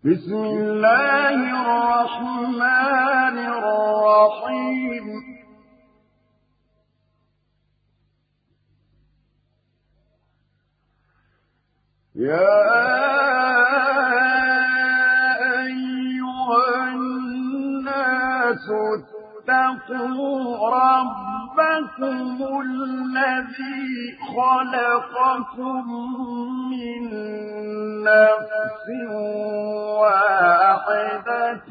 بسم الله الرحمن الرحيم يا أيها الناس اتقوا ربكم الذي خلقكم من نفس واحدة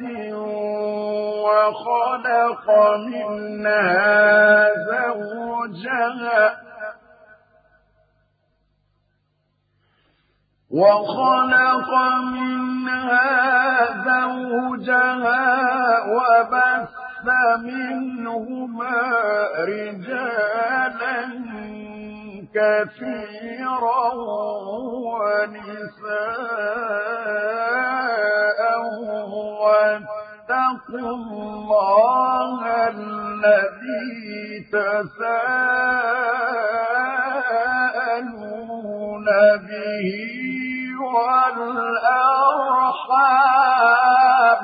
وخلق منها زوجها وبث منهما رجالا كثيرا ونساء واتقوا الله الذي تساءلون به والأرحام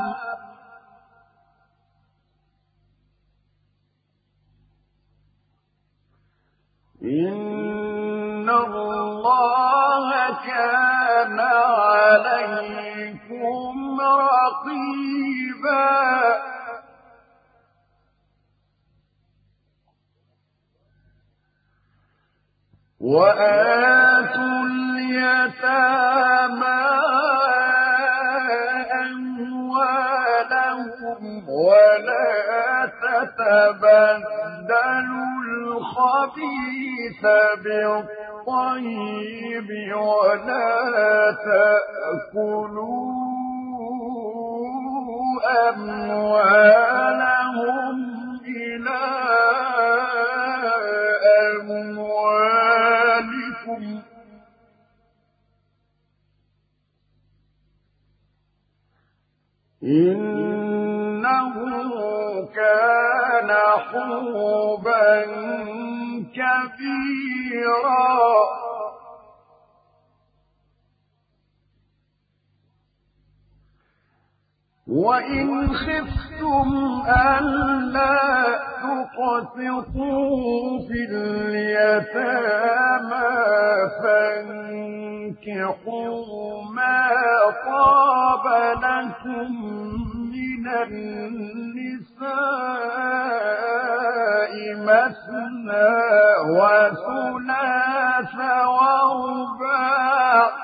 إن الله كان عليكم رقيبا وآتوا اليتامى أموالهم ولا تتبدلوا الخبيث بالطيب ولا تأكلوا أموالهم إلى أموالكم إنه كان حوبا كبيرا وإن خفتم ألا تقسطوا في اليتامى فانكحوا ما طاب لكم من النساء مثنى وثلاث ورباع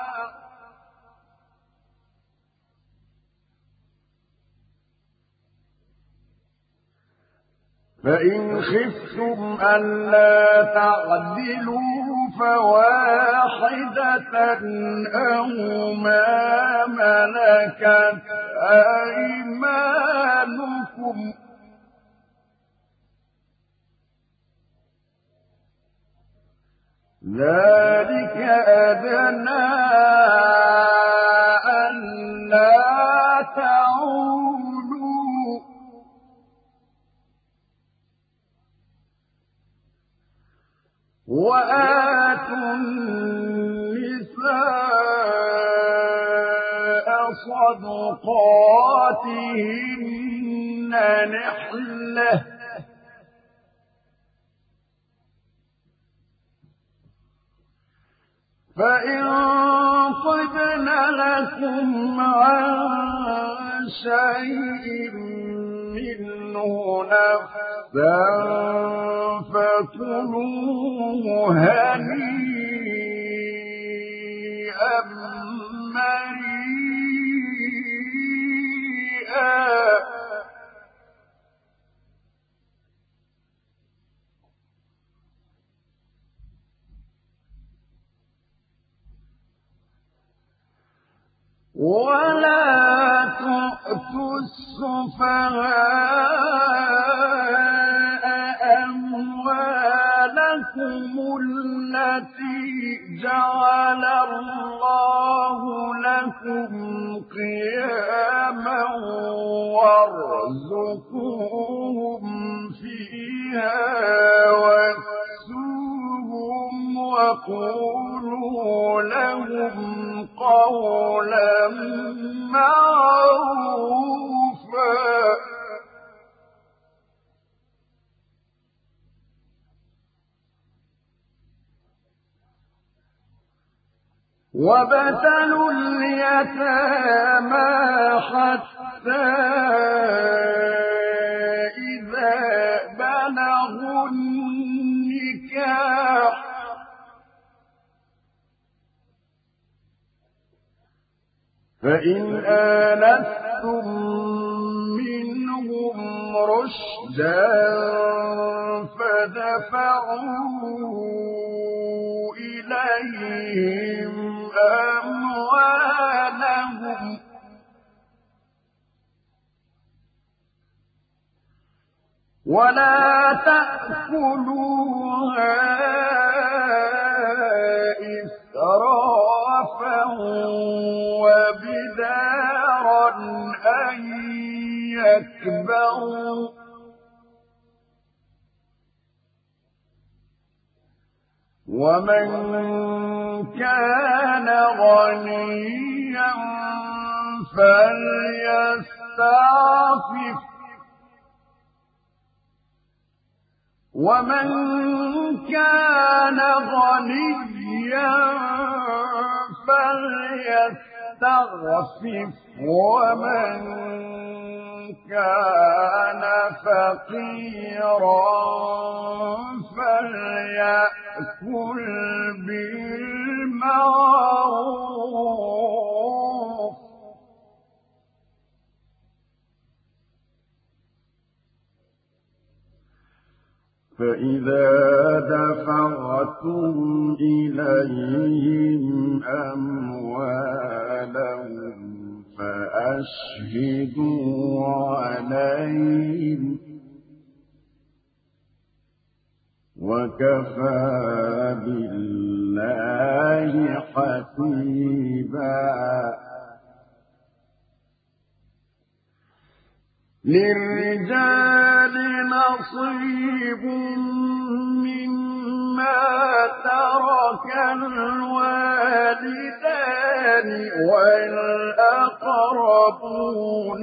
فإن خفتم ألا تعدلوا فواحدة أو ما ملكت أيمانكم ذلك أدنى ألا تعولوا وآتوا النساء صدقاتهن نحلة فإن طبن لكم عن شيء منه نفسا فكلوه هنيئا مريئا ولا تؤتوا السفهاء أموالكم التي جعل الله لكم قياما وارزقوهم فيها واكسوهم وقولوا لهم قولا معروفا وابتلوا اليتامى حتى إذا بلغوا النكاح فإن آنستم منهم رشدا فدفعوا إليهم أموالهم ولا تأكلوها إسرافا وبدارا أن يكبروا ومن كان غنيا فليستعفف ومن كان غنيا فليستعفف ومن كان فقيرا فليأكل بالمعروف فإذا دفعتم إليهم أموالهم فأشهدوا عليهم وكفى بالله حسيبا للرجال نصيب مما ترك الوالدان والأقربون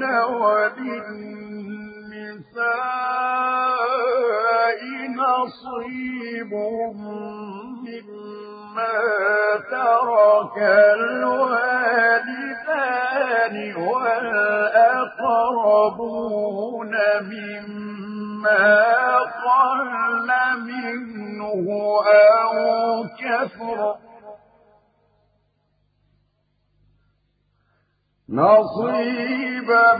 وللنساء نصيب مما ترك الوالدان والأقربون مما قل منه أو كثر نصيبا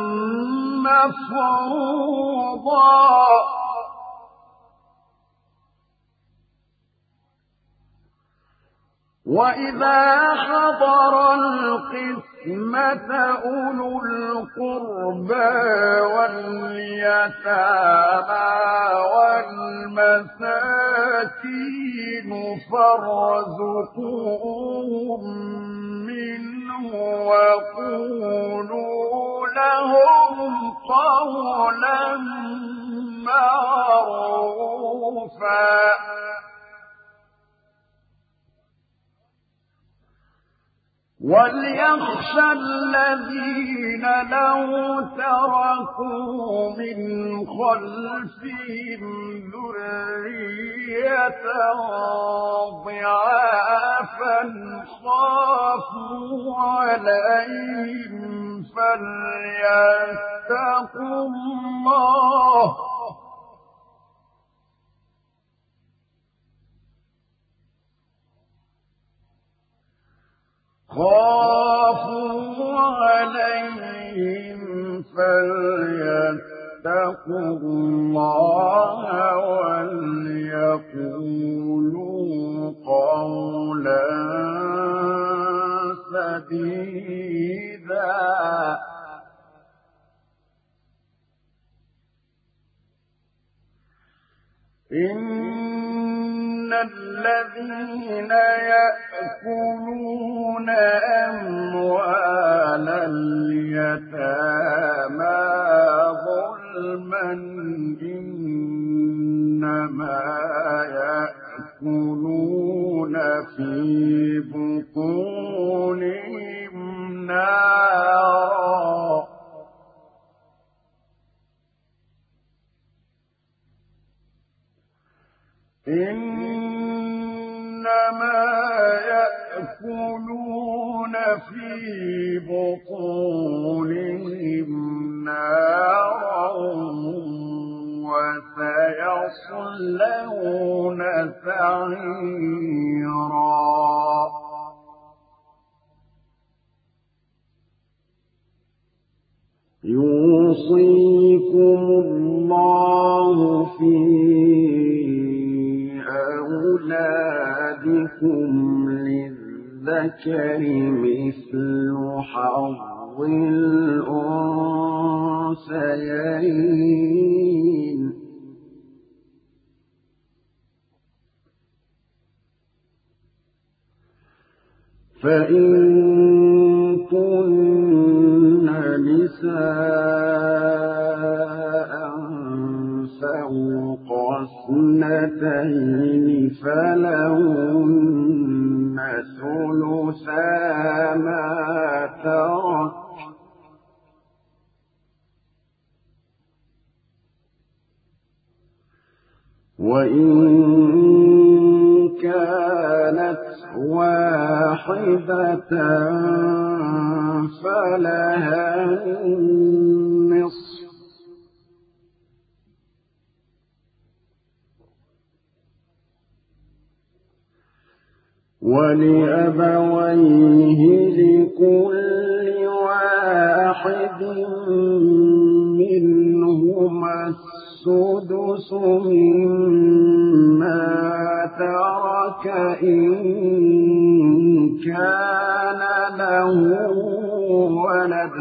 مفروضا وإذا حضر القسمة أولو القربى واليتامى والمساكين فارزقوهم منه وقولوا لهم قولا معروفا وليخشى الذين لو تركوا من خلفهم ذرية ضعافا خافوا عليهم فليتقوا الله فليتقوا الله وليقولوا قولا سديدا إن الذين يأكلون أموال اليتامى ظلما إنما يأكلون في بطونهم إنما يأكلون في بطونهم نارا وسيصلون سعيرا يوصيكم الله في أولادكم للذكر مثل حظ الأنثيين فإن كن نساء فوق اثنتين فلهن ثلثا ما ترك وإن كانت واحدة فلها النصف ولأبويه لكل واحد منهما السدس مما ترك إن كان له ولد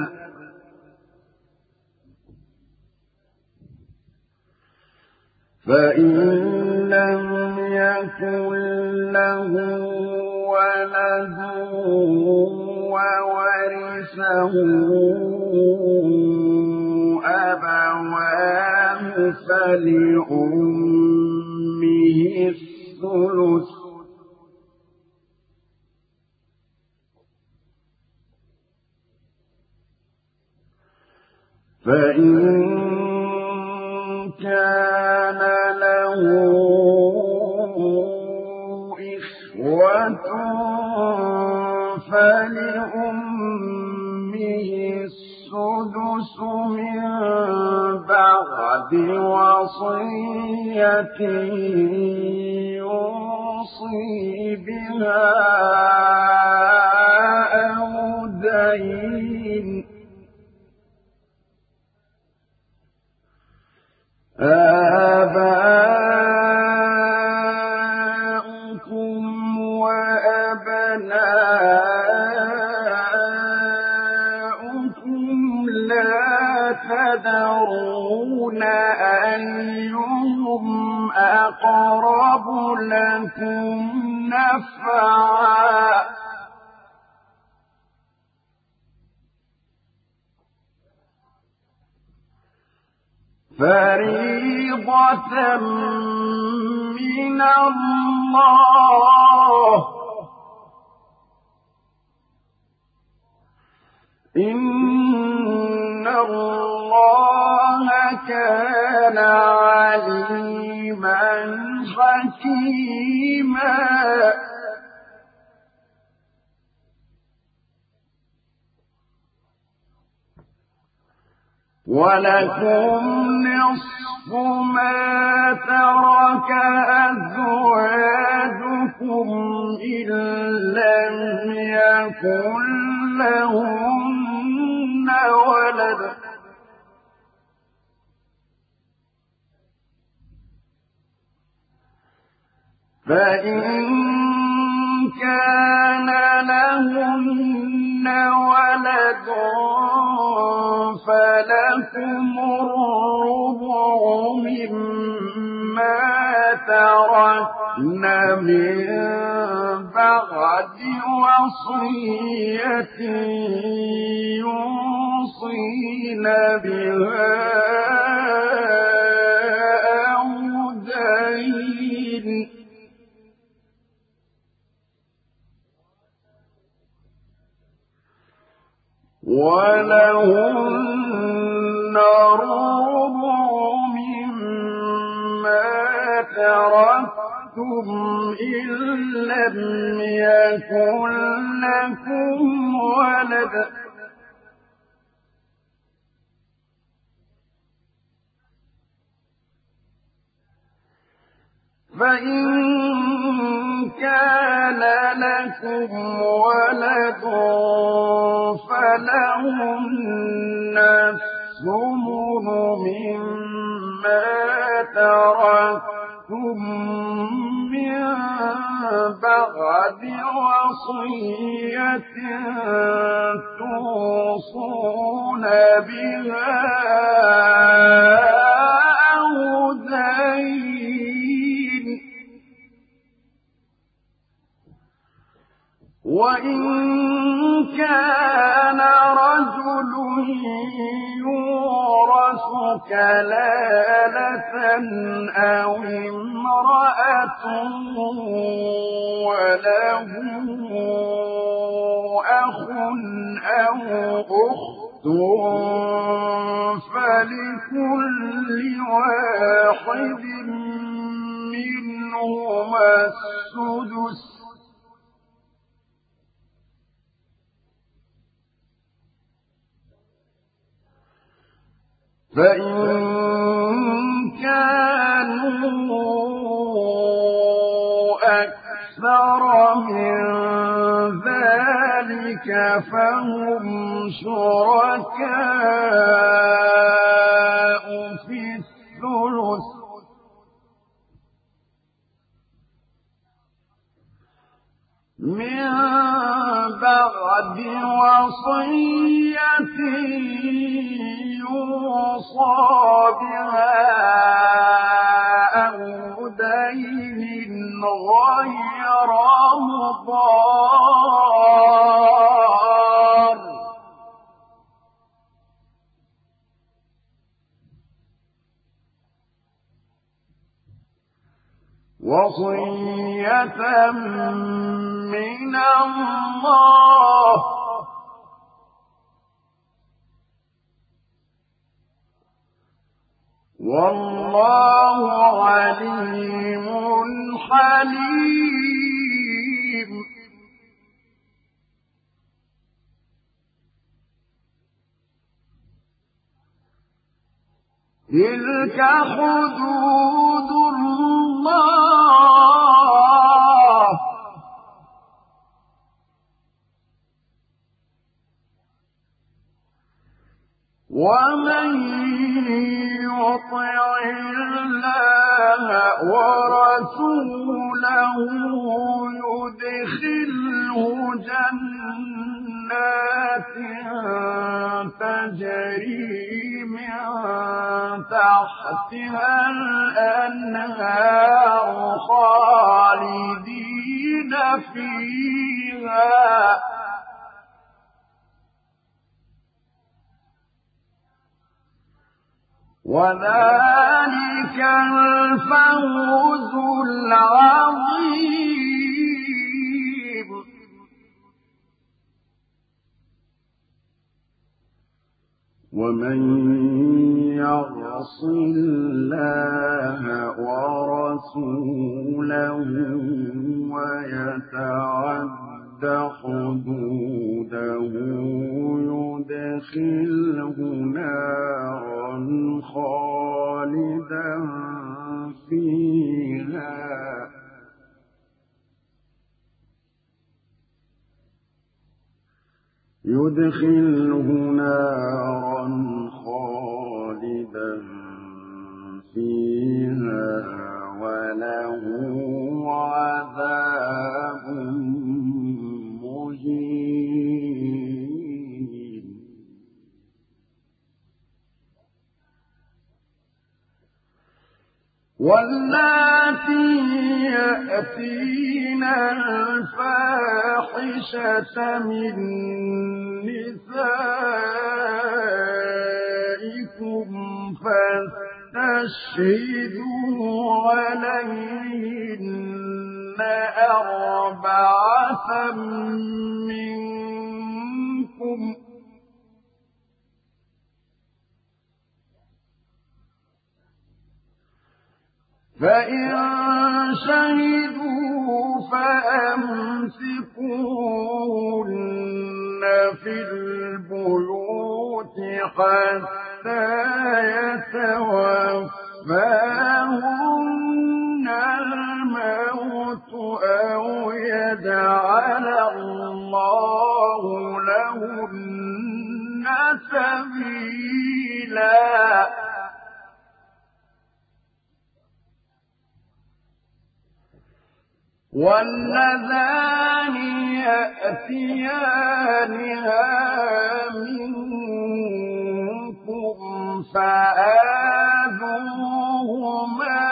فإن لم يكن له ولد وورثه أبواه فلأمه الثلث فإن كان له إخوة فلأمه السدس من بعد وصية يوصي بها أو دين آباؤكم وأبناؤكم لا تدرون أيهم أقرب لكم نفعا فريضة من الله إن الله كان عليما حكيما ولكم نصف ما ترك أزواجكم إن لم يكن لهن ولد فإن كان لهن ولد فلكم الربع مما تركن من بعد وصية يوصين بها أو دين ولهن ربع مما تركتم إن لم يكن لكم ولد فإن كان لكم ولد فلهن الثمن مما تركتم من بعد وصية توصون بها أو دين وإن كان رجل يورث كلالة أو امرأة وله أخ أو أخت فلكل واحد منهما السدس فإن كانوا أكثر من ذلك فهم شركاء في الثلث من بعد وصية يوصى بها أو دين غير مضار وصية من الله والله عليم حليم تلك حدود الله ومن يطع الله ورسوله يدخله جنات تجري من تحتها الأنهار خالدين فيها وذلك الفوز العظيم ومن يعص الله ورسوله ويتعد حدوده يدخله نارا خالدا فيها يدخله نارا خالدا فيها وله عذاب مهين واللاتي يأتين الفاحشة من نسائكم فاستشهدوا عليهن أربعة منكم فإن شهدوا فأمسكوهن في البيوت حتى يتوفاهن الموت أو يجعل الله لهن سبيلا واللذان يأتيانها منكم فآذوهما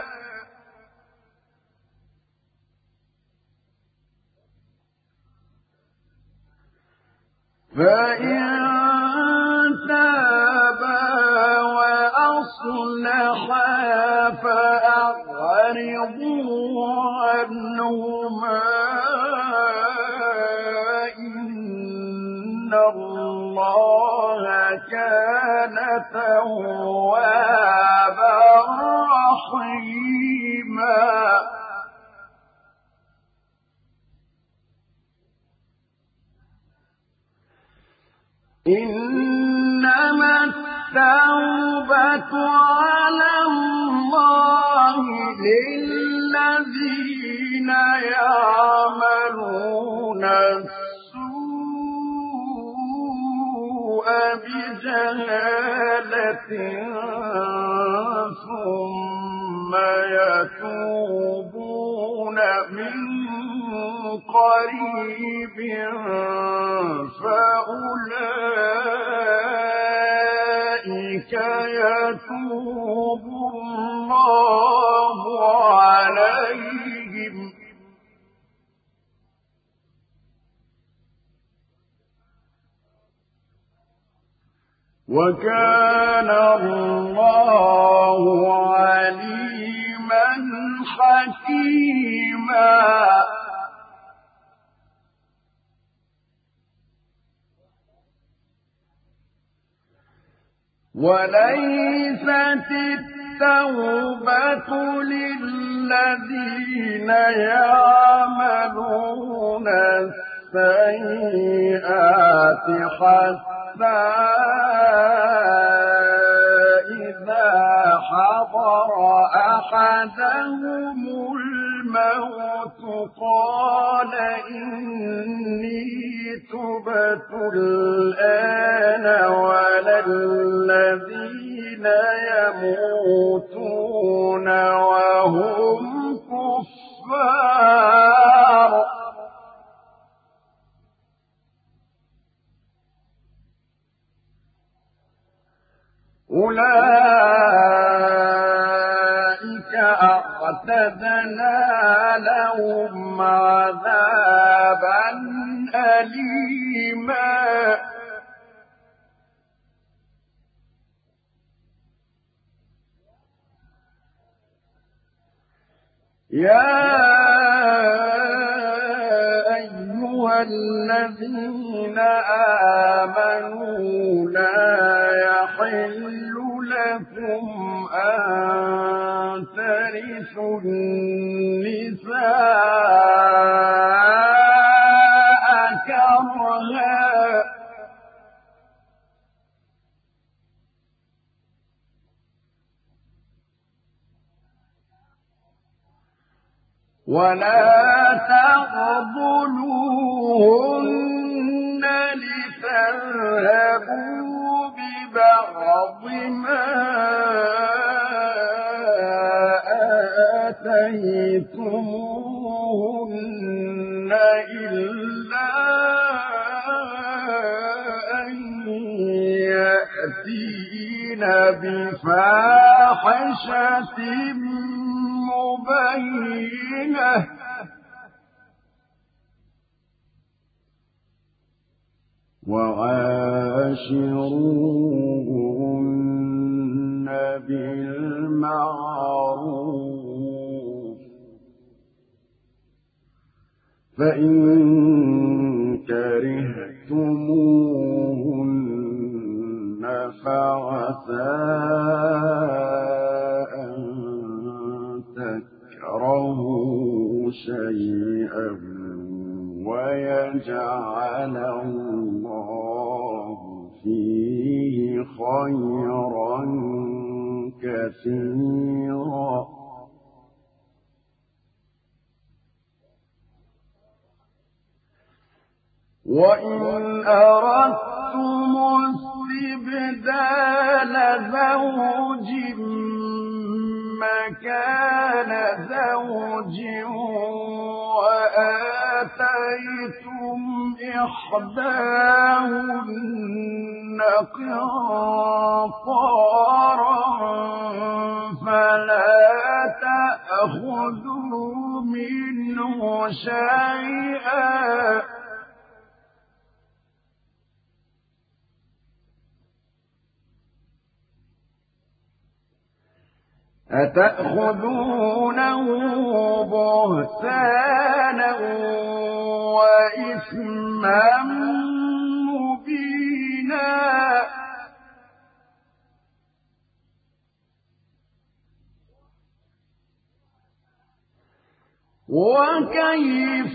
فإن تابا وأصلحا فأعرضوا عنهما إن الله كان توابا رحيما إنما التوبة على الله للذين يعملون السوء بجهالة ثم يتوبون من قريب فأولئك يتوب الله عليهم وكان الله عليما حكيما وليست التوبة للذين يعملون السيئات حتى إذا حضر أحدهم الموت قال إني تبت الآن ولا الذين يموتون وهم كفار أولئك أعتدنا لهم عذابا أليما يا أيها الذين آمنوا لا يحل لكم أن ترثوا النساء كرها ولا تقبلوهن لتذهبوا ببعض ما آتيتموهن إلا أن يأتين بفاحشة مبينة وعاشروهن بالمعروف فإن كرهتموهن فعسى أن تكرهوا خيرا كثيرا وإن أردتم استبدال زوج مكان زوج وآتيتم إحداهن قنطارا فلا تأخذوا منه شيئا أتأخذونه بهتانا وإثما مبينا وكيف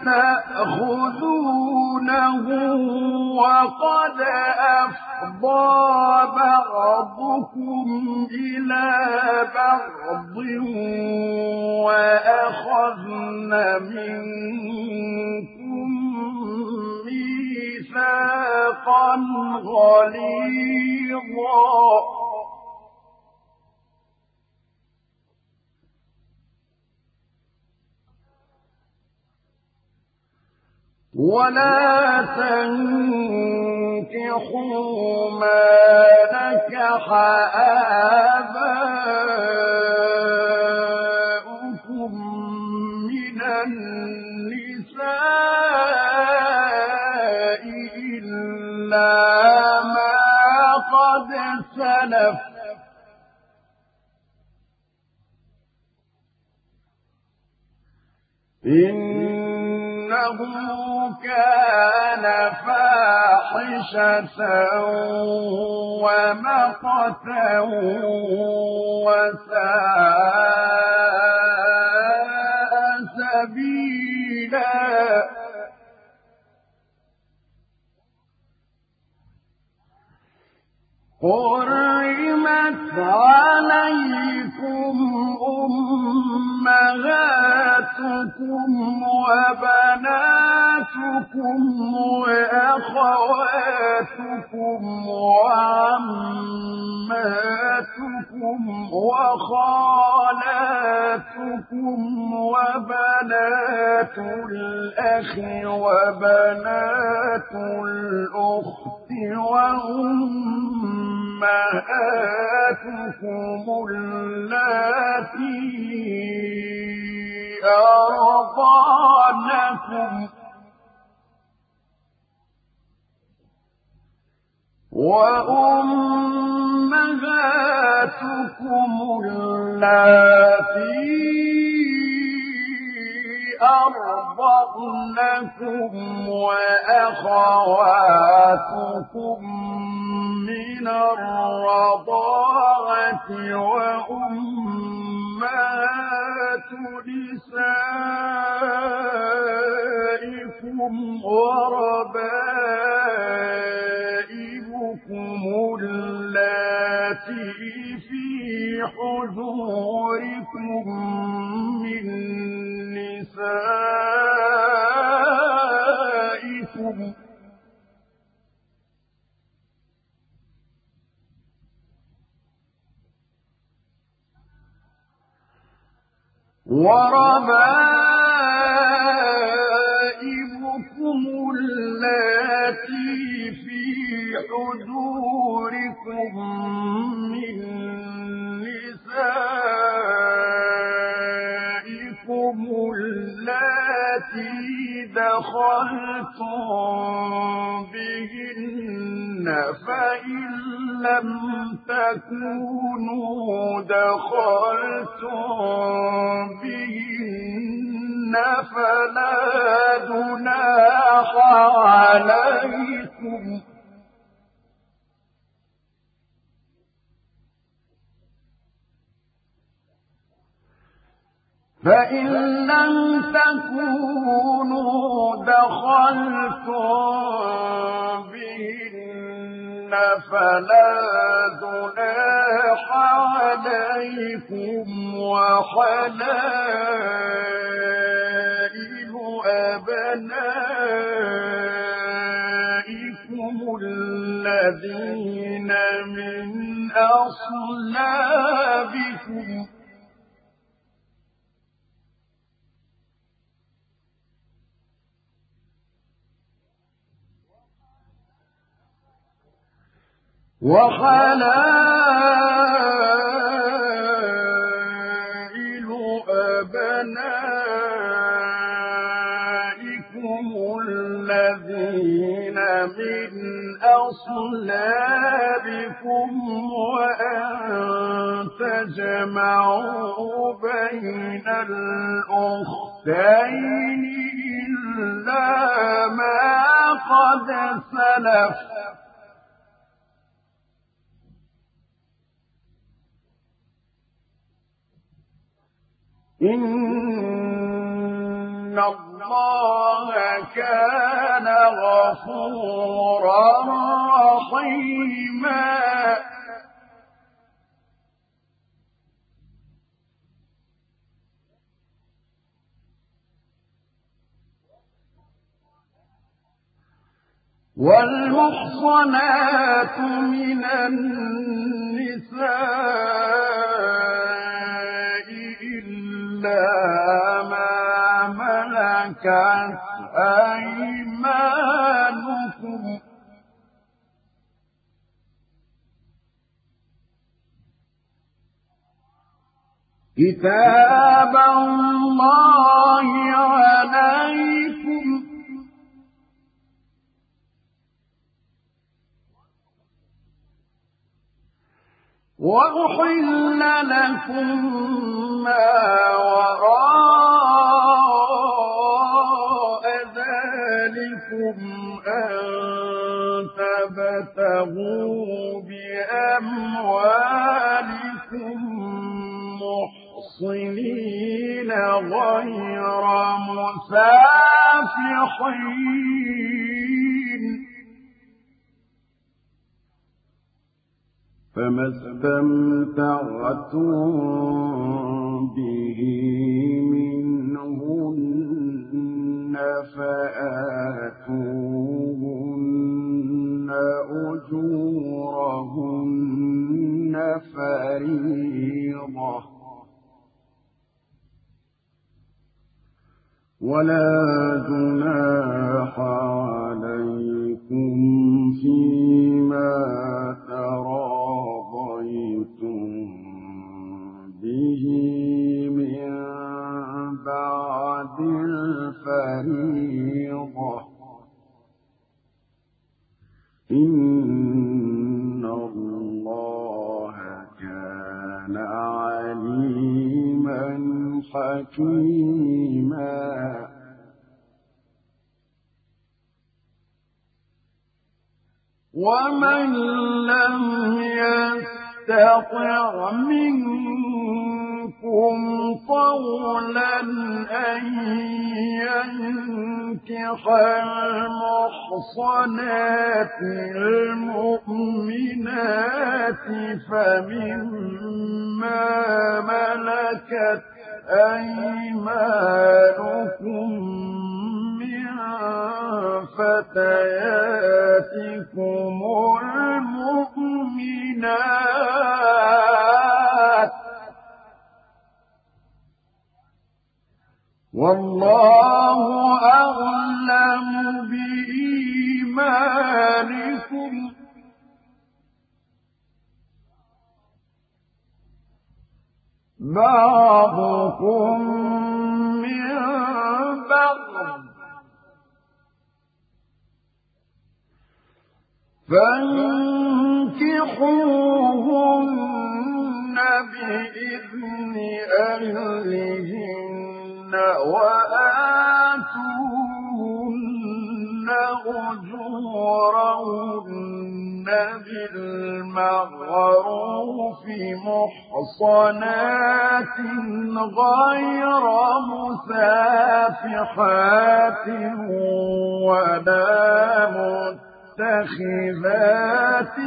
تأخذونه وقد أفضى بعضكم إلى بعض وأخذن منكم ميثاقا غليظا ولا تنكحوا ما نكح آباؤكم من النساء إلا ما قد سلف إنه كان فاحشة ومقتا وساء سبيلا حرمت عليكم أمهاتكم وبناتكم وأخواتكم وعماتكم وخالاتكم وبنات الأخ وبنات الأخت وأمهاتكم اللاتي أرضعنكم وأمهاتكم اللاتي أرضعنكم وأخواتكم من الرضاعة وأمهات نسائكم وربائبكم اللاتي في حجوركم من نسائكم وربائبكم اللاتي في حجوركم من نسائكم اللاتي دخلتم بهن فإن لم تكونوا دخلتم بهن فلا جناح عليكم فإن لم تكونوا دخلتم بهن فلا جناح عليكم وحلائل أبنائكم الذين من أصلابكم وحلائل أبنائكم الذين من أصلابكم وأن تجمعوا بين الأختين إلا ما قد سلف إن الله كان غفورا رحيما والمحصنات من النساء إلا ما ملكت أيمانكم كتاب الله عليكم وأحل لكم ما وراء ذلكم أن تبتغوا بأموالكم محصنين غير مسافحين فما استمتعتم به منهن فآتوهن أجورهن فريضة ولا جناح عليكم فيما تراضيتم به من بعد الفريضة إن الله كان عليما حكيما ومن لم يستطع منكم طولا أن ينكح المحصنات المؤمنات فمما ملكت أيمانكم من فتياتكم المؤمنات والله أعلم بإيمانكم بعضكم من بعض فانكحوهن بإذن أهلهن وآتوهن أجورهن بالمعروف محصنات غير مسافحات ولا متخذات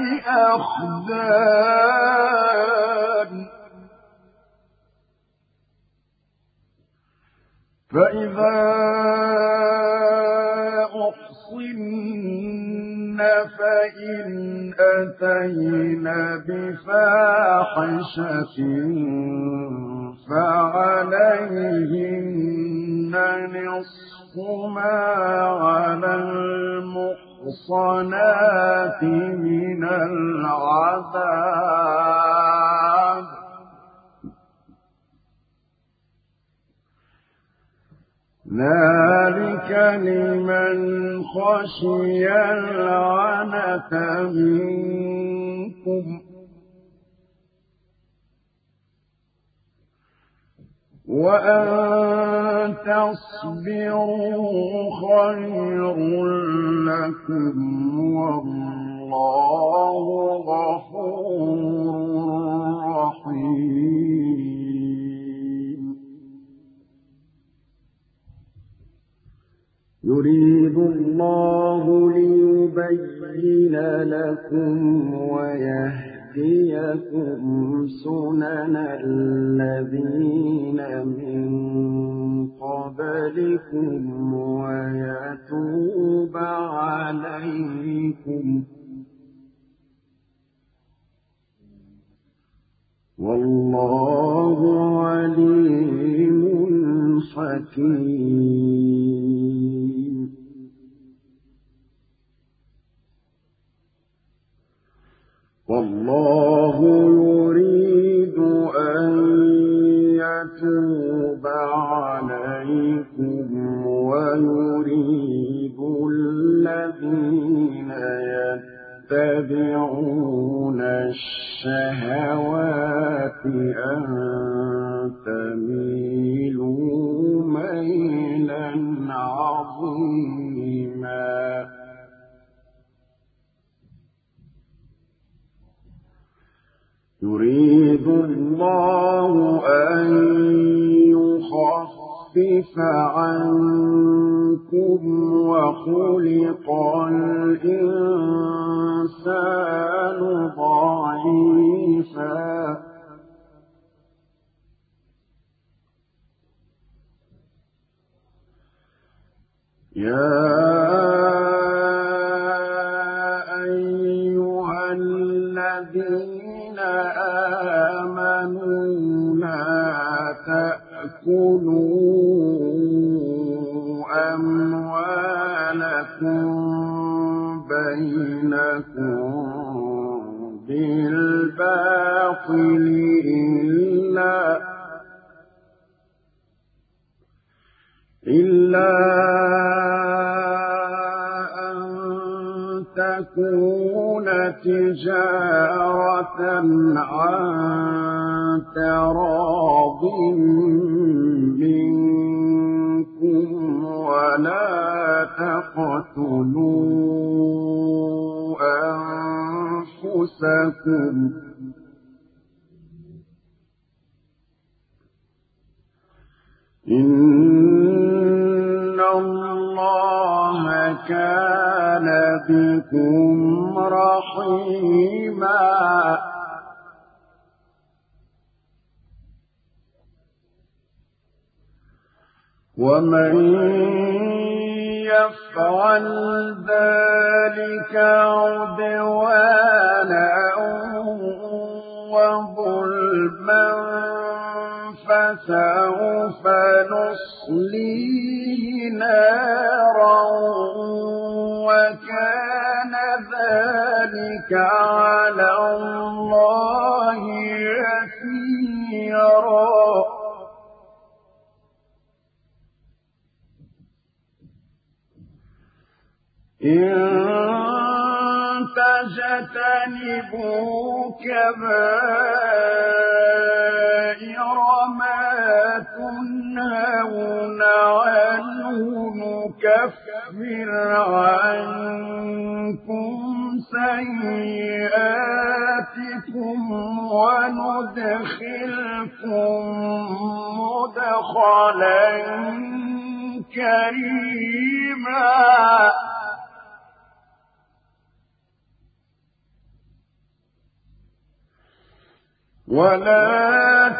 أخدان فإذا أحصن فإن أتين بفاحشة فعليهن نصف ما على المحصنات من العذاب ذلك لمن خشي العنة منكم وأن تصبروا خير لكم والله غفور رحيم يريد الله ليبين لكم ويهديكم سنن الذين من قبلكم ويتوب عليكم والله عليم حكيم والله يريد أن يتوب عليكم ويريد الذين يتبعون الشهوات أن تميلوا ميلا عظيما يريد الله أن يخفف عنكم وخلق الإنسان ضعيفا يا أيها الذين آمنوا لا تأكلوا أموالكم بينكم بالباطل إلا أن تكون تجارة عن تراض منكم ولا تقتلوا أنفسكم إن الله كان بكم رحيما ومن يفعل ذلك عدوانا وظلما فسوف نصليه نارا وكان ذلك على الله يسيرا إن تجتنبوا كبائر ما تنهون عنه نكفر عنكم سيئاتكم وندخلكم مدخلا كريما ولا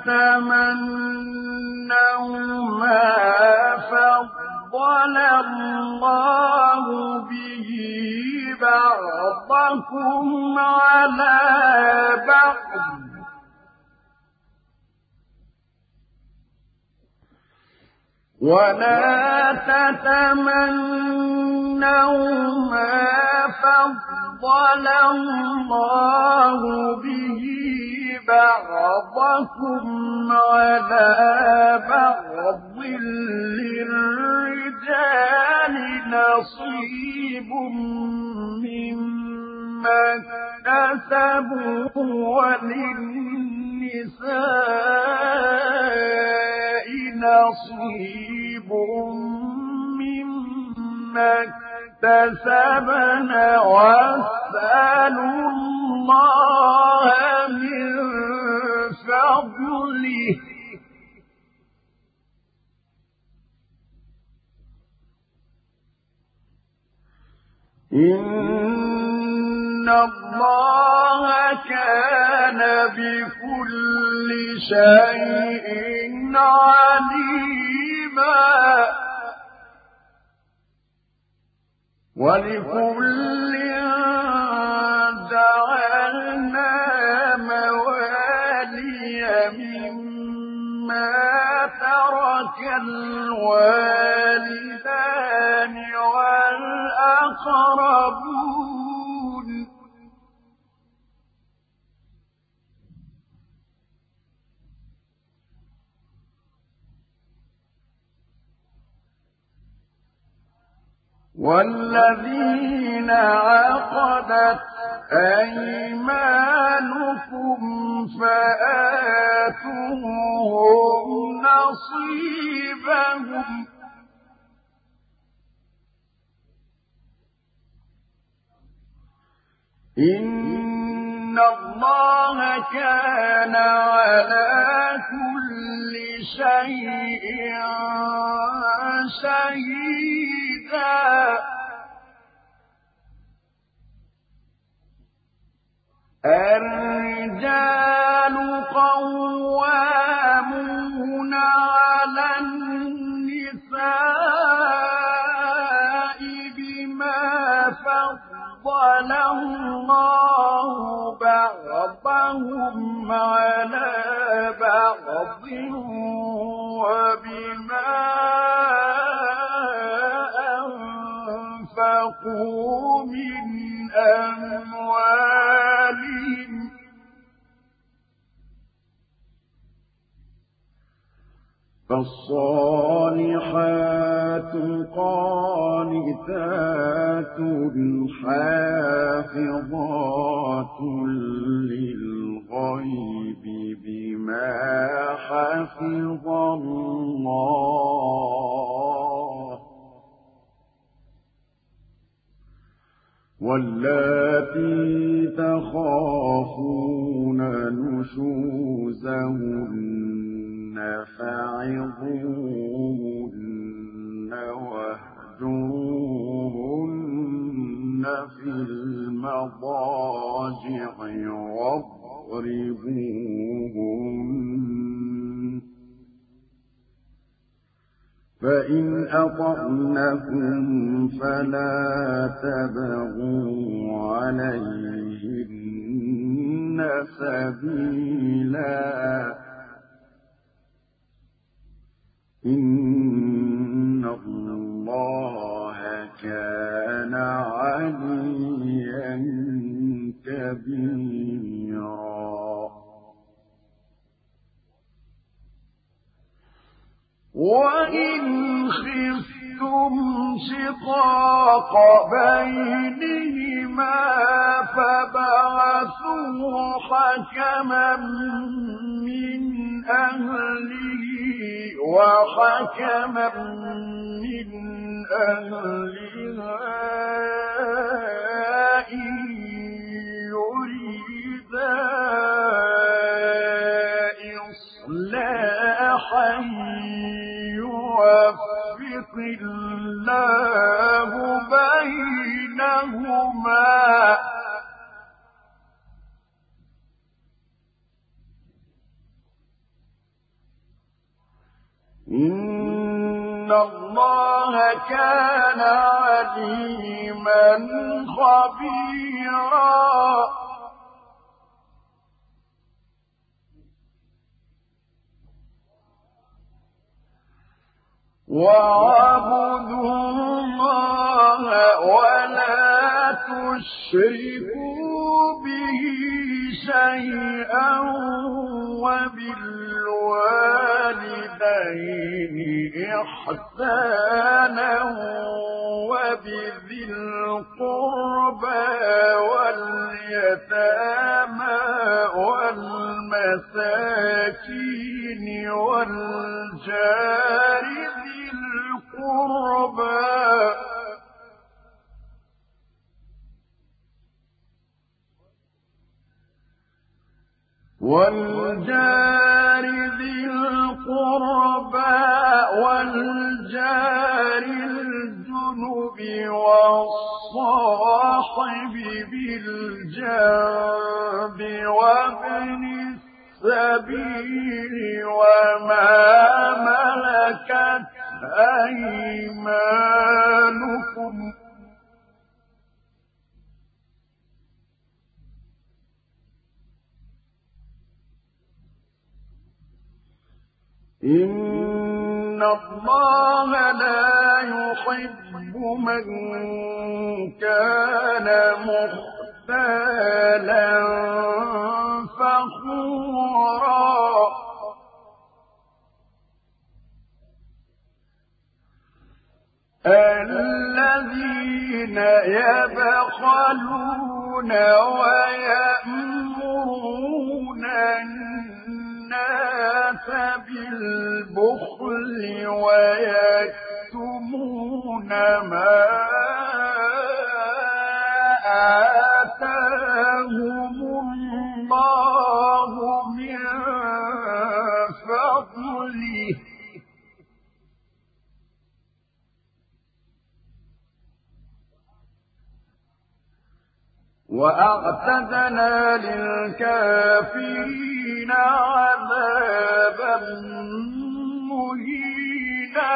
تتمنوا ما فضل الله به بعضكم على بعض ولا تتمنوا ما فضل الله به بعضكم على بعض للرجال نصيب مما اكتسبوا وللنساء نصيب مما اكتسبن واسألوا الله من فضله إن الله كان بكل شيء عليما ولكل جعلنا موالي مما ترك الوالدان والأقربون والذين عقدت أيمانكم فآتوهم نصيبهم إن الله كان على كل شيء شهيدا الرجال قوامون على النساء بما فضل الله بعضهم على بعض وبما أنفقوا من أموالهم فالصالحات قانتات حافظات للغيب بما حفظ الله واللاتي تخافون نشوزهن فعظوهن واهجروهن في المضاجع واضربوهن فإن أطعنكم فلا تبغوا عليهن سبيلا إن الله كان عليا كبيرا وإن خفتم شقاق بينهما فبعثوا حكما من أهله وحكما من أهلها إن يريدا إصلاحا يوفق الله بينهما إن الله كان عليما خبيرا واعبدوا الله ولا تشركوا به شيئا وبالوالدين إحسانا وبذي القربى واليتامى والمساكين والجار ذي القربى والجار الجنب والصاحب بالجنب وابن السبيل وما ملكت أيمانكم إن الله لا يحب من كان مختالا فخورا الذين يبخلون ويأمرون الناس بالبخل ويكتمون ما آتاهم الله من فضله وأعتدنا للكافرين عذابا مهينا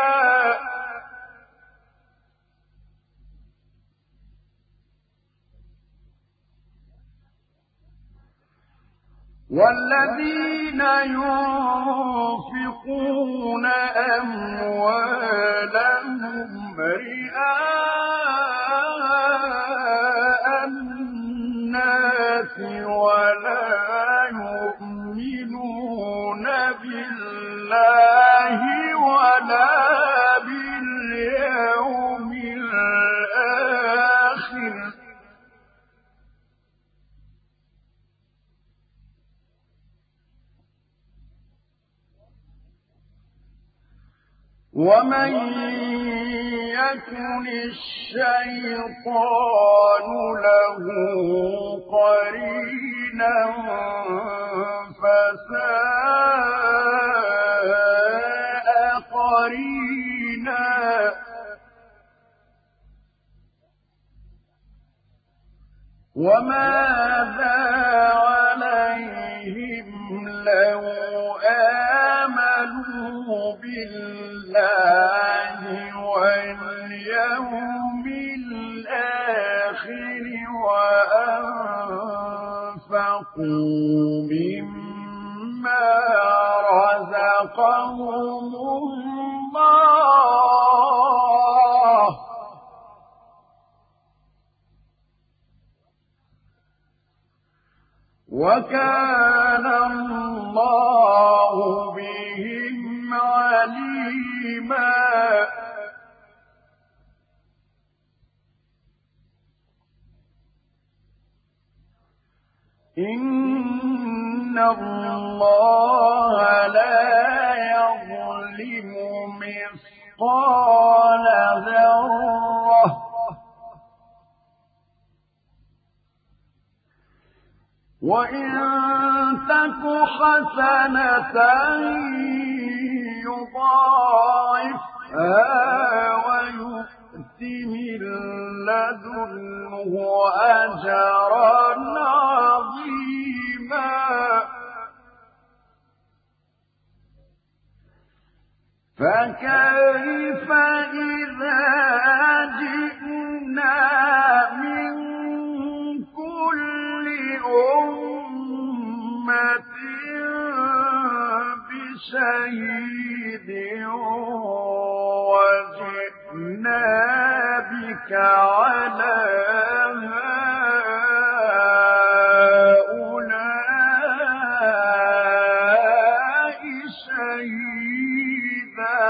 والذين ينفقون أموالهم رئاء الناس ولا يؤمنون بالله ولا باليوم الآخر ومن يكن الشيطان له قرينا فساء قرينا وماذا عليهم لو آمنوا بالله واليوم الآخر وأنفقوا مما رزقهم الله وكان الله بهم عليما إن الله لا يظلم مثقال ذرة وإن تك حسنة يضاعفها ويؤت من لدنه أجرا عظيما فكيف إذا جئنا من كل أمة بشهيد وجئنا بك على هؤلاء شهيدا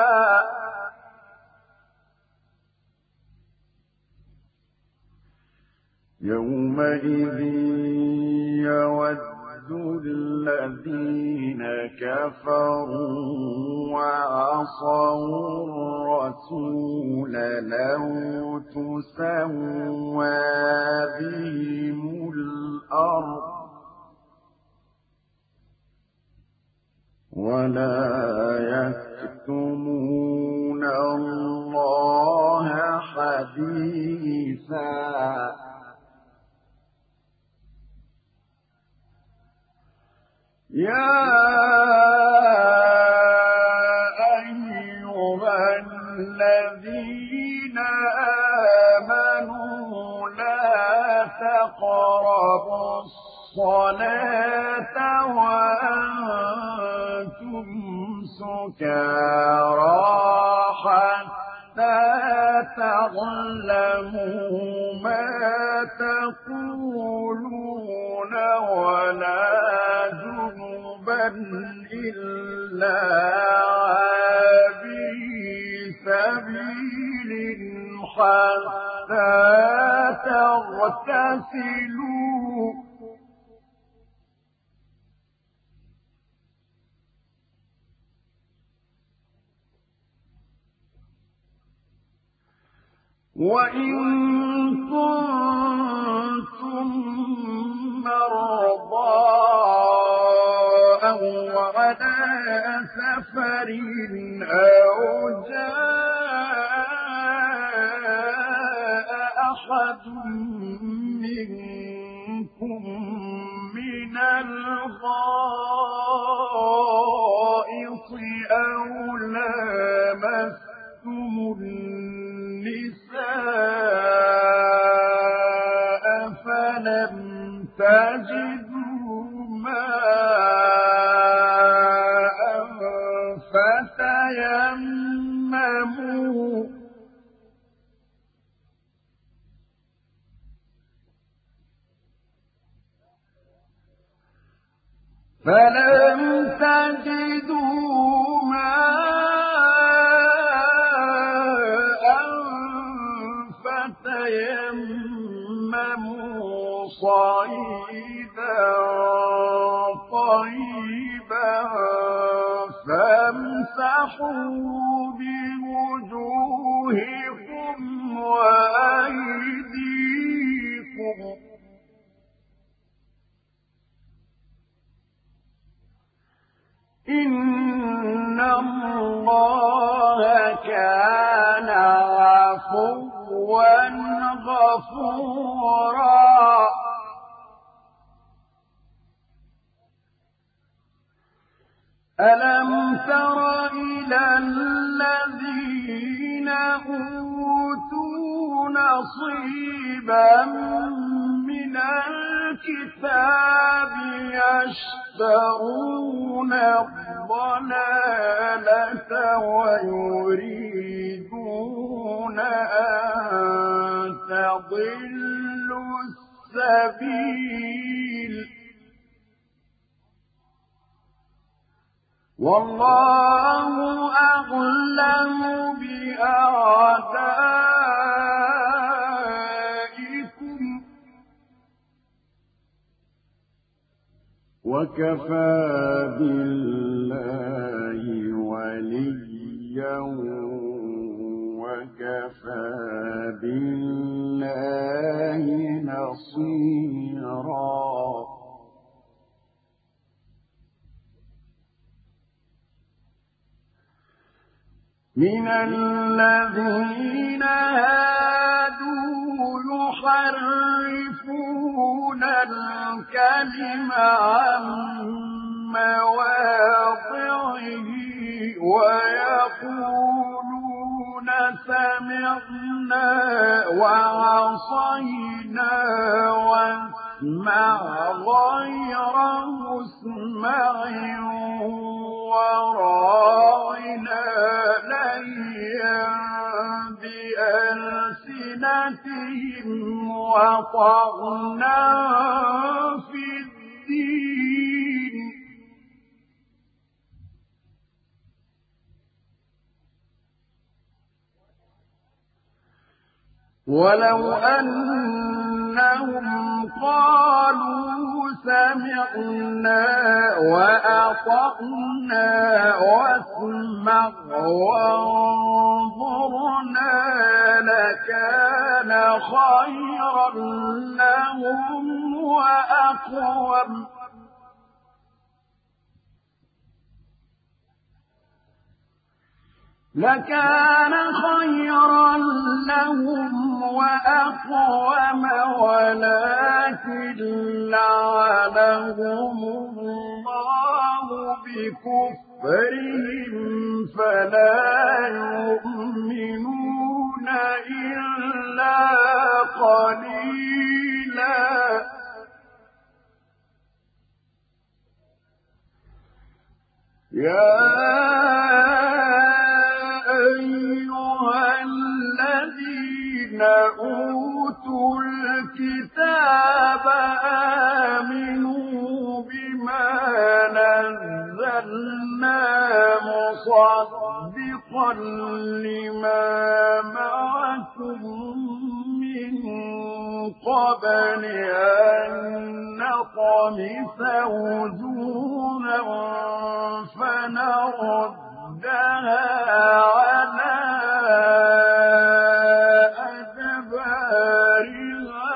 يومئذ يود الذين كفروا وعصوا الرسول لو تسوى بهم الأرض ولا يكتمون الله حديثا يا أيها الذين آمنوا لا تقربوا الصلاة وأنتم سكارى حتى تعلموا ما تقولون ولا جنبا إلا عابري سبيل حتى تغتسلوا وإن كنتم مرضى أو على سفر أو جاء أحد منكم من الغائط أو لامستم النساء فلم تجدوا ماء فتيمموا صعيدا طيبا فامسحوا بوجوهكم وأيديكم إن الله كان عفوا غفورا ألم تر إلى الذين أوتوا نصيبا من الكتاب يشترون الضلالة ويريدون أن تضلوا السبيل والله أعلم بأعدائكم وكفى بالله وليا وكفى بالله نصيرا من الذين هادوا يحرفون الكلم عن مواضعه ويقولون سمعنا وعصينا واسمع غير مسمع وراعنا ليا بألسنتهم وطعنا في الدين ولو أنهم قالوا سمعنا وأطعنا واسمع وانظرنا لكان خيرا لهم وأقوم لكان خيرا لهم وأقوم ولكن لعنهم الله بكفرهم فلا يؤمنون إلا قليلا يا أيها الذين أوتوا الكتاب آمنوا بما نزلنا مصدقا لما معكم من قبل أن نطمس وجوها فنردها على أدبارها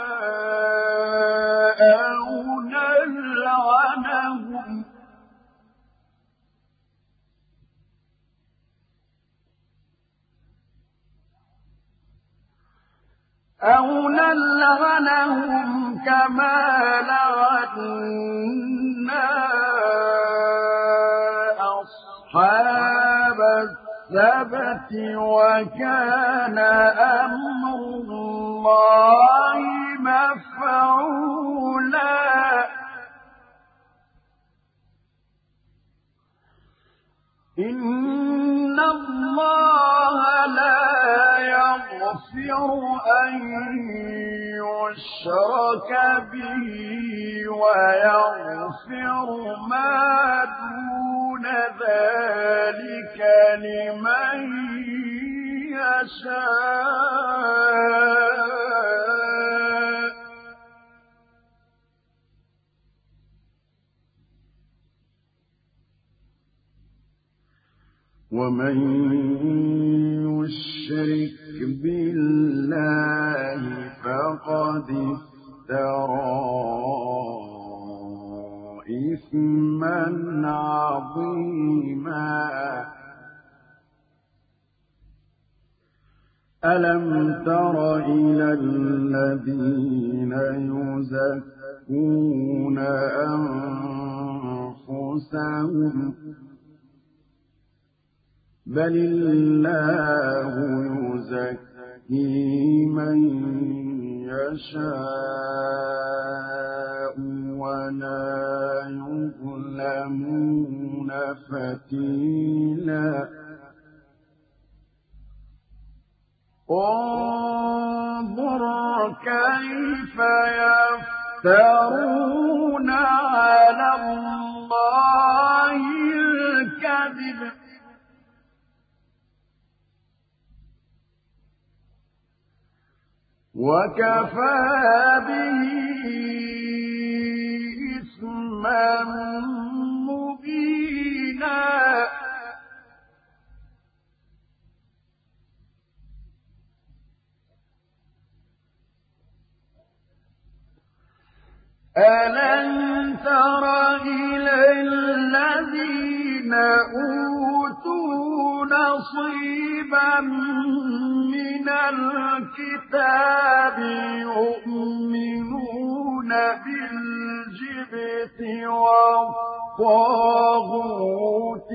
أو نلعنهم كما لعنا أصحاب السبت وكان أمر الله مفعولا إن الله لا يغفر أن يشرك به ويغفر ما دون ذلك لمن يشاء ومن يشرك بالله فقد افترى إثما عظيما ألم تر إلى الذين يزكون أنفسهم بل الله يزكي من يشاء ولا يظلمون فتيلا انظر كيف يفترون على الله الكذب وكفى به إثما مبينا ألم تر إلى الذين أوتوا نصيبا من الكتاب يؤمنون بالله بالجبت والطاغوت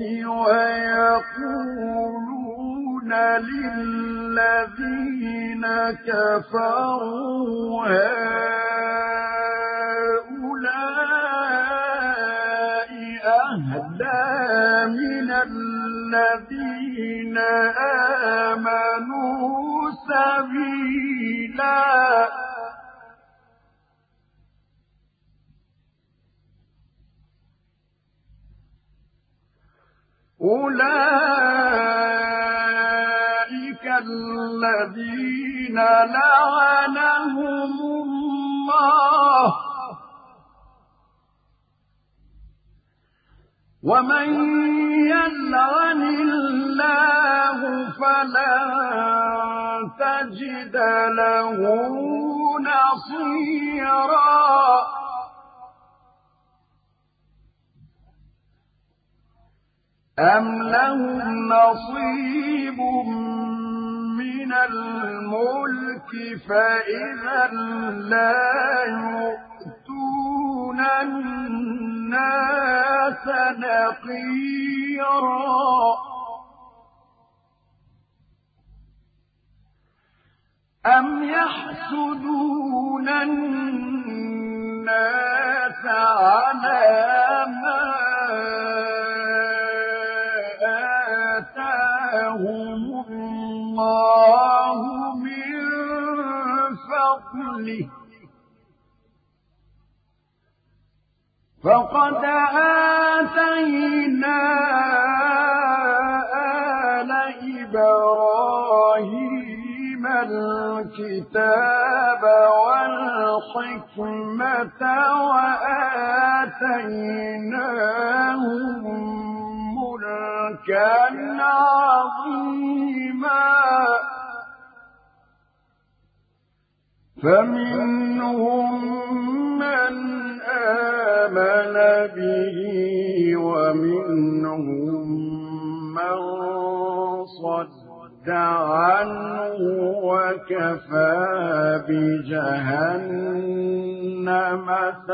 ويقولون للذين كفروا هؤلاء أهدى من الذين آمنوا سبيلا أولئك الذين لعنهم الله ومن يلعن الله فلن تجد له نصيرا أم لهم نصيب من الملك فإذا لا يؤتون الناس نقيرا أم يحسدون الناس على ما آتاهم الله من فضله فقد آتينا آل إبراهيم الكتاب والحكمة وآتيناهم ملكا عظيما فمنهم من آمن به ومنهم من صد عنه وكفى بجهنم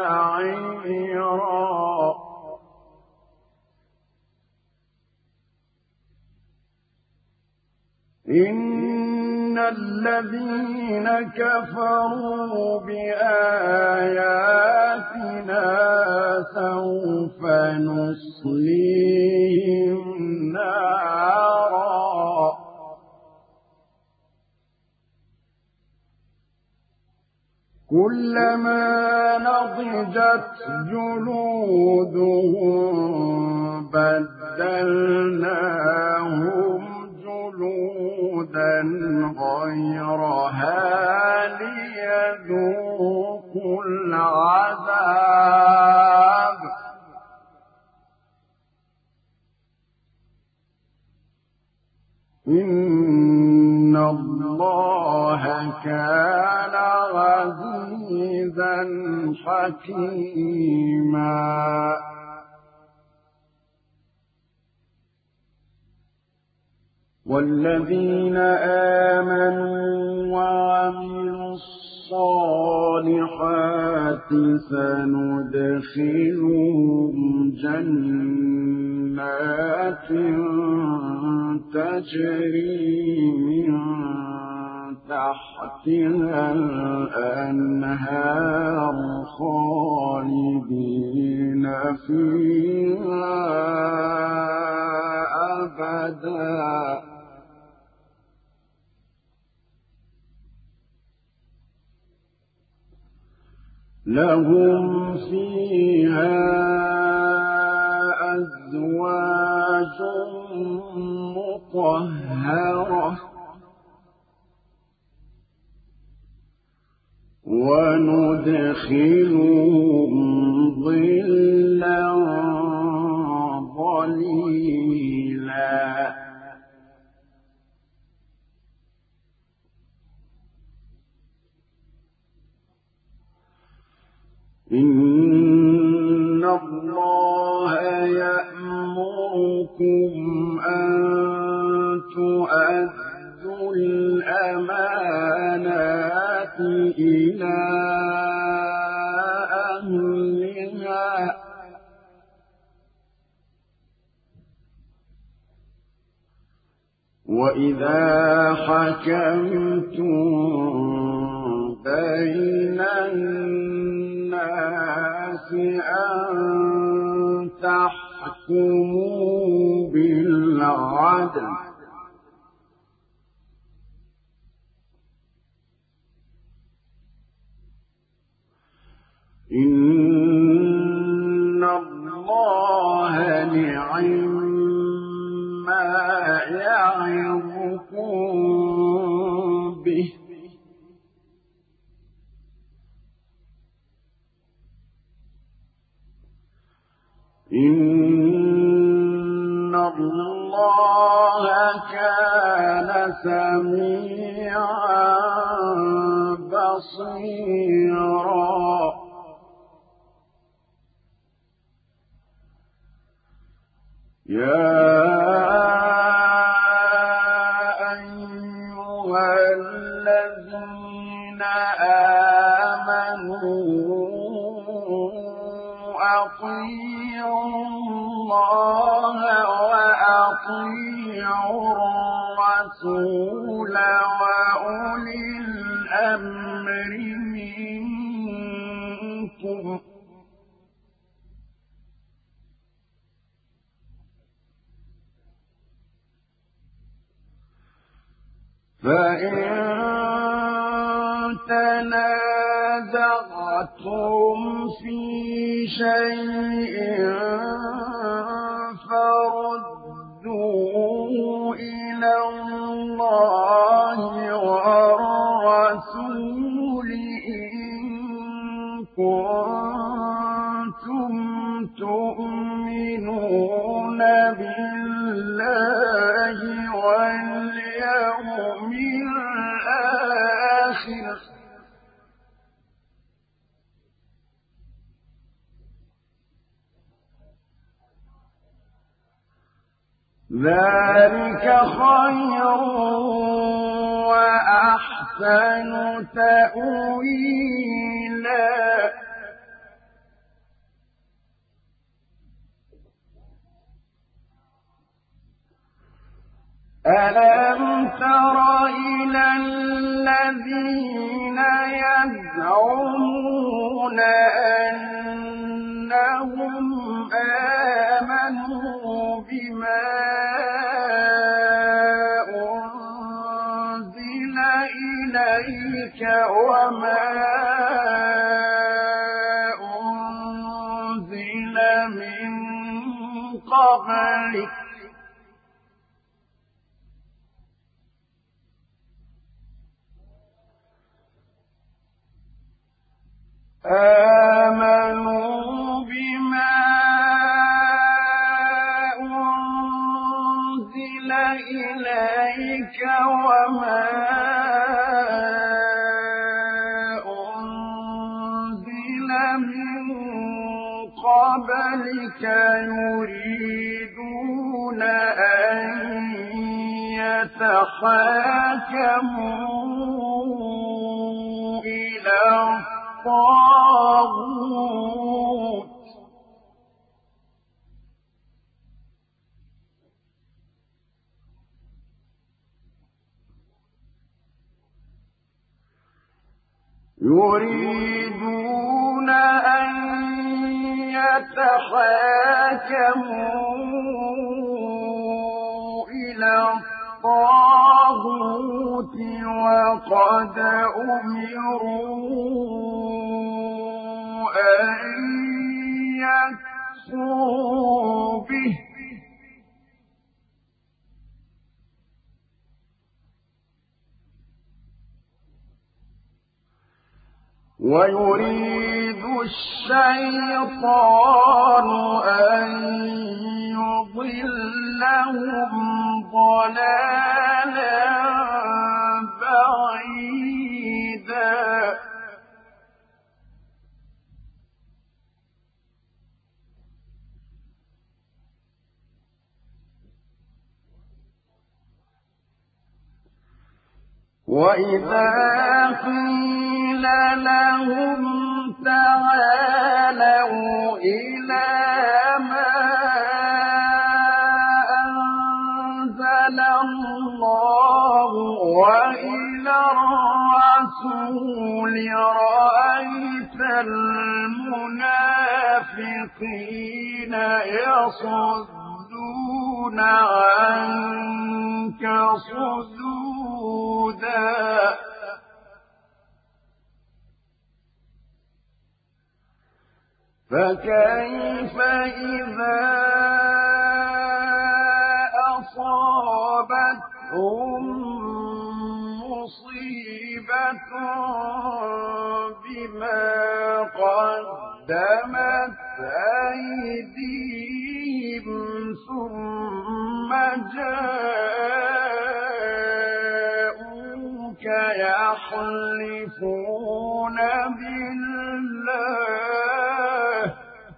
سعيرا إن الذين كفروا بآياتنا سوف نصليهم نارا كلما نضجت جلودهم بدلناهم جلودا غيرها ليذوقوا العذاب إن الله كان عزيزا حكيما والذين آمنوا وعملوا الصالحات سندخلهم جنات تجري من تحتها الأنهار خالدين فيها أبدا لهم فيها أزواج مطهرة وندخلهم ظلا ظليلا إن الله يأمركم أن تؤدوا الأمانات إلى أهلها أهلها وإذا حكمتم بين الناس أن تحكموا بالعدل إن الله نعم يعظكم به إن الله كان سميعا بصيرا يا أيها الذين آمنوا أطيعوا الله وأطيعوا الرسول وأولي الأمر منكم فإن تنازعتم في شيء فردوه إلى الله والرسول إن كنتم تؤمنون بالله واليوم الآخر ذلك خير وأحسن تأويلا ألم تر إلى الذين يزعمون أنهم آمنوا بما أنزل إليك وما أنزل من قبلك آمنوا بما أنزل إليك وما أنزل من قبلك يريدون أن يتحاكموا إلى الطاغوت يريدون أن يتحاكموا إلى الطاغوت وقد أمروا أن يكفروا به ويريد الشيطان أن يضلهم ضلالا بعيدا وإذا قيل لهم تعالوا إلى ما أنزل الله وإلى الرسول رأيت المنافقين يصدون عنك صدودا فكيف إذا أصابتهم مصيبة بما قدمت أيديهم ثم جاءوك يحلفون بالله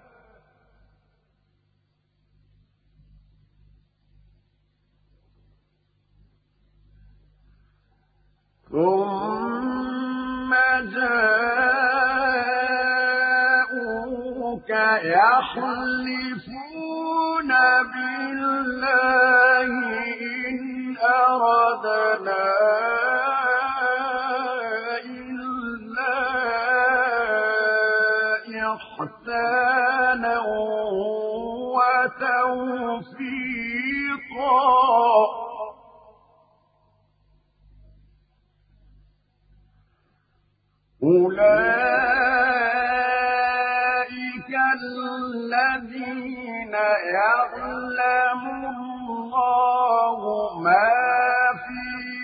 ثم جاءوك يحلفون بالله إن أردنا إلا إحسانا وتوفيقا أولئك الذين يعلم الله ما في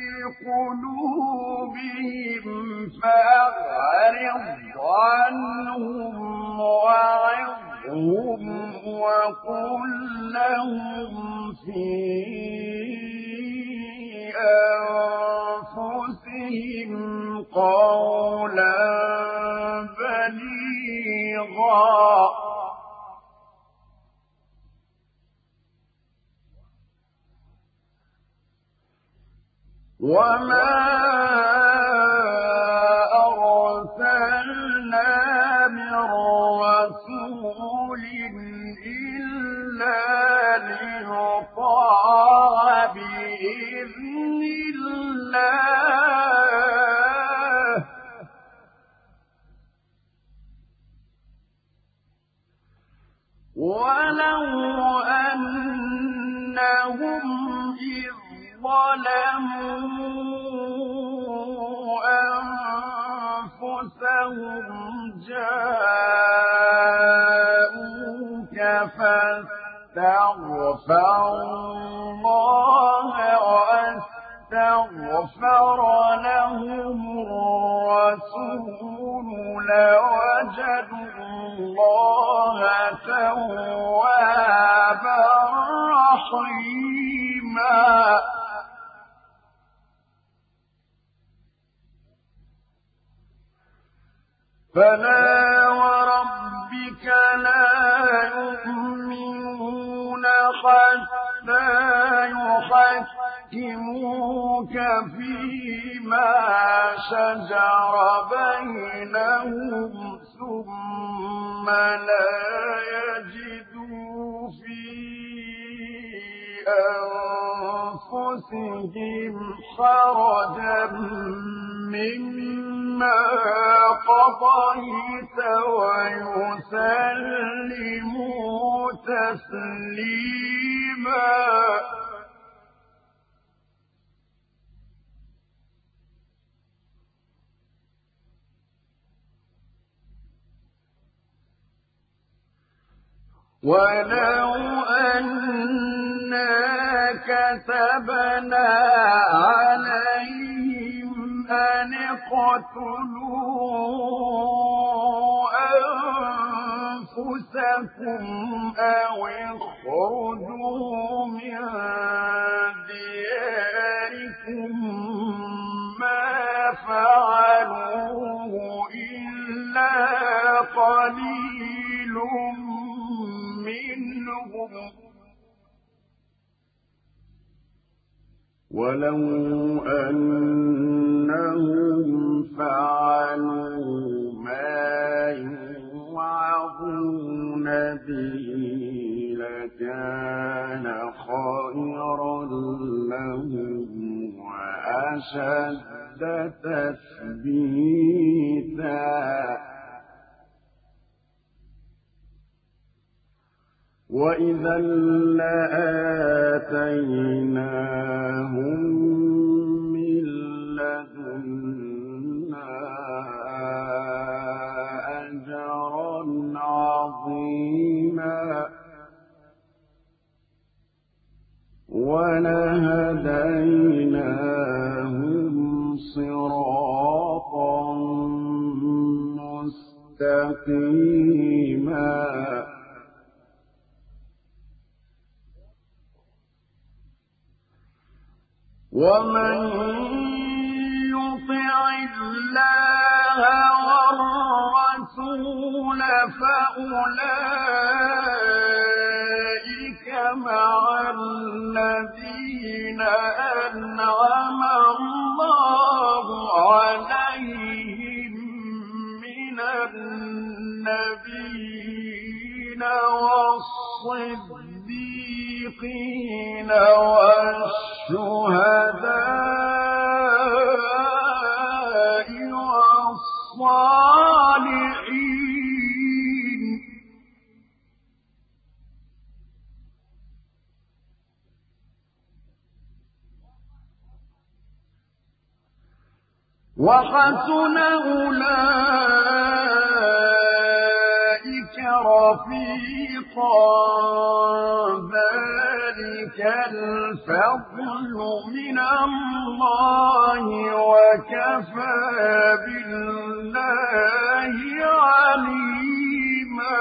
قلوبهم فأعرض عنهم وعظهم وقل لهم في أنفسهم قولا بليغا وما أرسلنا من رسول إلا ليطاع بإذن الله ولو أنهم إذ ظلموا أنفسهم جاءوك فاستغفروا الله واستغفر لهم الرسول لوجدوا الله توابا رحيما فلا وربك لا يؤمنون حتى يحكموك فيما شجر بينهم ثم لا يجدوا في أنفسهم حرجا مما قضيت ويسلموا تسليما ولو أنا كتبنا عليهم أن اقتلوا أنفسكم أو اخرجوا من دياركم ما فعلوه إلا قليل منهم ولو أنهم فعلوا ما يوعظون به لكان خيرا لهم وأشد تثبيتا وإذا لآتيناهم من لدنا أجرا عظيما ولهديناهم صراطا مستقيما ومن يطع الله والرسول فأولئك مع الذين أنعم الله عليهم من النبيين والصديقين والشهداء والصالحين وحسن أولئك رفيقا ذلك الفضل من الله وكفى بالله عليما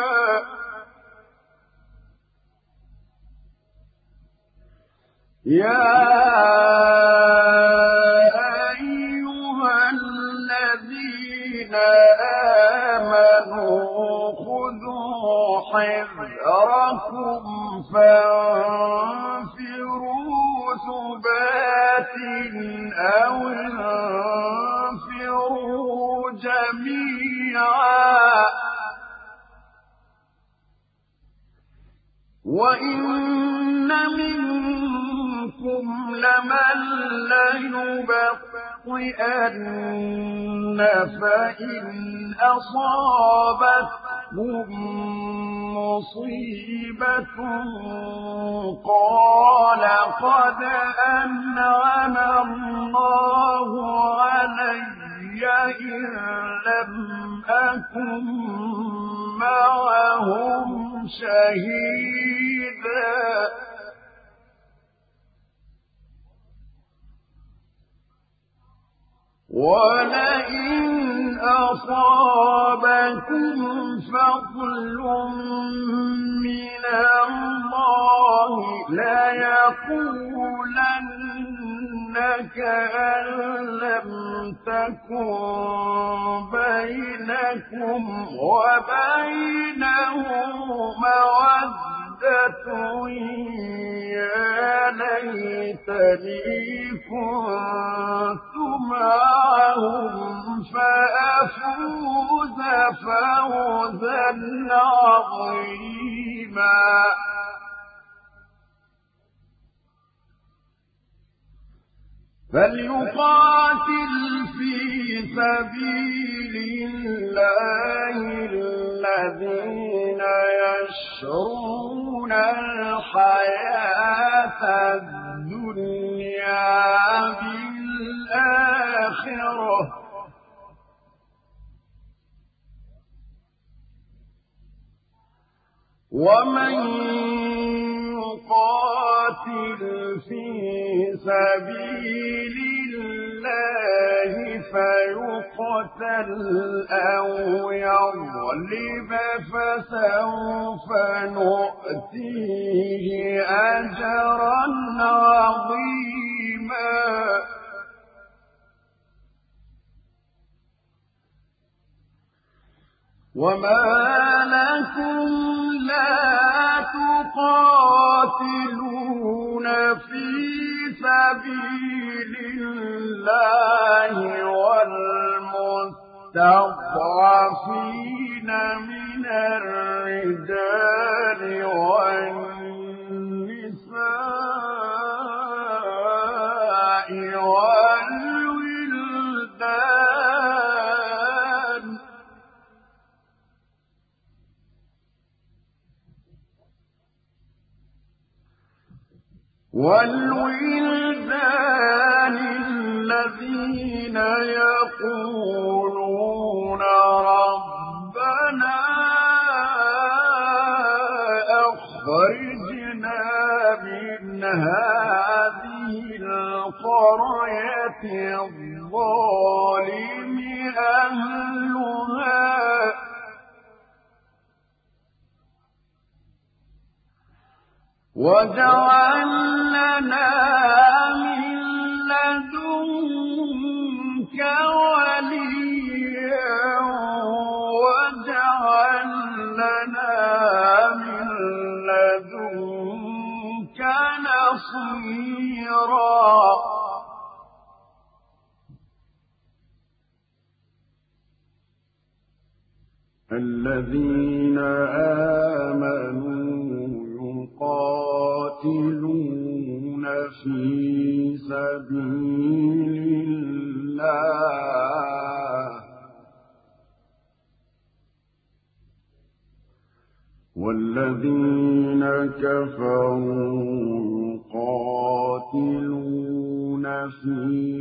يا أيها الذين آمنوا خذوا حذركم فانفروا ثبات أو انفروا جميعا وإن منكم لمن ليبطئن فإن أصابتكم مصيبة قال قد أنعم الله علي إذ لم أكن معهم شهيدا ولئن أصابكم فضل من الله ليقولن كأن لم تكن بينكم وبينه مودة يا ليتني كنت معهم فأفوز فوزا عظيما فليقاتل في سبيل الله الذين يشرون الحياة الدنيا بالآخرة ومن يقاتل في سبيل الله فيقتل أو يغلب فسوف نؤتيه أجرا عظيما وما لكم لا تقاتلون في سبيل الله والمستضعفين من الرجال الرجال والنساء والولدان الذين يقولون ربنا أخرجنا من هذه القرية الظالم أهلها واجعل لنا من لدنك وليا واجعل لنا من لدنك نصيرا الذين آمنوا يقاتلون في سبيل الله والذين كفروا يقاتلون في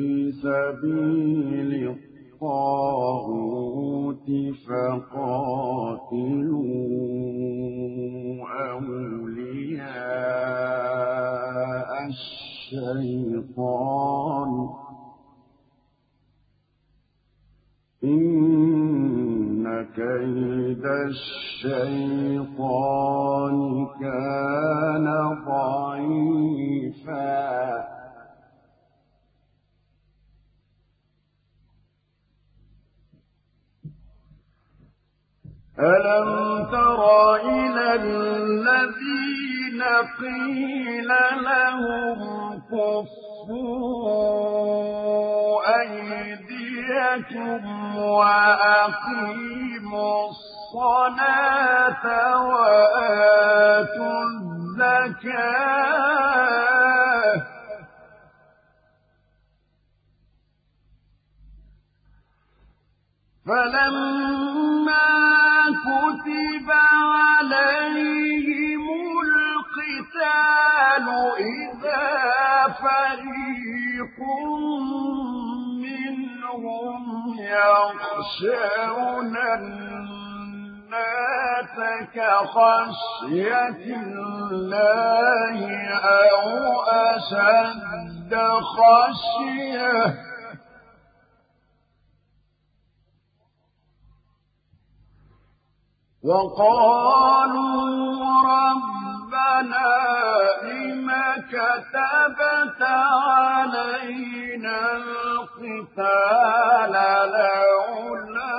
سبيل الطاغوت فقاتلوا أولياء الشيطان إن كيد الشيطان كان ضعيفا ألم تر إلى الذين قيل لهم كفوا أيديكم وأقيموا الصلاة وآتوا الزكاة فلما كتب عليهم القتال إذا فريق منهم يخشون الناس كخشية الله أو أشد خشية وقالوا ربنا لم كتبت علينا القتال لولا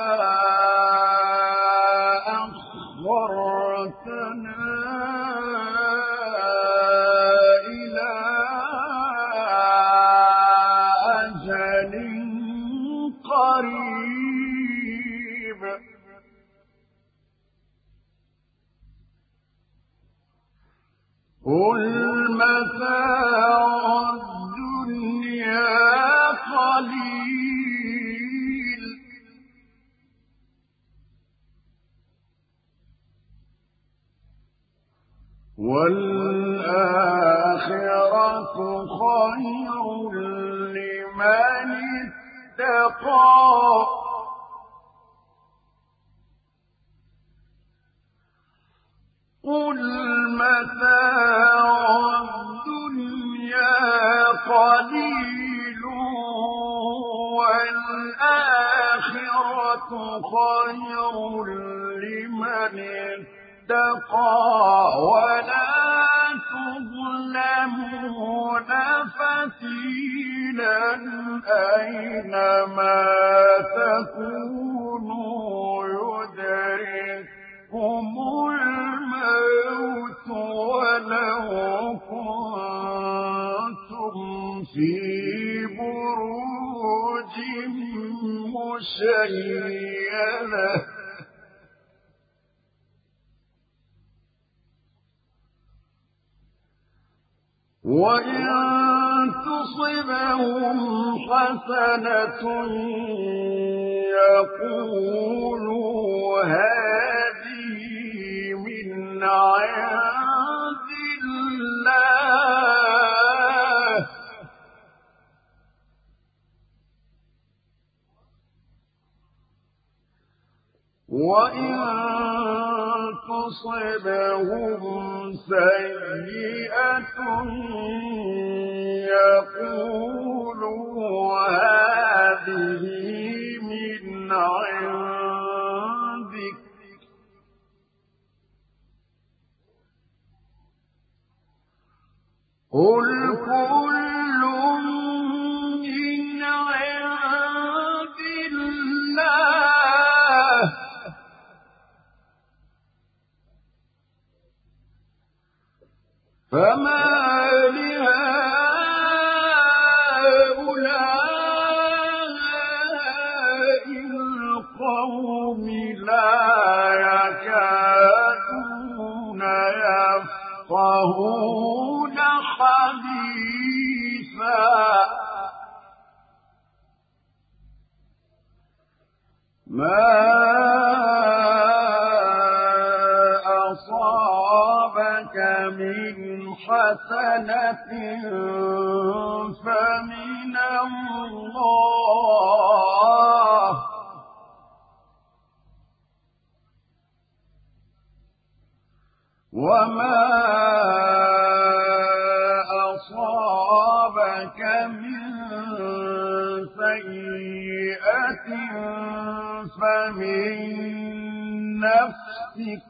أخرتنا إلى أجل قريب قل متاع الدنيا قليل والآخرة خير لمن اتقى قل متاع الدنيا قليل والآخرة خير لمن اتقى ولا تظلمون فتيلا أينما تكونوا يدرككم الموت ولو كنتم في بروج مشيدة وإن تصبهم حسنة يقولوا هذه من عند الله وإن تصبهم سيئة يقولوا هذه من عندك قل كل من عند الله فما لهؤلاء القوم لا يكادون يفقهون حديثا ما أصابك من حسنة فمن الله وما أصابك من سيئة فمن نفسك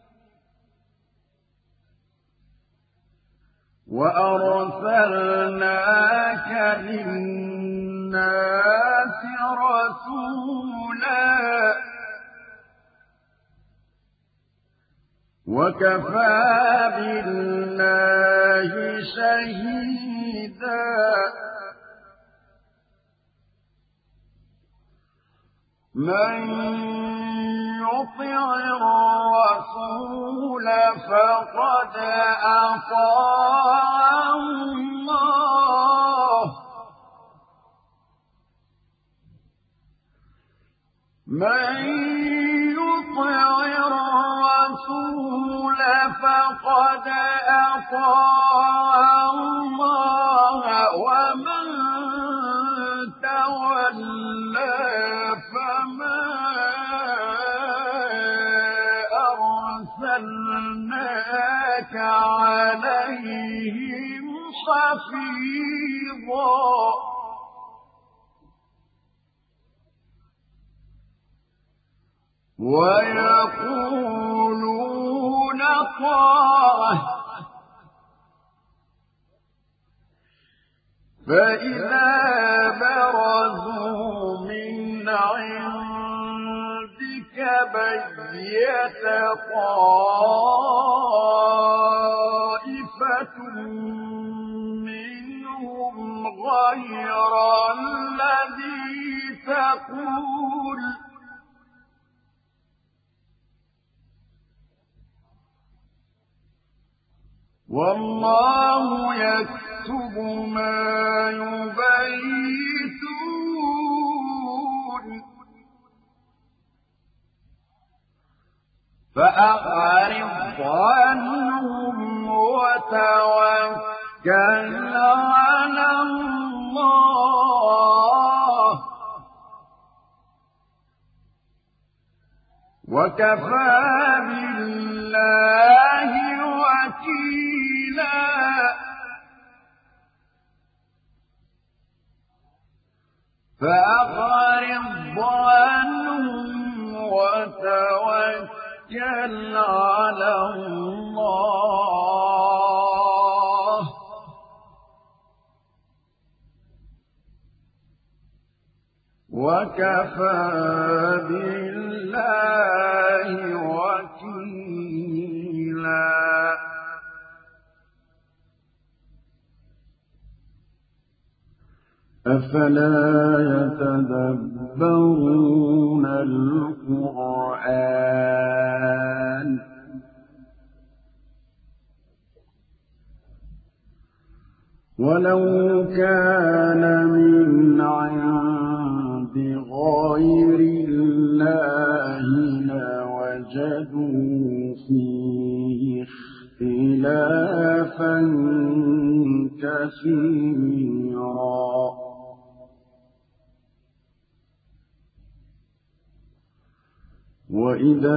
وأرسلناك للناس رسولا وكفى بالله شهيدا من يطع الرسول فقد أطاع الله من يطع الرسول فقد أطاع الله ومن تولى فما أرسلناك عليهم حفيظا ويقولون طاعة فإذا برزوا من عندك بيت طائفة منهم غير الذي تقول والله يكتب ما يبيتون فأعرض عنهم وتوكل على الله وكفى بالله وكيلا فأعرض عنهم وتوكل على الله وكفى بالله وكيلا أفلا يتدبرون القرآن ولو كان من عند غير الله لوجدوا فيه اختلافا كثيرا وإذا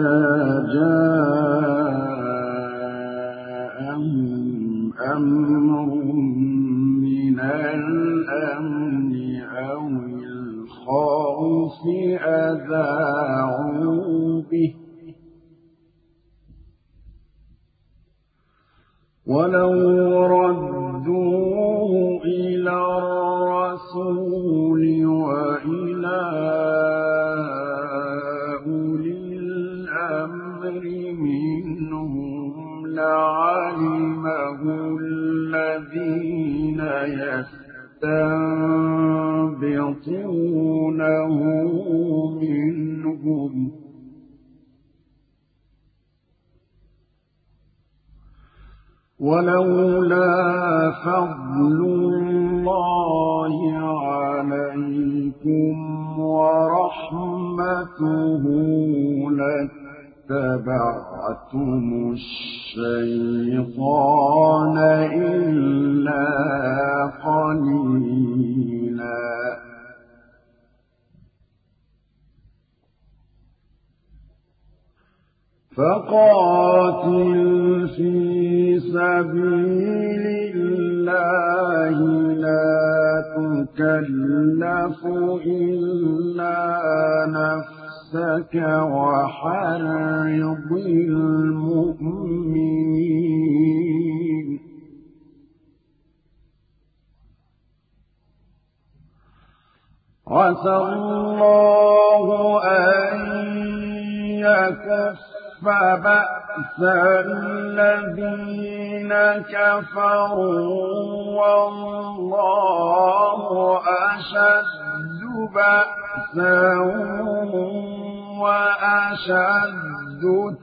جاءهم أمر من الأمن أو الخوف أذاعوا به ولو ردوه إلى الرسول وإلى أولي الأمر منهم لعلمه الذين يستنبطونه منهم ولولا فضل الله عليكم ورحمته لاتبعتم الشيطان إلا قليلا فقاتل في سبيل الله لا تكلف إلا نفسك وحرض المؤمنين عسى الله أن يكف بأس الذين كفروا والله أشد بأسا وأشد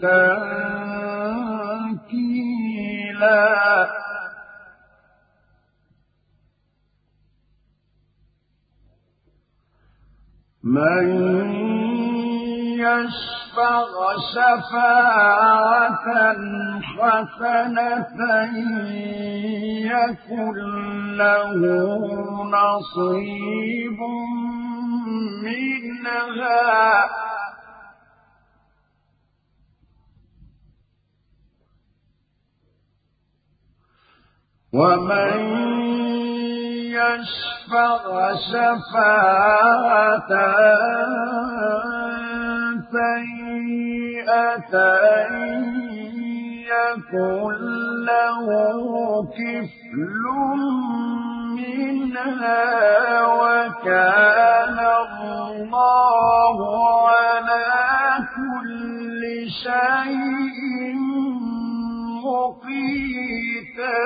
تنكيلا من يشفع شفاعة حسنة يكن له نصيب منها ومن يشفع شفاعة سيئة يكن له كفل منها وكان الله على كل شيء مقيتا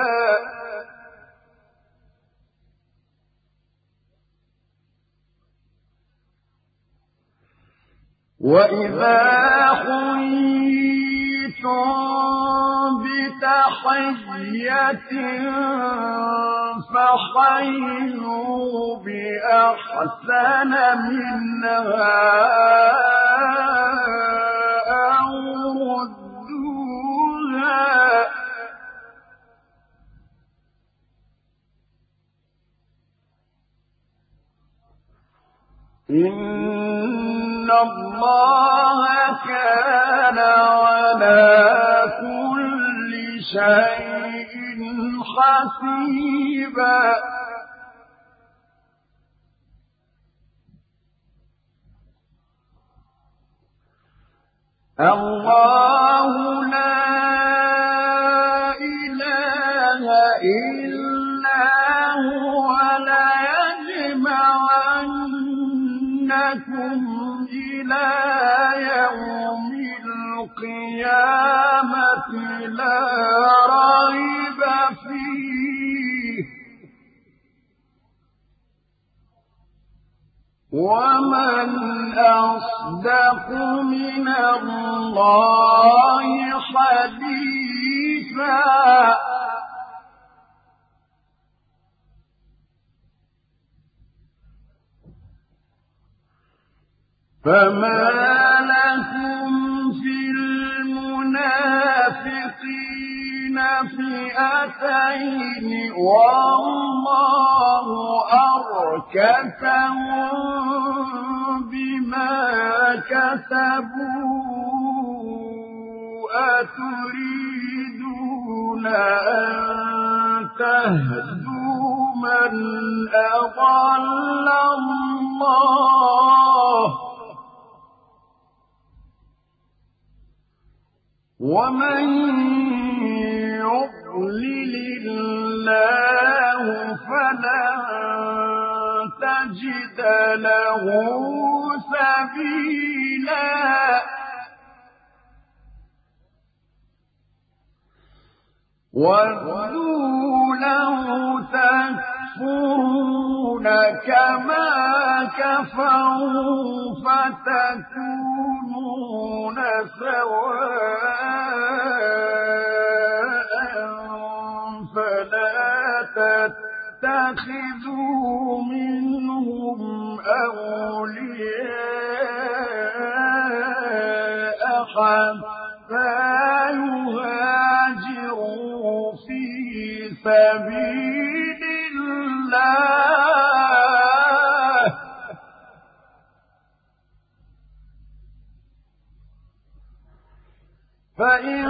وإذا حييتم بتحية فحيوا بأحسن منها أو ردوها إن الله كان على كل شيء حسيبا الله لا إله إلا هو ليجمعنكم إلى يوم القيامة لا ريب فيه ومن أصدق من الله حديثا فما لكم في المنافقين فئتين والله أركسهم بما كسبوا أتريدون أن تهدوا من أضل الله ومن يضلل الله فلن تجد له سبيلا وَدُّوا لَوْ تَكْفُرُونَ كَمَا كَفَرُوا فَتَكُونُونَ سَوَاءً فَلَا تَتَّخِذُوا مِنْهُمْ أَوْلِيَاءَ حَتَّى يهاجروا في سبيل الله فإن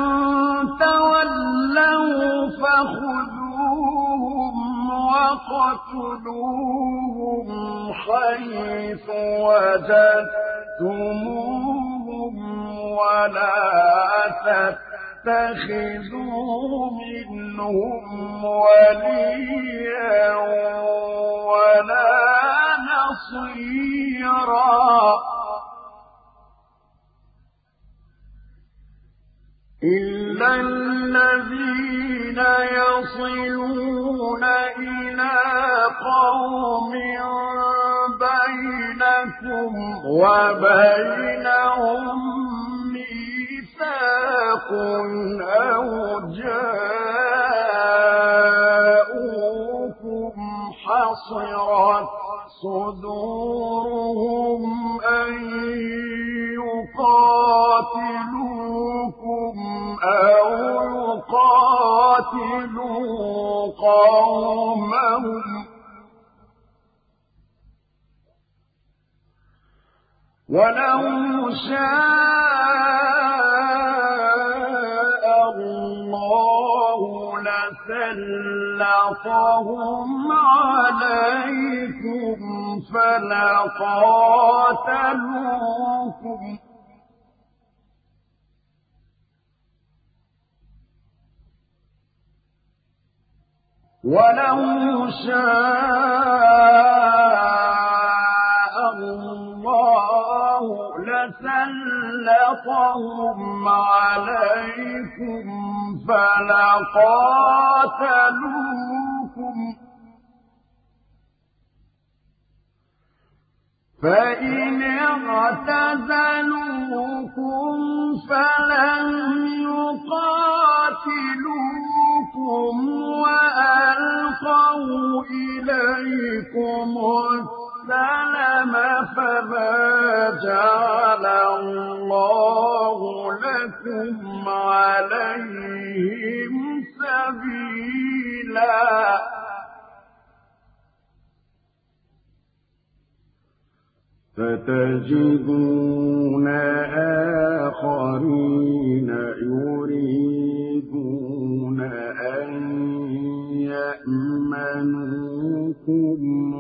تولوا فخذوهم وقتلوهم حيث وجدتموهم ولا تتخذوا منهم وليا ولا نصيرا إلا الذين يصلون إلى قوم بينكم وبينهم ميثاق أو جاءوكم حصرت صدورهم أن يقاتلوكم أو يقاتلوا قومهم ولو شاء الله لسلطهم عليكم فلقاتلوكم ولو شاء الله لسلطهم عليكم فلقاتلوكم فإن اعتزلوكم فلم يقاتلوكم وألقوا إليكم السلم فما جعل الله لكم عليهم سبيلا فتجدون آخرين يريدون أن يأمنوكم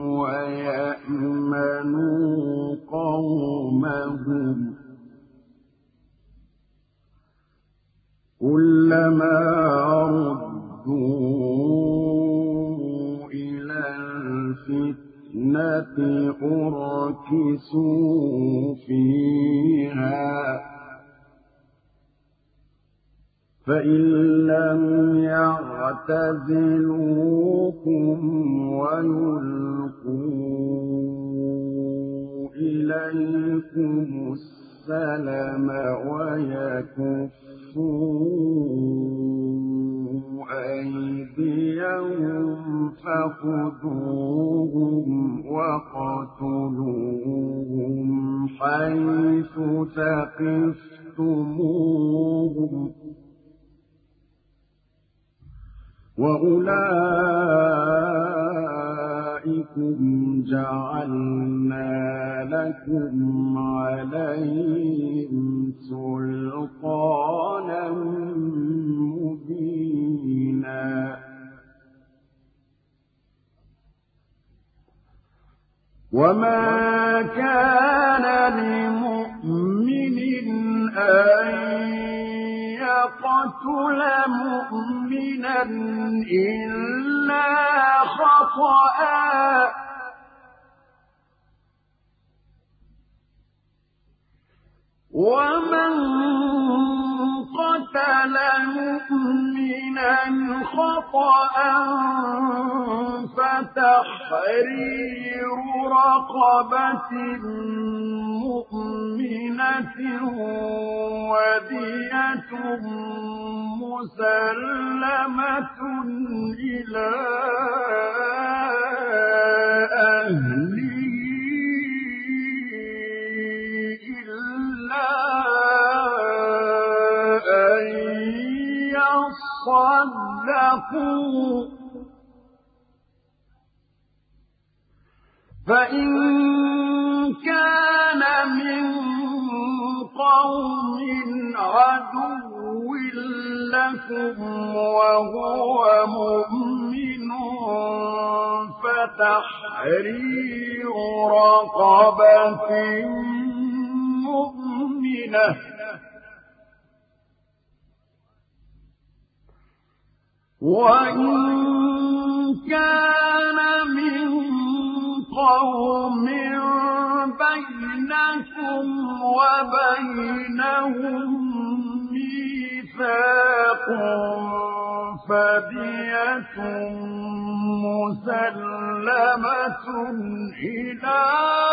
ويأمنوا قومهم كلما ردوا إلى الفتنة أركسوا فيها فإن لم يعتزلوكم ويلقوا إليكم السلم ويكفوا أيديهم فخذوهم وقتلوهم حيث ثقفتموهم وأولئكم جعلنا لكم عليهم سلطانا مبينا وما كان لمؤمن أن يقتل مؤمنا إلا خطأ ومن قتل مؤمنا خطأ فتحرير رقبة مؤمنة ودية مسلمة إلى أهله إلا أن يصدقوا فإن كان من قوم عدو لكم وهو مؤمن فتحرير رقبة مؤمنة وإن كان من قوم بينكم وبينهم ميثاق فدية مسلمة إلى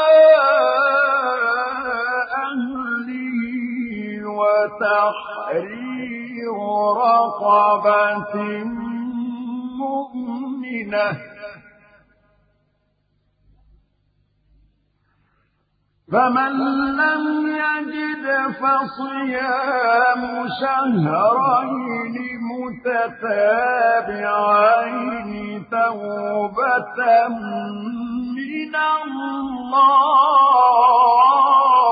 أهله وتحرير رقبة مؤمنة فمن لم يجد فصيام شهرين متتابعين توبة من الله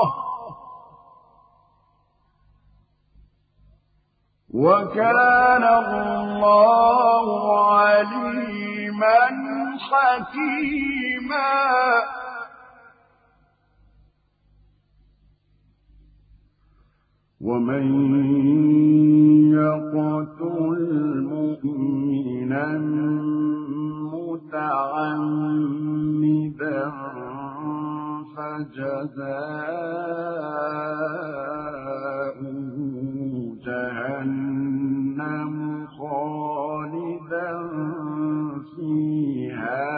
وكان الله عليما حكيما ومن يقتل مؤمنا متعمدا فجزاؤه جهنم خالدا فيها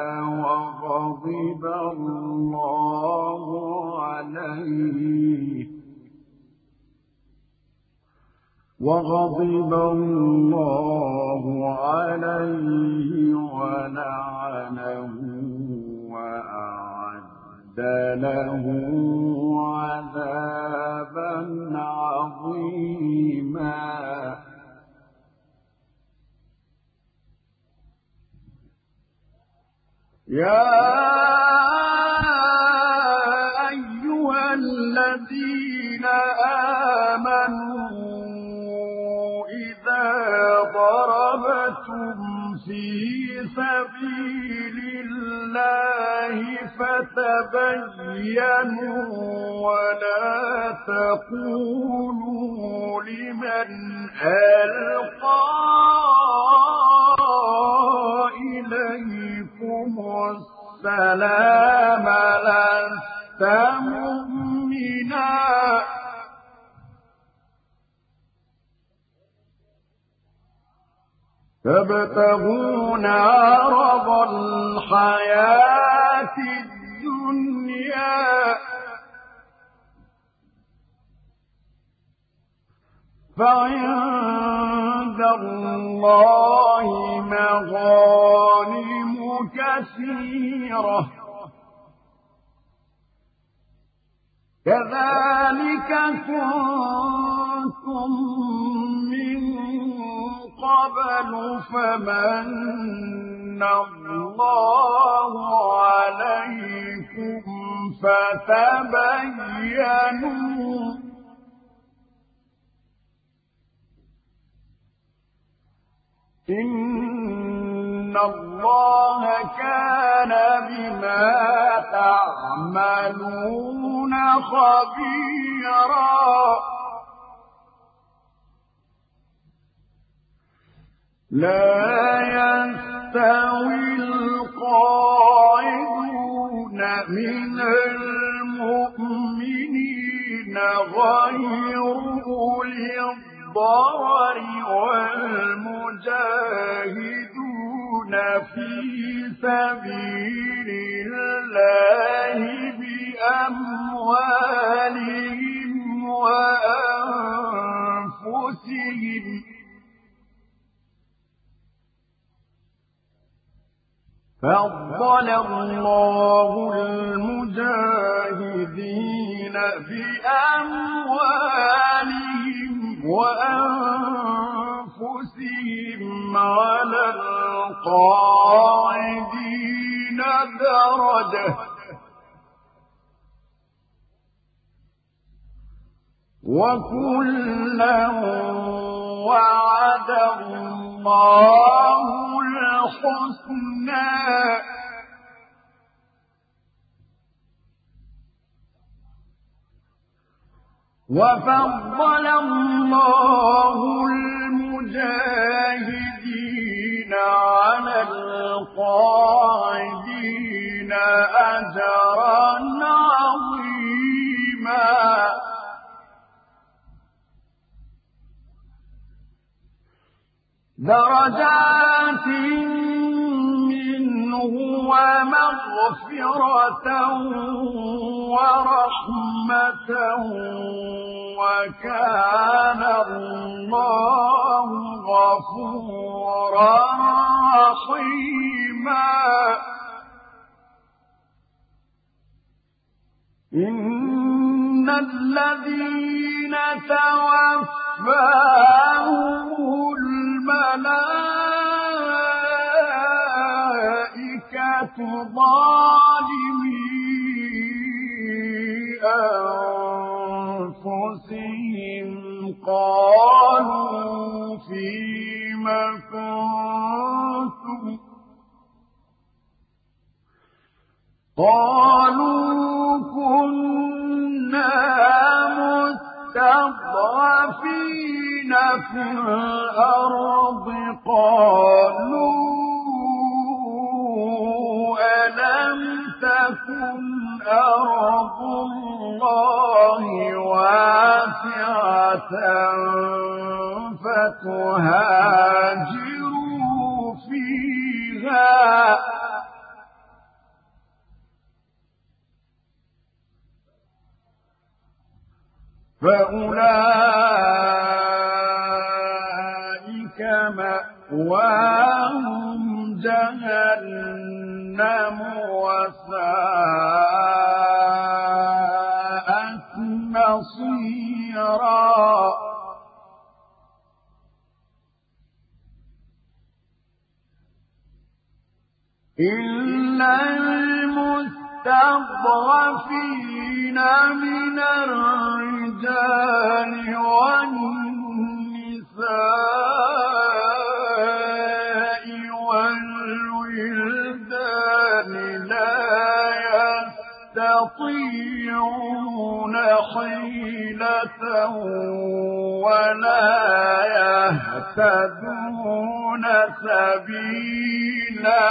وغضب الله عليه ولعنه وأعد له عذابا عظيما يا أيها الذين آمنوا إذا ضربتم في سبيل الله فتبينوا ولا تقولوا لمن ألقى إليكم السلام لست مؤمنا تبتغون عرض الحياة الدنيا فعند الله مغانم كثيرة كذلك كنتم من قبل فمن الله عليكم فتبينوا إن الله كان بما تعملون خبيرا لا يستوي القاعدون من المؤمنين غير أولي الضرر والمجاهدون في سبيل الله بأموالهم وأنفسهم فضل الله المجاهدين بأموالهم وأنفسهم على القاعدين درجة وكلا وعد الله الحسنى وفضل الله المجاهدين على القاعدين أجرا عظيما درجات منه ومغفرة ورحمة وكان الله غفورا رحيما إن الذين توفاهم الملائكة ظالمي أنفسهم قالوا فيم كنتم قالوا كنا مستضعفين في الأرض قالوا ألم تكن أرض الله واسعة فتهاجروا فيها فأولئك مأواهم جهنم وساءت مصيرا إلا المستضعفين من الرجال والنساء والولدان لا يستطيعون حيلة ولا يهتدون سبيلا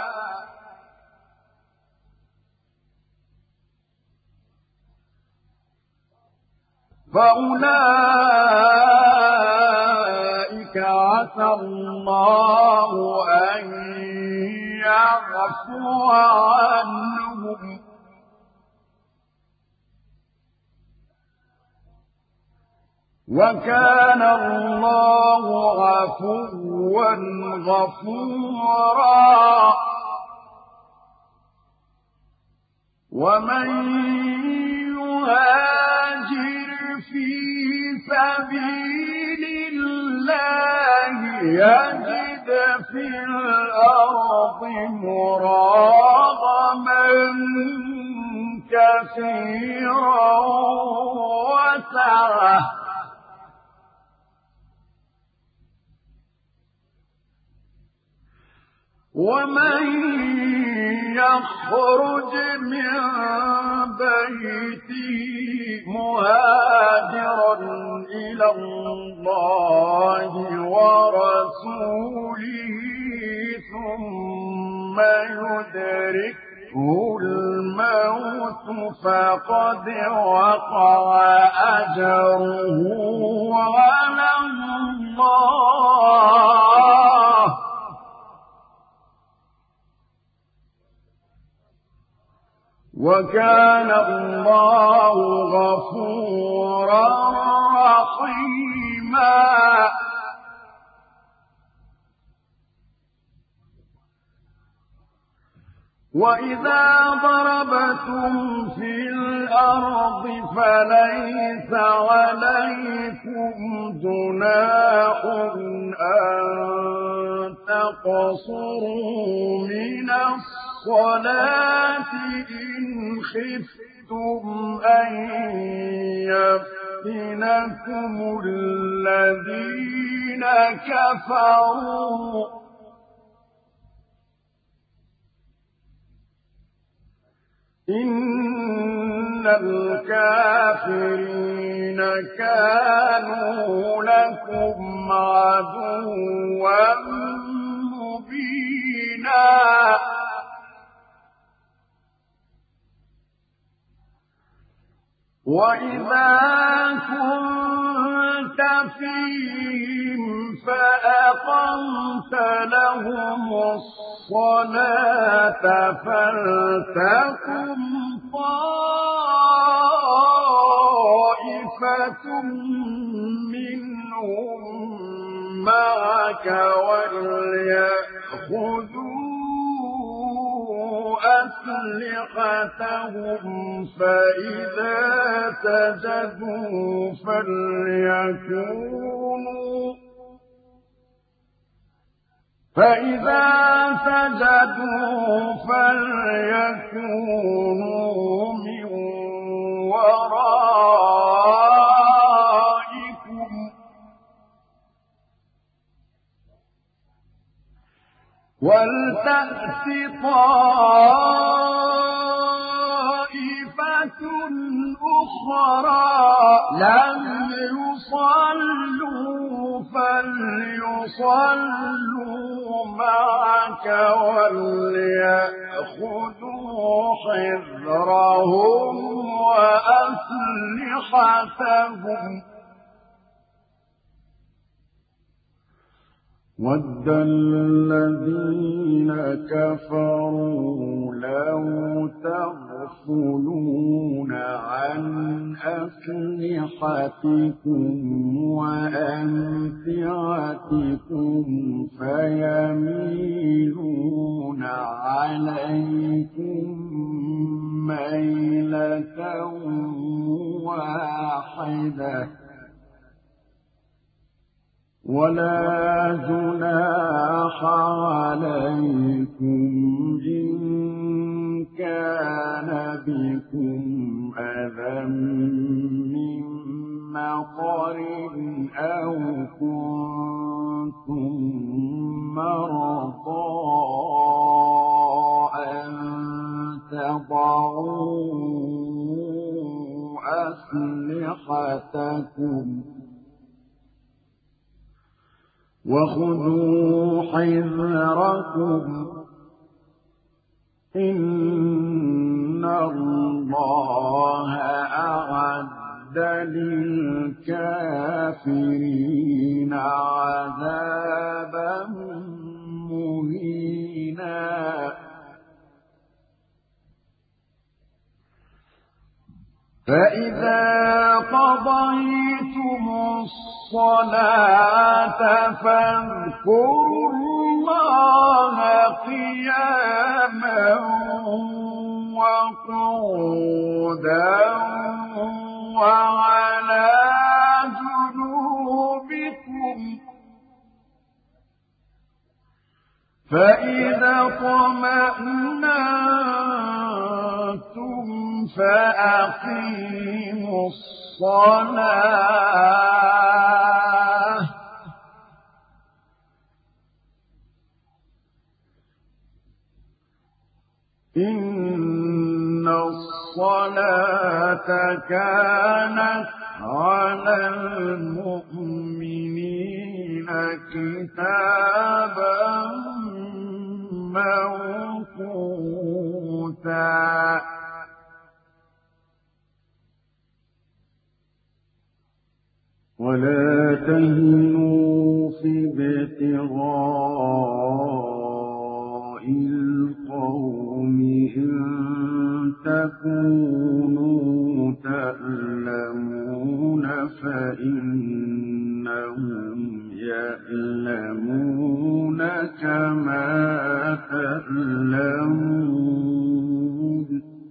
فأولئك عسى الله أن يعفو عنهم وكان الله عفوا غفورا ومن يهاجر في سبيل الله يجد في الأرض مراغما كثيرا وسعة ومن يخرج من بيته مهاجرا إلى الله ورسوله ثم يدركه الموت فقد وقع أجره على الله وكان الله غفورا رحيما وإذا ضربتم في الأرض فليس عليكم جناح أن تقصروا من الصلاة إن خفتم أن يفتنكم الذين كفروا إن الكافرين كانوا لكم عدوا مبينا وإذا كنت فيهم فأقمت لهم الصلاة فلتقم طائفة منهم معك وليأخذوا أسلحتهم فإذا سجدوا فليكونوا من ورائكم ولتأت طائفة أخرى لم يصلوا فليصلوا معك وليأخذوا حذرهم وأسلحتهم وَدَّ الَّذِينَ كَفَرُوا لَوْ تَغْفُلُونَ عَنْ أَسْلِحَتِكُمْ وَأَمْتِعَتِكُمْ فَيَمِيلُونَ عَلَيْكُمْ مَيْلَةً وَاحِدَةً ولا جناح عليكم إن كان بكم أذى من مطر أو كنتم مرضى أن تضعوا أسلحتكم وخذوا حذركم إن الله أعد للكافرين عذابا مهينا فإذا قضيتم الصلاة فاذكروا الله قياما وقعودا وعلى جنوبكم فإذا اطمأننتم فأقيموا الصلاة إن الصلاة كانت على المؤمنين كتابا موقوتا ولا تهنوا في ابتغاء القوم إن تكونوا تألمون فإنهم يألمون كما تألمون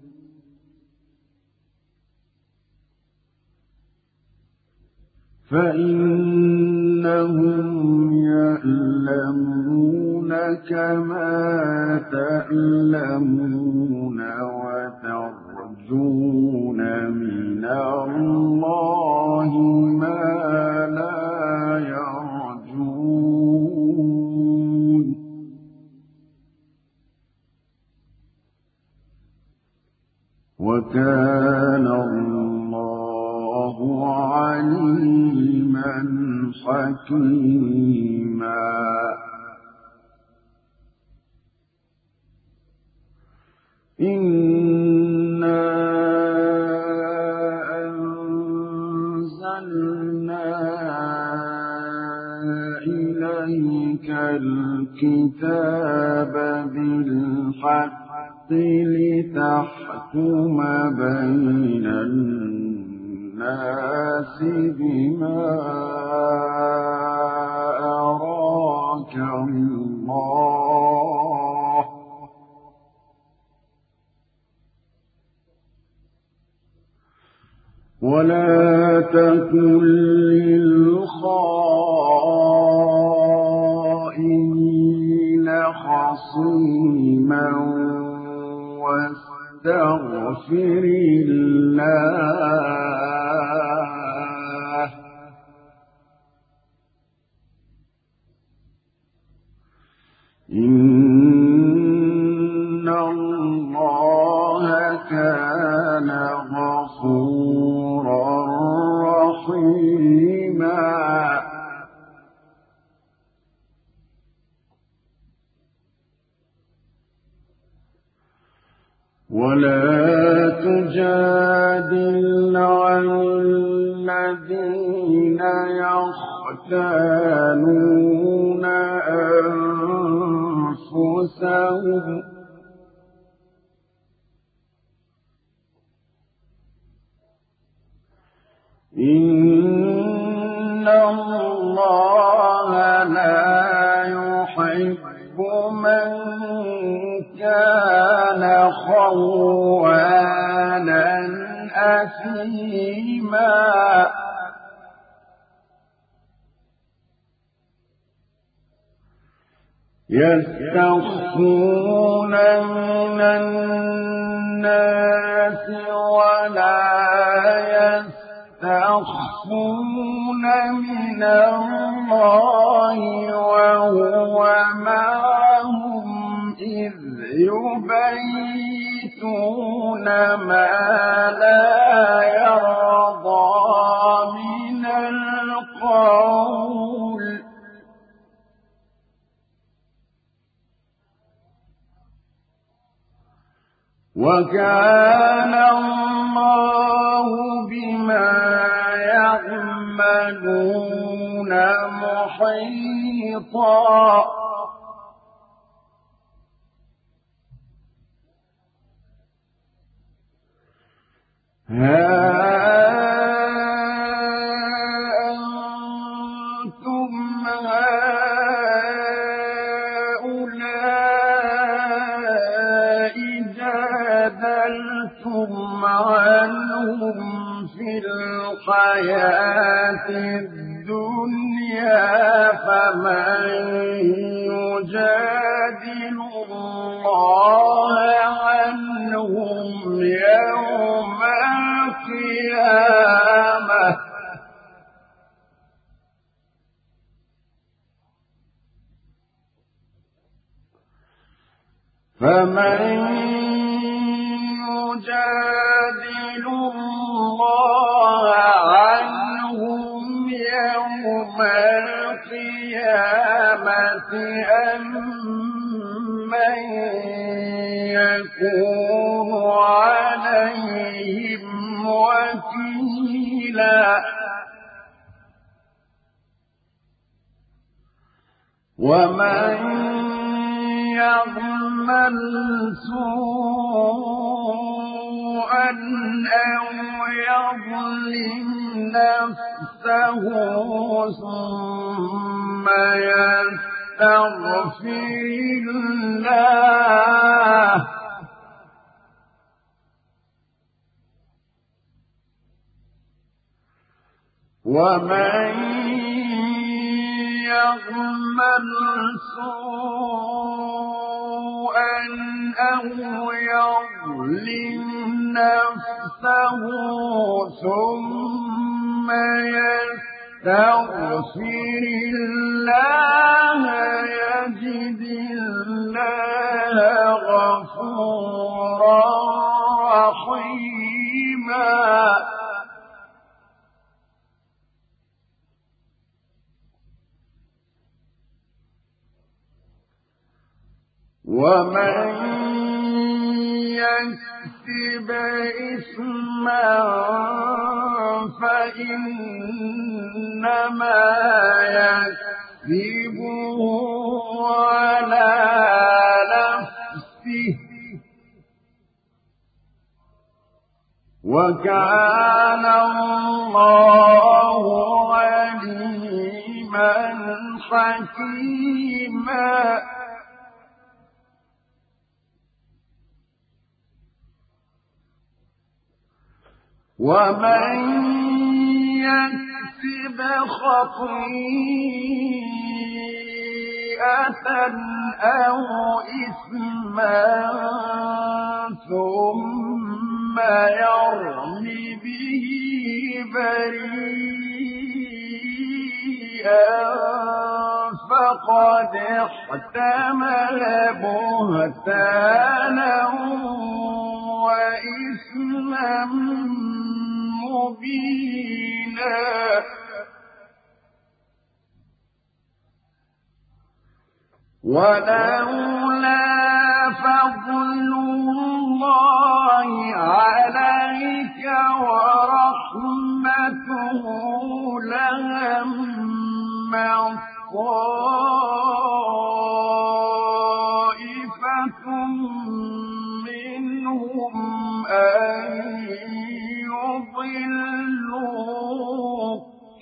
فإنهم يألمون كما تألمون وترجون من الله ما لا يرجون وكان الله عليما حكيما إنا أنزلنا إليك الكتاب بالحق لتحكم بين الناس بما أراك الله ولا تكن للخائنين خصيما واستغفر الله إن الله كان غفورا رحيما ولا تجادل عن الذين يختانون أنفسهم إن الله لا يحب من كان خوانا أثيما يستخفون من الناس ولا يستخفون من الله وهو معهم إذ يبيتون ما لا يرضى من القول وكان الله بما يعملون محيطا ها أنتم هؤلاء جادلتم عنهم في الحياة الدنيا فمن يجادل الله عنهم يوم القيامة أَمَّن يَكُونُ عَلَيْهِمْ وَكِيلًا وَمَن يَعْمَلْ سُوءًا أَوْ يَظْلِمْ نَفْسَهُ ثُمَّ يَسْتَغْفِرِ اللَّهَ وَمَن يَعْمَلْ سُوءًا أَوْ يَظْلِمْ نَفْسَهُ ثُمَّ يَسْتَغْفِرِ اللَّهَ يَجِدِ اللَّهَ غَفُورًا رَّحِيمًا وَمَن يَكْسِبْ إِثْمًا فَإِنَّمَا يَكْسِبُهُ عَلَى نَفْسِهِ وَكَانَ اللَّهُ عَلِيمًا حَكِيمًا وَمَن يَكْسِبْ خَطِيئَةً أَوْ إِثْمًا ثُمَّ يَرْمِ بِهِ بَرِيئًا فَقَدِ احْتَمَلَ بُهْتَانًا وَإِثْمًا مُبِينًا وَلَوْلَا فَضْلُ اللَّهِ عَلَيْكَ وَرَحْمَتُهُ لَهَمَّت طَّائِفَةٌ مِّنْهُمْ أَن يُضِلُّوكَ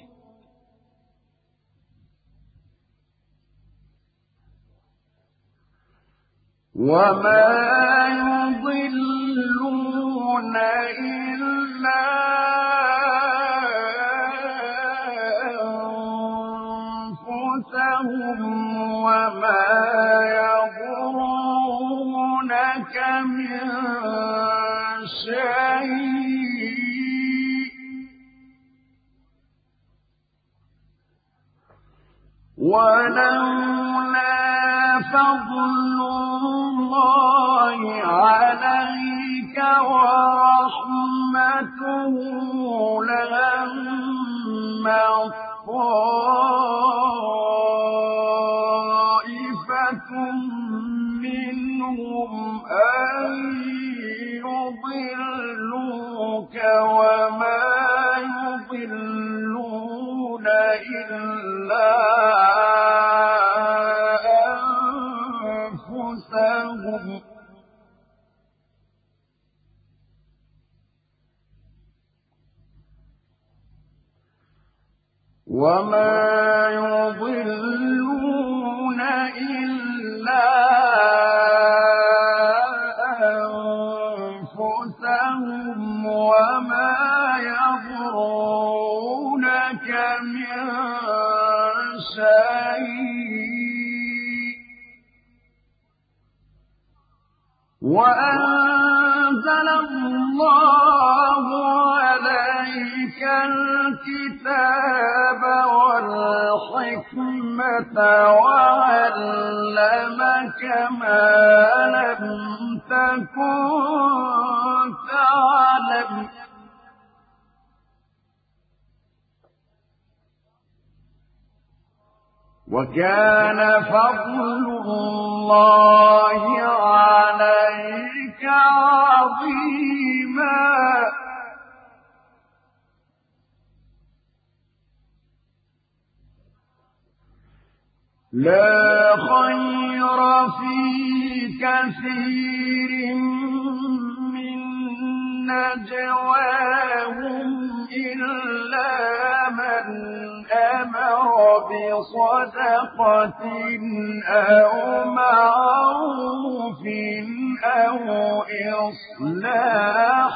وَمَا يُضِلُّونَ إِلَّا أَنفُسَهُمْ وَمَا يَضُرُّونَكَ مِن شَيْءٍ وَلَوْلَا فَضْلُ اللَّهِ عَلَيْكَ وَرَحْمَتُهُ لَهَمَّت طَّائِفَةٌ مِّنْهُمْ أَن يُضِلُّوكَ وَمَا يُضِلُّونَ إِلَّا أَنفُسَهُمْ وَمَا يَضُرُّونَكَ وأنزل الله عليك الكتاب والحكمة وعلمك ما لم تكن تعلم وكان فضل الله عليك عظيما لا خير في كثير من نجواهم إلا من أمر بصدقة أو معروف أو إصلاح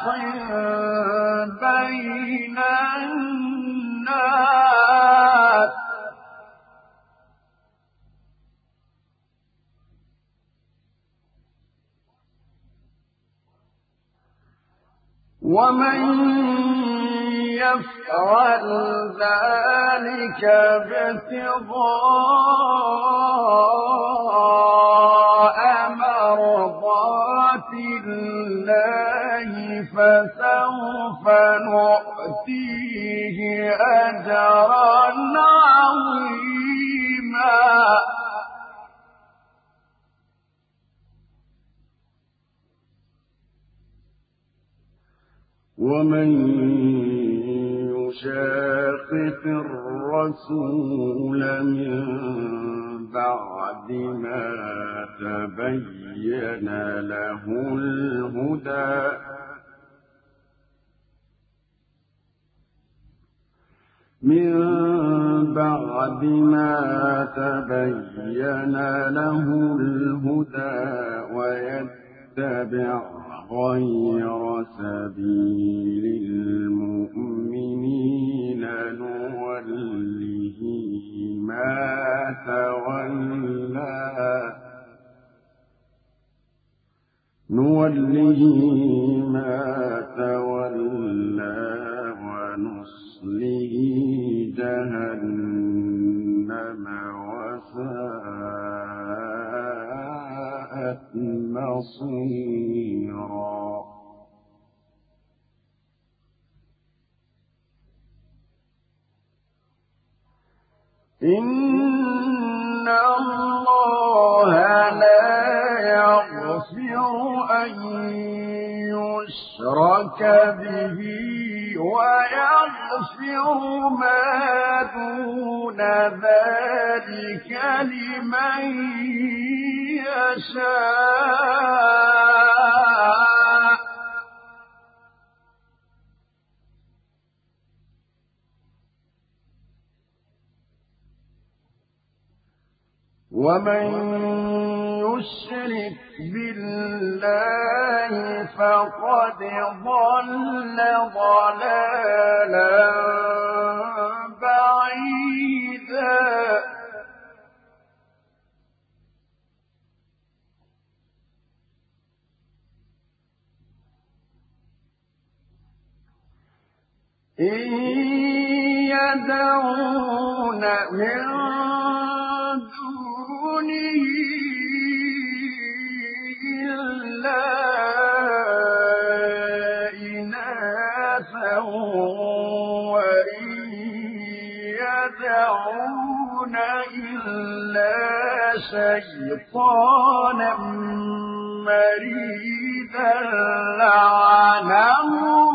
بين الناس ومن يفعل ذلك ابتغاء مرضات الله فسوف نؤتيه أجرا عظيما ومن يشاقق الرسول من بعد ما تبين له الهدى ويتبع غير سبيل المؤمنين نوله ما تولى ونصله جهنم وساءت مصيرا إن الله لا يغفر أن يشرك به ويغفر ما دون ذلك لمن يشاء ومن يشرك بالله فقد ضل ضلالا بعيدا إن يدعون من دونه إلا إناثا وإن يدعون إلا شيطانا مريدا لعنه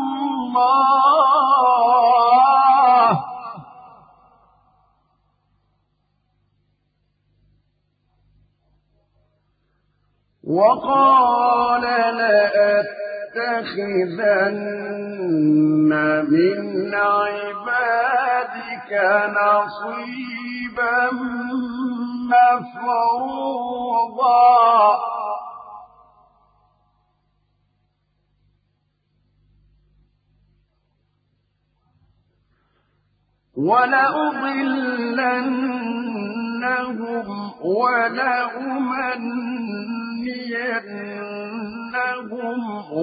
الله وقال لأتخذن من عبادك نصيبا مفروضا ولأضلنهم ولأمنينهم أصدقهم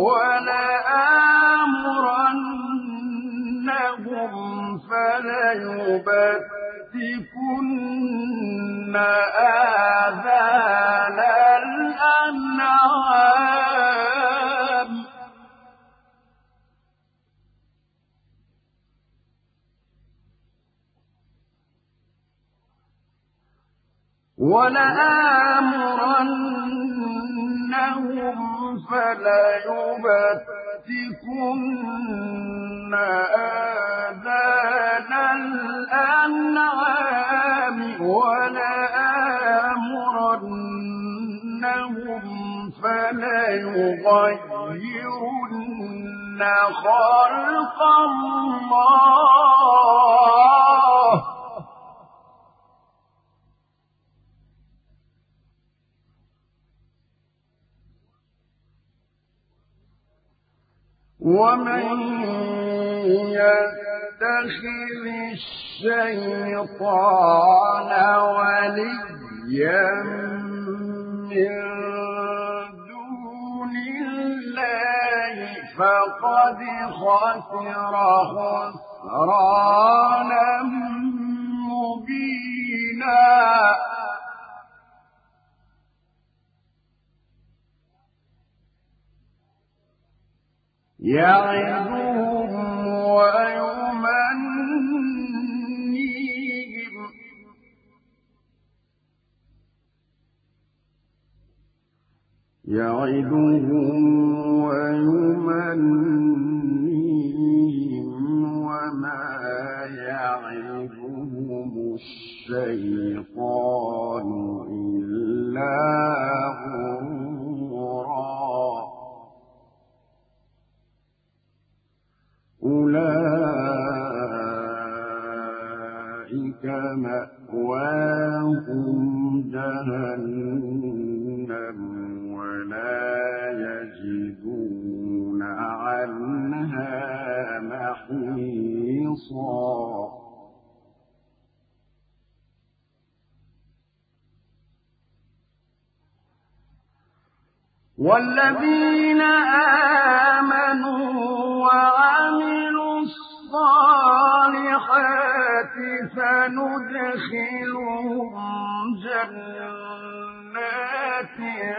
ولآمرنهم فليبتكن آذان الأنعام فليبتكن آذان الأنعام ولآمرنهم فليغيرن خلق الله ومن يتخذ الشيطان وليا من دون الله فقد خسر خسرانا مبينا يعدهم ويمنيهم وما يعدهم الشيطان إلا غرورا أولئك مأواهم جهنم ولا يجدون عنها محيصا والذين آمنوا وعملوا الصالحات سندخلهم جنات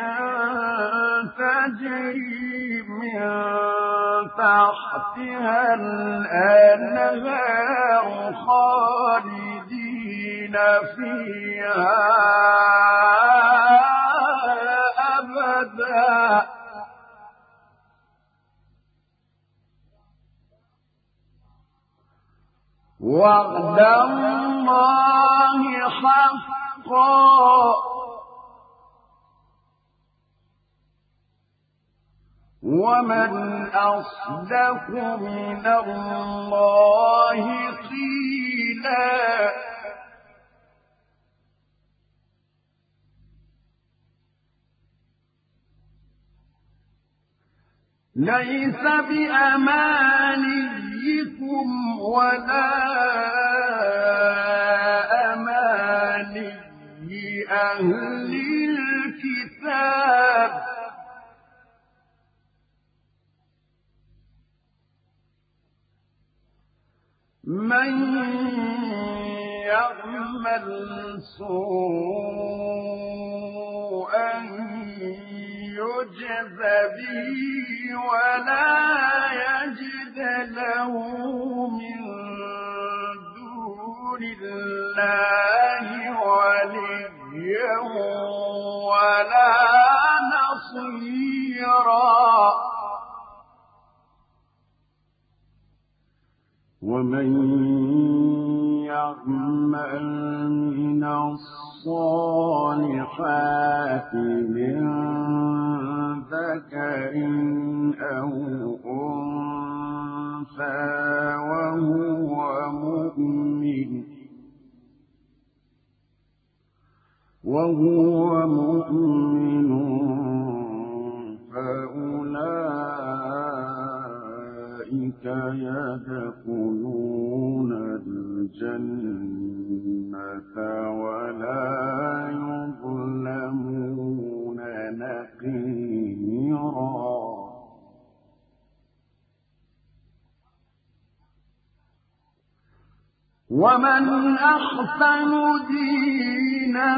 تجري من تحتها الأنهار خالدين فيها أبدا وعد الله حقا ومن أصدق من الله قيلا ليس بأمانيكم ولا أماني أهل الكتاب من يعمل سوءا يجز به ولا يجد له من دون الله وليا ولا نصيرا ومن يعمل من الصالحات من ذكر أو أنثى وهو مؤمن فأولئك يدخلون الجنة ولا يظلمون نقيرا ومن أحسن دينا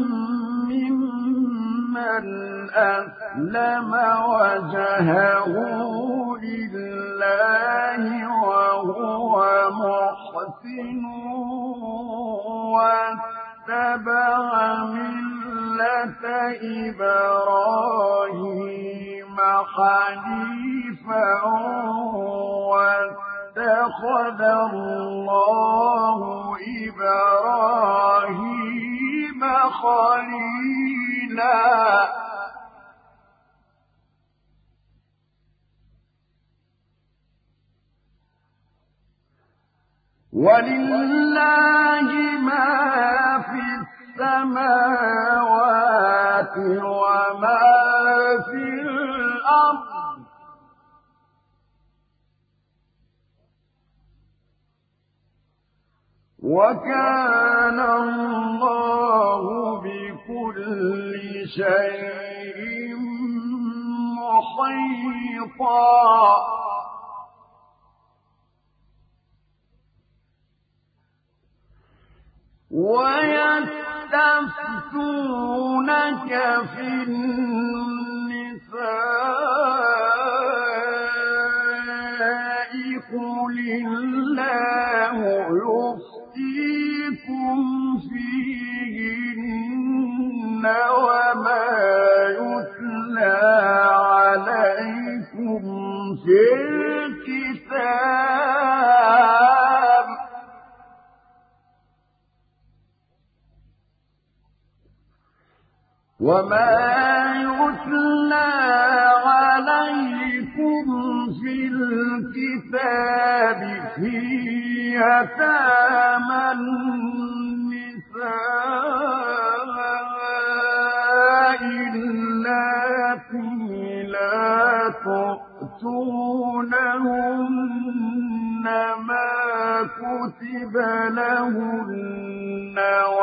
ممن أسلم وجهه لله وهو محسن واتبع ملة إبراهيم حنيفا واتخذ الله إبراهيم خليلا ولله ما في السماوات وما في الأرض وكان الله بكل شيء محيطا ويستفتونك في النساء قل الله يفتيكم فيهن وما يتلى عليكم في الكتاب في يتامى النساء اللاتي لا تؤتونهن ما كتب لهن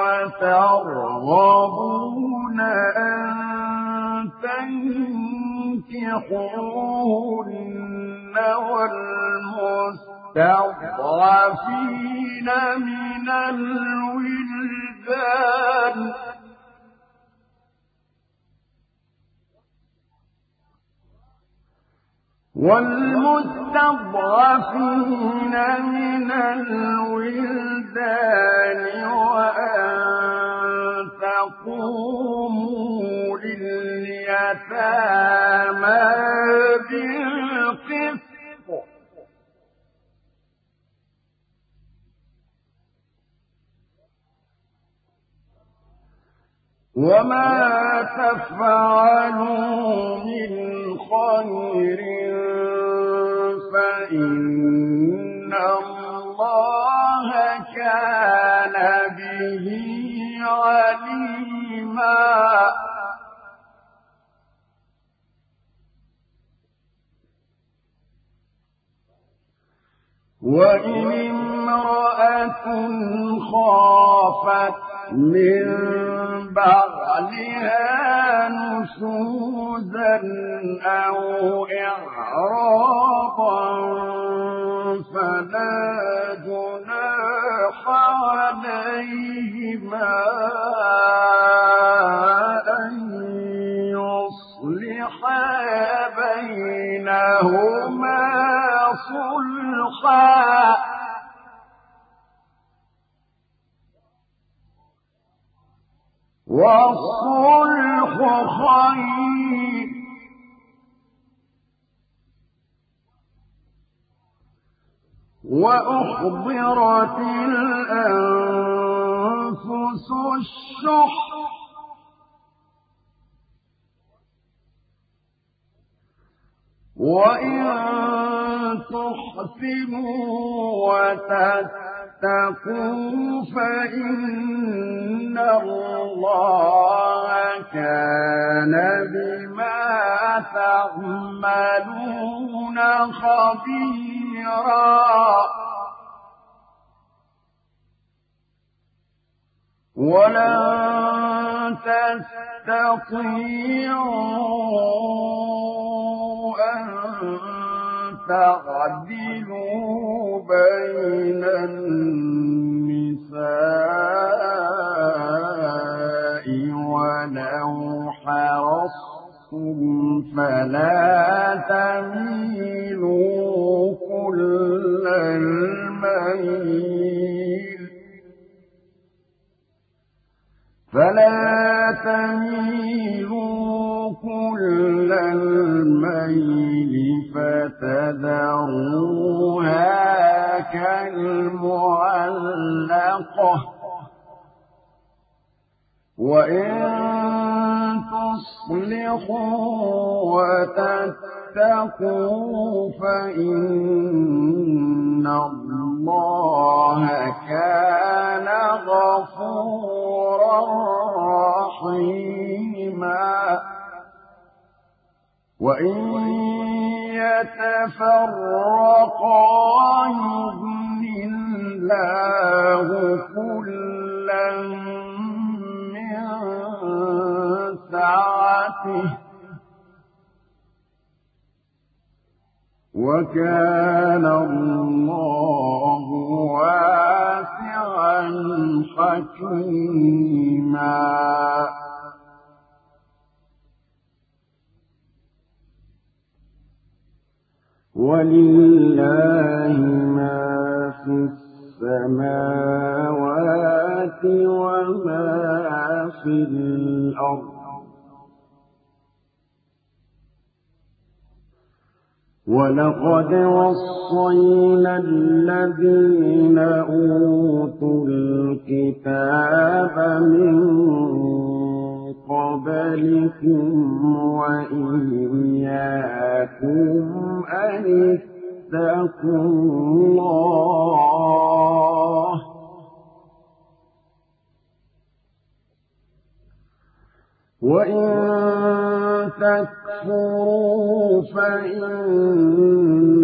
وترغبون أن تنكحوهن والمستضعفين من الولدان وأن تقوموا لليتامى بالقسط وما تفعلوا من خير فإن الله كان به عليما وإن امرأة خافت من بعلها نشوزا أو إعراضا فلا جناح عليهما أن يصلحا بينهما صلحا والصلح خير وأحضرت الأنفس الشح وإن تحسنوا وتتقوا فإن الله كان بما تعملون خبيرا ولن تستطيعوا أن تعدلوا بين النساء ولو حرصتم فلا تميلوا كل الميل فتذروها كالمعلقة وإن تصلحوا وتتقوا فإن الله كان غفورا رحيما وإن يتفرقا يغن الله كلا من سعته وكان الله واسعا حكيما ولله ما في السماوات وما في الأرض ولقد وصينا الذين أوتوا الكتاب من قبلكم وإياكم أن اتقوا الله وإن تكفروا فإن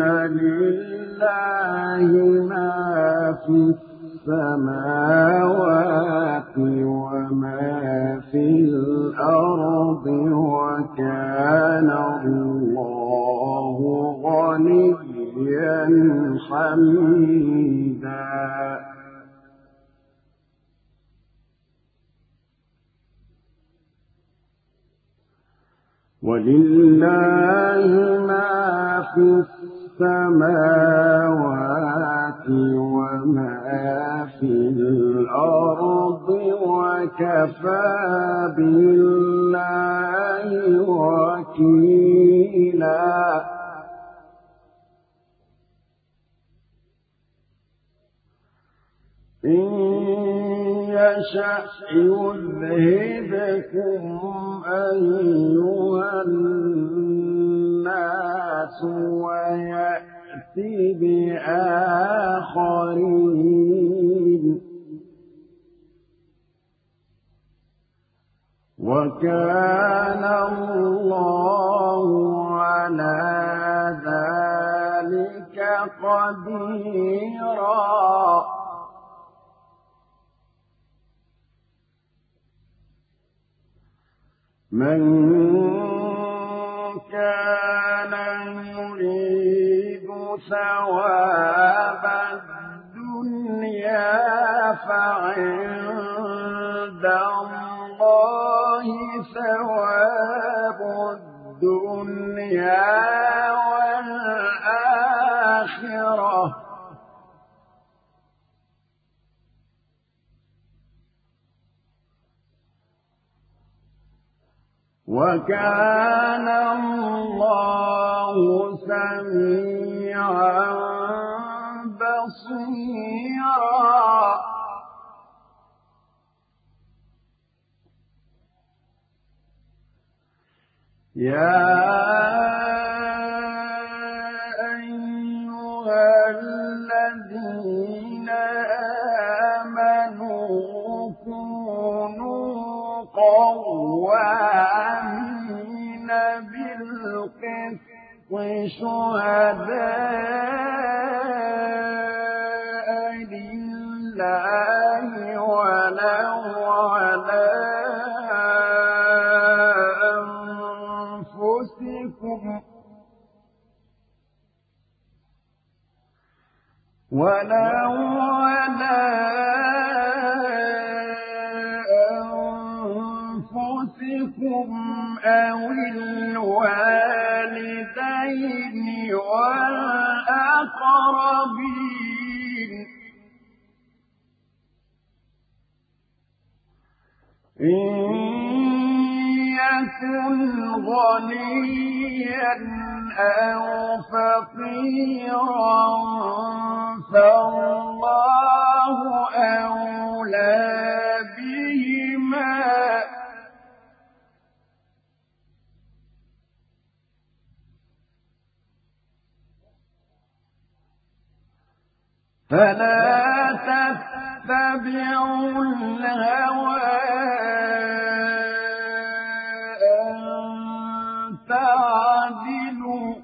لله ما في السماوات وما في الأرض وكان الله غنيا حميدا ولله ما في السماوات وما في الأرض وكفى بالله وكيلا إن يشأ يذهبكم أيها الناس ويأتي بآخرين وكان الله على ذلك قديرا من كان يريد ثواب الدنيا فعند الله ثواب الدنيا والآخرة وكان الله سميعا بصيرا يا أيها الذين آمنوا كونوا قوامين بالقسط شهداء لله ولو على أنفسكم ولو على أنفسكم أو الوالدين والأقربين إن يكن غنيا أو فقيرا فالله أولى بهما فلا تتبعوا الهوى أن تعدلوا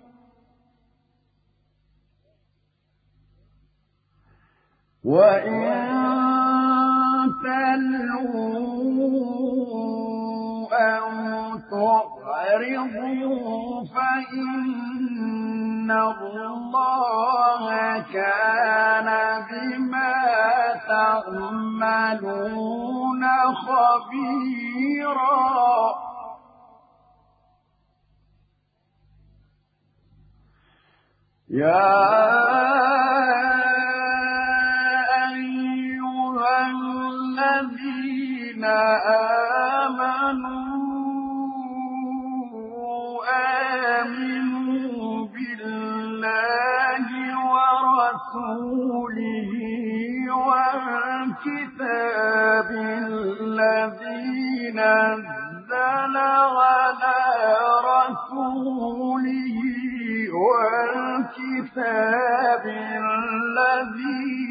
وإن تلووا أو تعرضوا فإن الله كان بما تعملون خبيرا يا أيها الذين آمنوا بالله ورسوله والكتاب الذي نزل على رسوله والكتاب الذي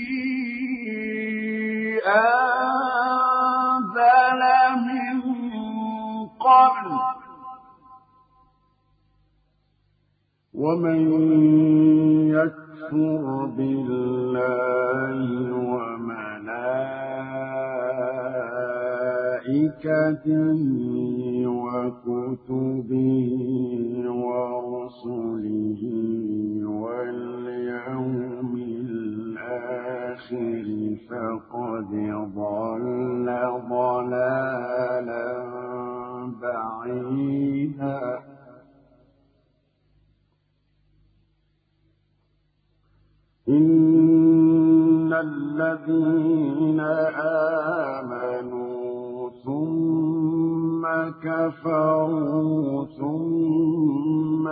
أنزل من قبل ومن يكفر بالله وملائكته وكتبه ورسله واليوم الآخر فقد ضل ضلالا بعيدا إن الذين آمنوا ثم كفروا ثم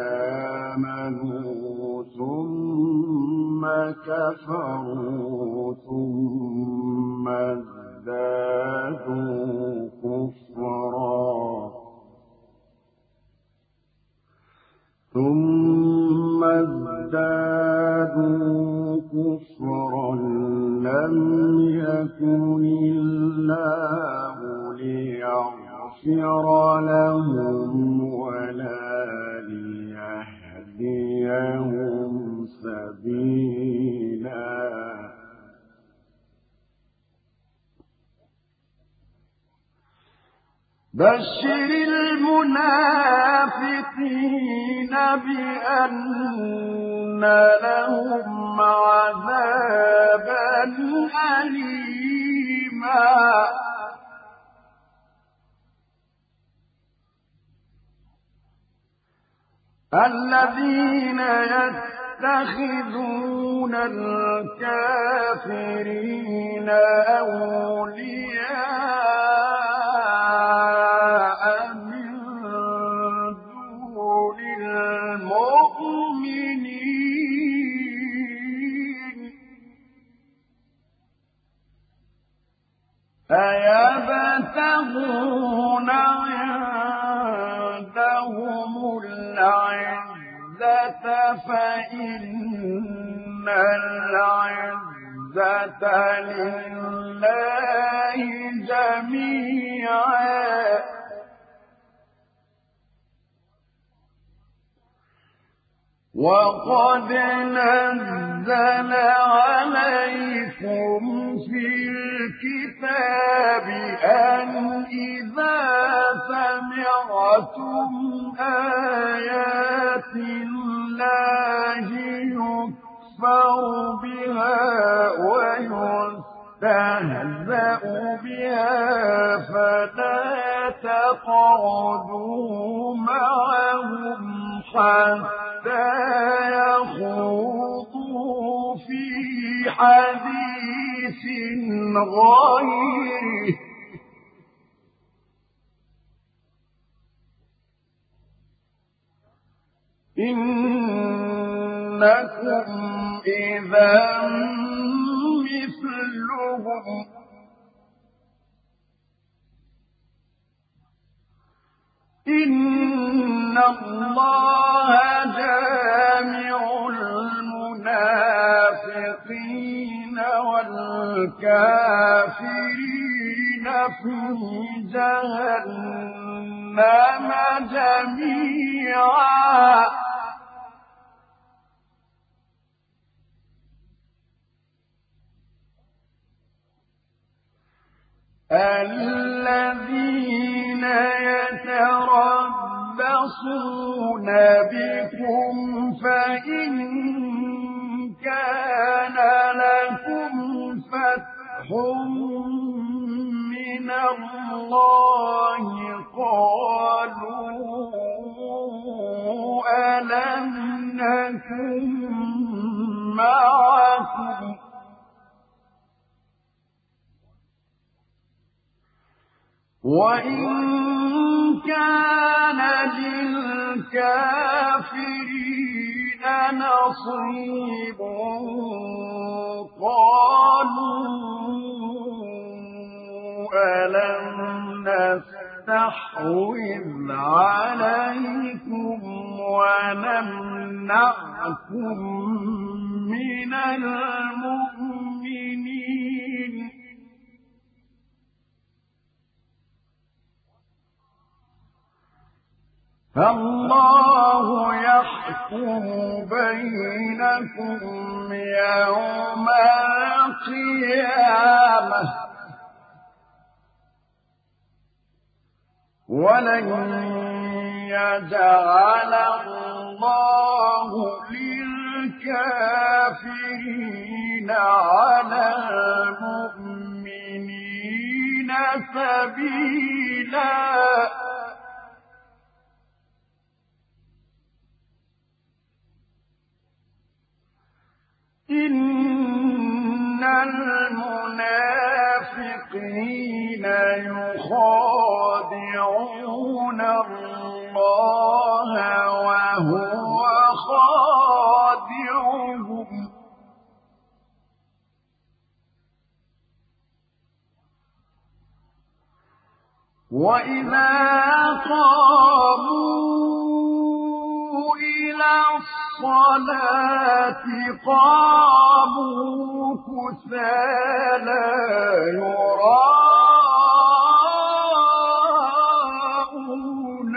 آمنوا ثم كفروا ثم ازدادوا كفرا ثم ازدادوا كفرا لم يكن الله ليغفر لهم ولا ليهديهم سبيلا بشر المنافقين بأن لهم عذابا أليما الذين يتخذون الكافرين أولياء من دون المؤمنين أيبتغون عندهم العزة فإن العزة لله جميعا وقد نزل عليكم في الكتاب أن إذا سمعتم آيات الله يكفر تقعدوا معهم حتى يخوضوا في حديث غيره إنكم إذا مثلهم إن الله جامع المنافقين والكافرين في جهنم جميعا الذين يتربصون بكم فإن كان لكم فتح من الله قالوا ألم نكن معكم وإن كان للكافرين نصيب قالوا ألم نستحوذ عليكم ونمنعكم من المؤمنين فالله يحكم بينكم يوم القيامة ولن يجعل الله للكافرين على المؤمنين سبيلا إن المنافقين يخادعون الله وهو خادعهم وإذا قاموا إلى الصلاة قاموا كسالى يراءون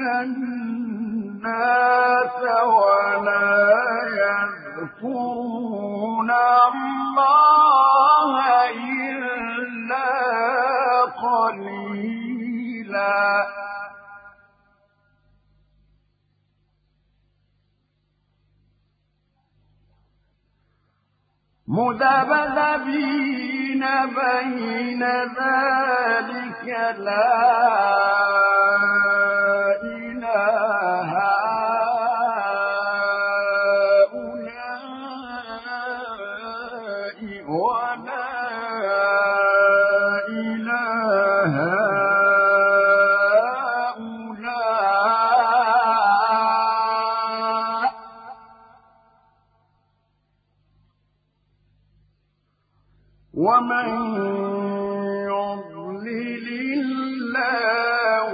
الناس ولا يذكرون الله إلا قليلا مذبذبين بين ذلك لا إله هؤلاء ولا إله هؤلاء ومن يضلل الله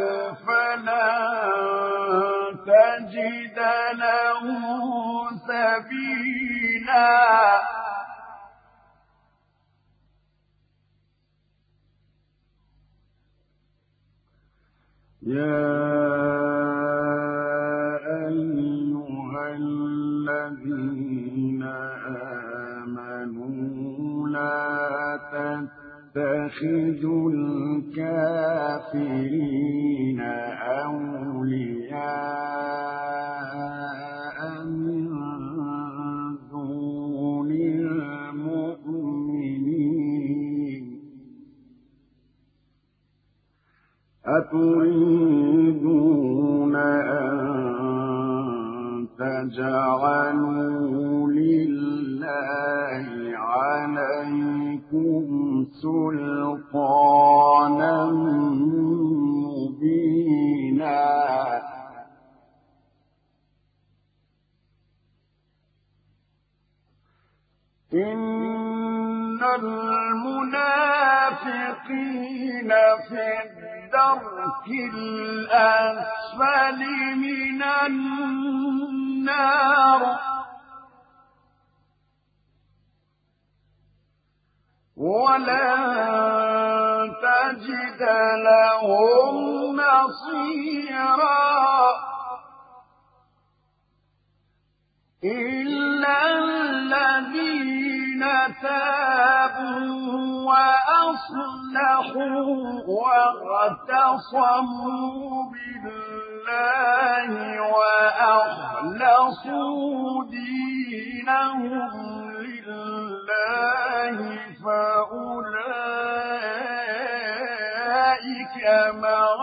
فلن تجد له سبيلا يا أيها الذين آمنوا لا تتخذوا الكافرين أولياء من دون المؤمنين أتريدون إن المنافقين في الدرك الأسفل من النار ولن تجد لهم نصيرا إلا الذين تابوا وأصلحوا واعتصموا بالله وأخلصوا دينهم لله فأولئك مع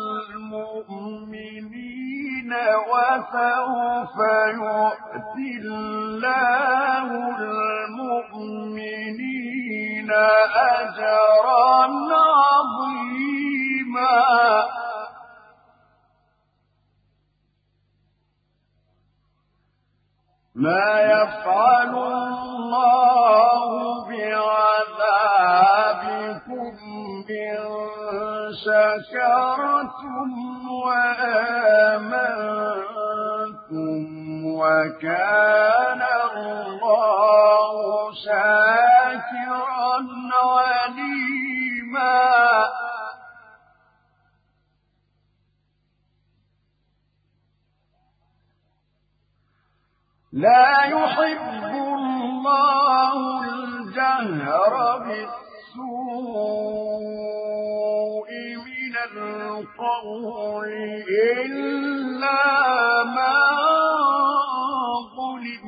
المؤمنين وسوف يؤتي الله المؤمنين أجرا عظيما ما يفعل الله بعذابكم إن شكرتم وآمنتم وكان الله شاكرا عليما لا يحب الله الجهر بالسوء من القول إلا ما ظلم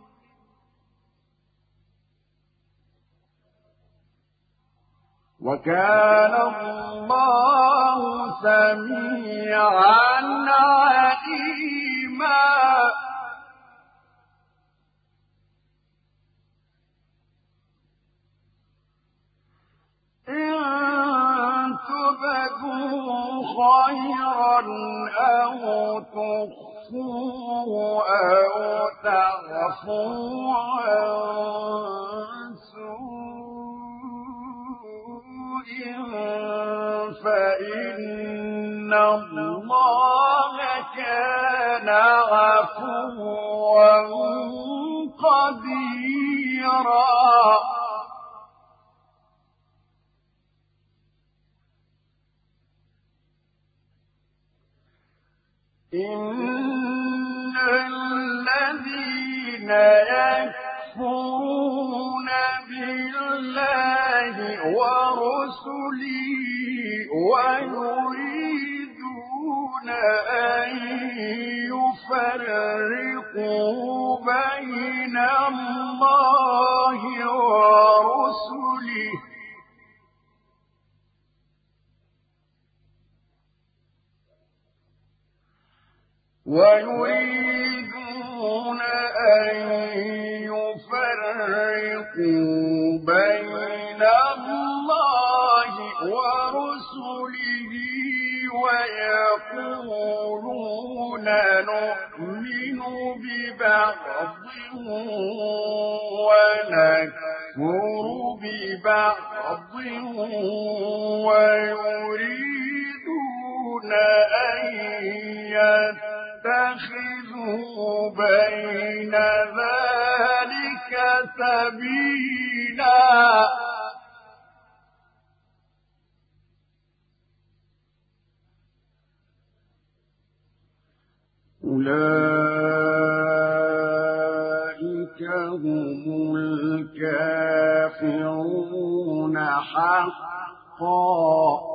وكان الله سميعا عليما إن تبدوا خيرا أو تخفوه أو تعفوا عن سوء فإن الله كان عفوا قديرا إن الذين يكفرون بالله ورسله ويريدون أن يفرقوا بين الله ورسله ويريدون أن يفرقوا بين الله ورسله ويقولون نؤمن ببعض ونكفر ببعض ويريدون أن يتخذوا بين ذلك سبيلا أولئك هم الكافرون حقا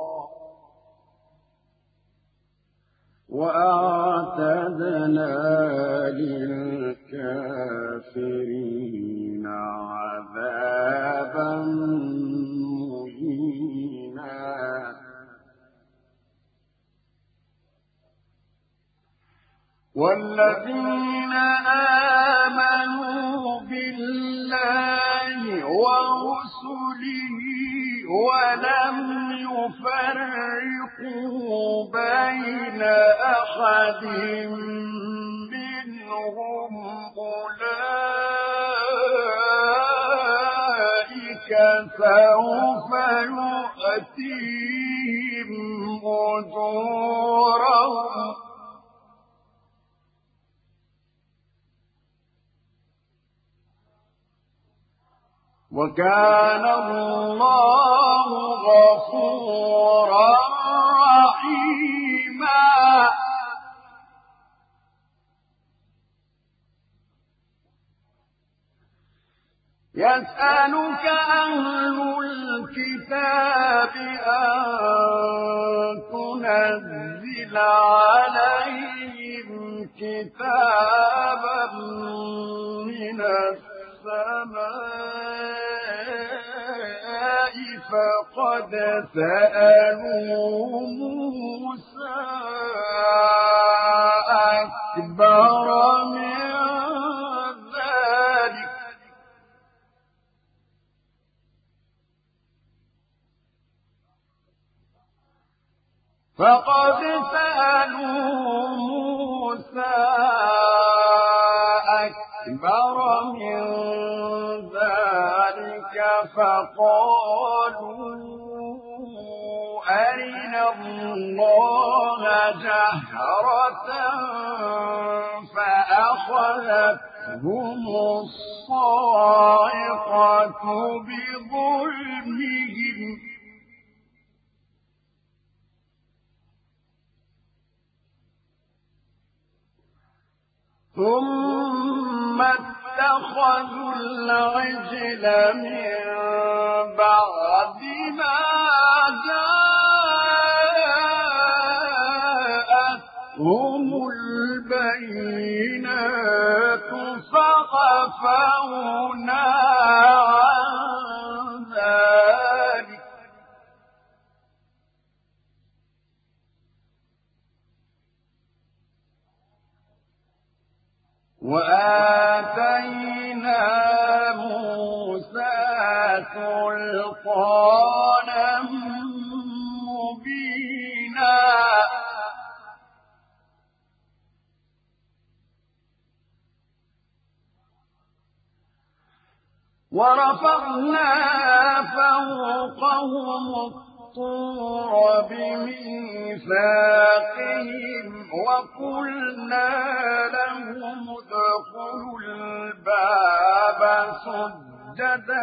وأعتدنا للكافرين عذابا مهينا والذين آمنوا بالله ورسله ولم يفرقوا بين أحد منهم أولئك فسوف يؤتيهم أجورهم وكان الله غفورا رحيما. يسألك أهل الكتاب أن تنزل عليهم كتابا من السماء فقد سألوا موسى أكبر من ذلك فقالوا أرنا الله جهرة فأخذتهم الصاعقة بظلمهم ثم اتخذوا العجل من بعد ما جاءتهم البينات فعفونا عن ذلك وآتينا موسى سلطانا مبينا ورفعنا فوقهم الطور بميثاقهم وقلنا لهم ادخلوا الباب سجدا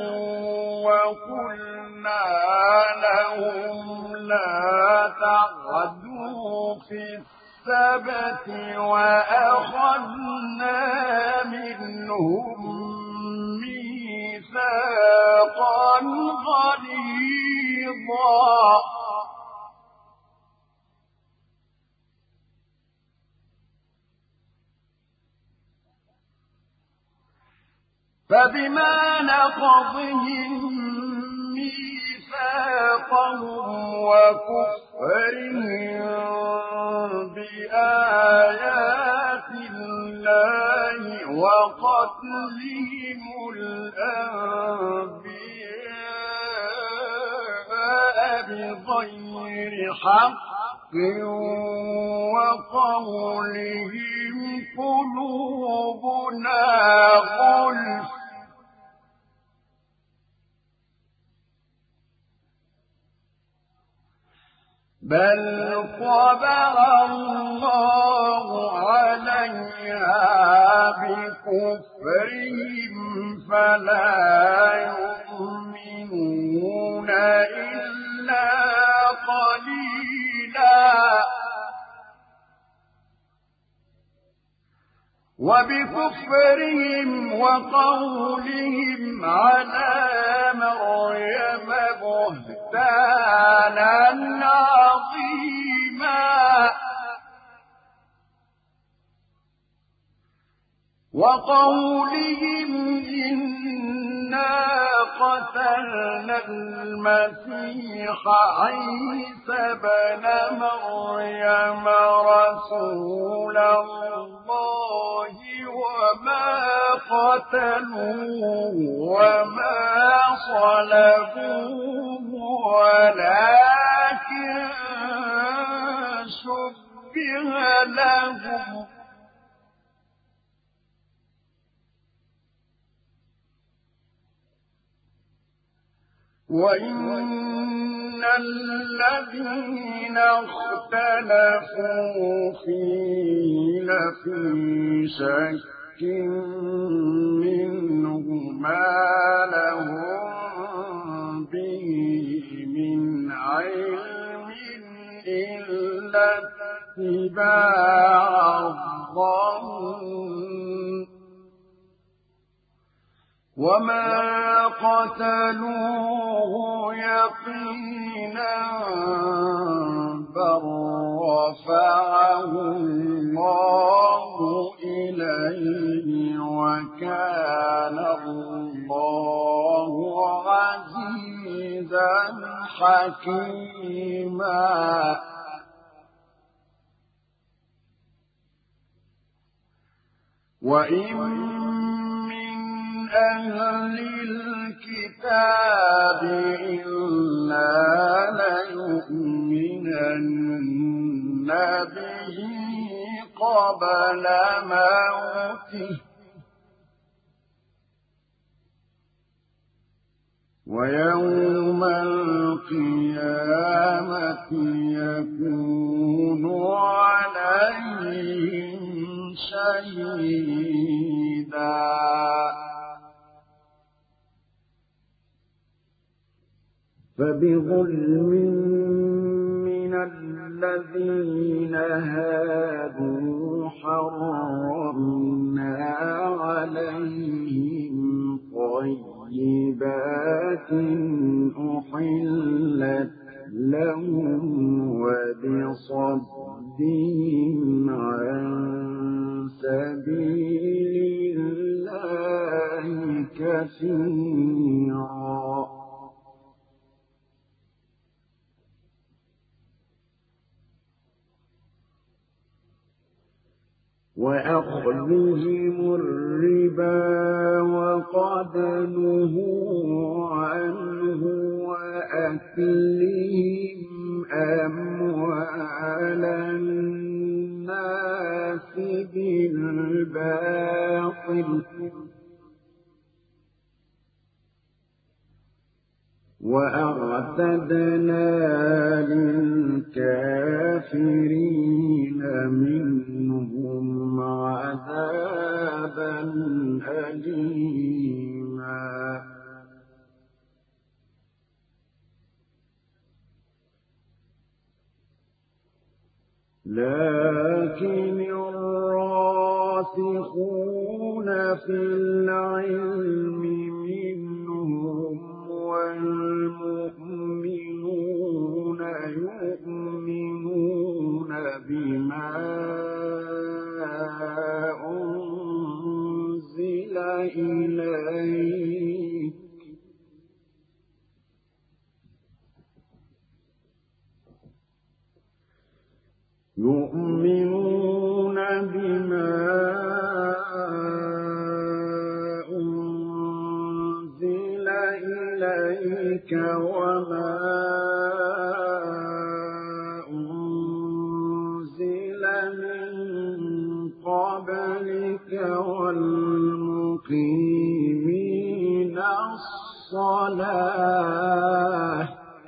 وقلنا لهم لا تعدوا في السبت وأخذنا منهم ميثاقا غليظا فبما نقضهم ميثاقهم وكفرهم بآيات الله وقتلهم الأنبياء بغير حق وقولهم قلوبنا غلف بل طبع الله عليها بكفرهم فلا يؤمنون إلا قليلا وبكفرهم وقولهم على مريم بهتانا عظيما وقولهم إنا قتلنا المسيح عيسى بن مريم رسول الله وما قتلوه وما صلبوه ولكن شبه لهم وإن الذين اختلفوا فيه لفي شك منه ما لهم به من علم إلا اتباع الظن وما قتلوه يقينا بل رفعه الله إليه وكان الله عزيزا حكيما وإن أهل الكتاب إلا ليؤمنن به قبل موته ويوم القيامة يكون عليهم شهيدا فبظلم من الذين هادوا حرمنا عليهم طيبات أحلت لهم وبصدهم عن سبيل الله كثيرا وأخذهم الربا وقد نهوا عنه وأكلهم أموال الناس بالباطل وأعتدنا للكافرين منهم عذابا أليما لكن الراسخون في العلم منهم والمؤمنون يؤمنون بما أنزل إليك يؤمنون بما أنزل إليك وما أنزل من قبلك والمقيمين الصلاة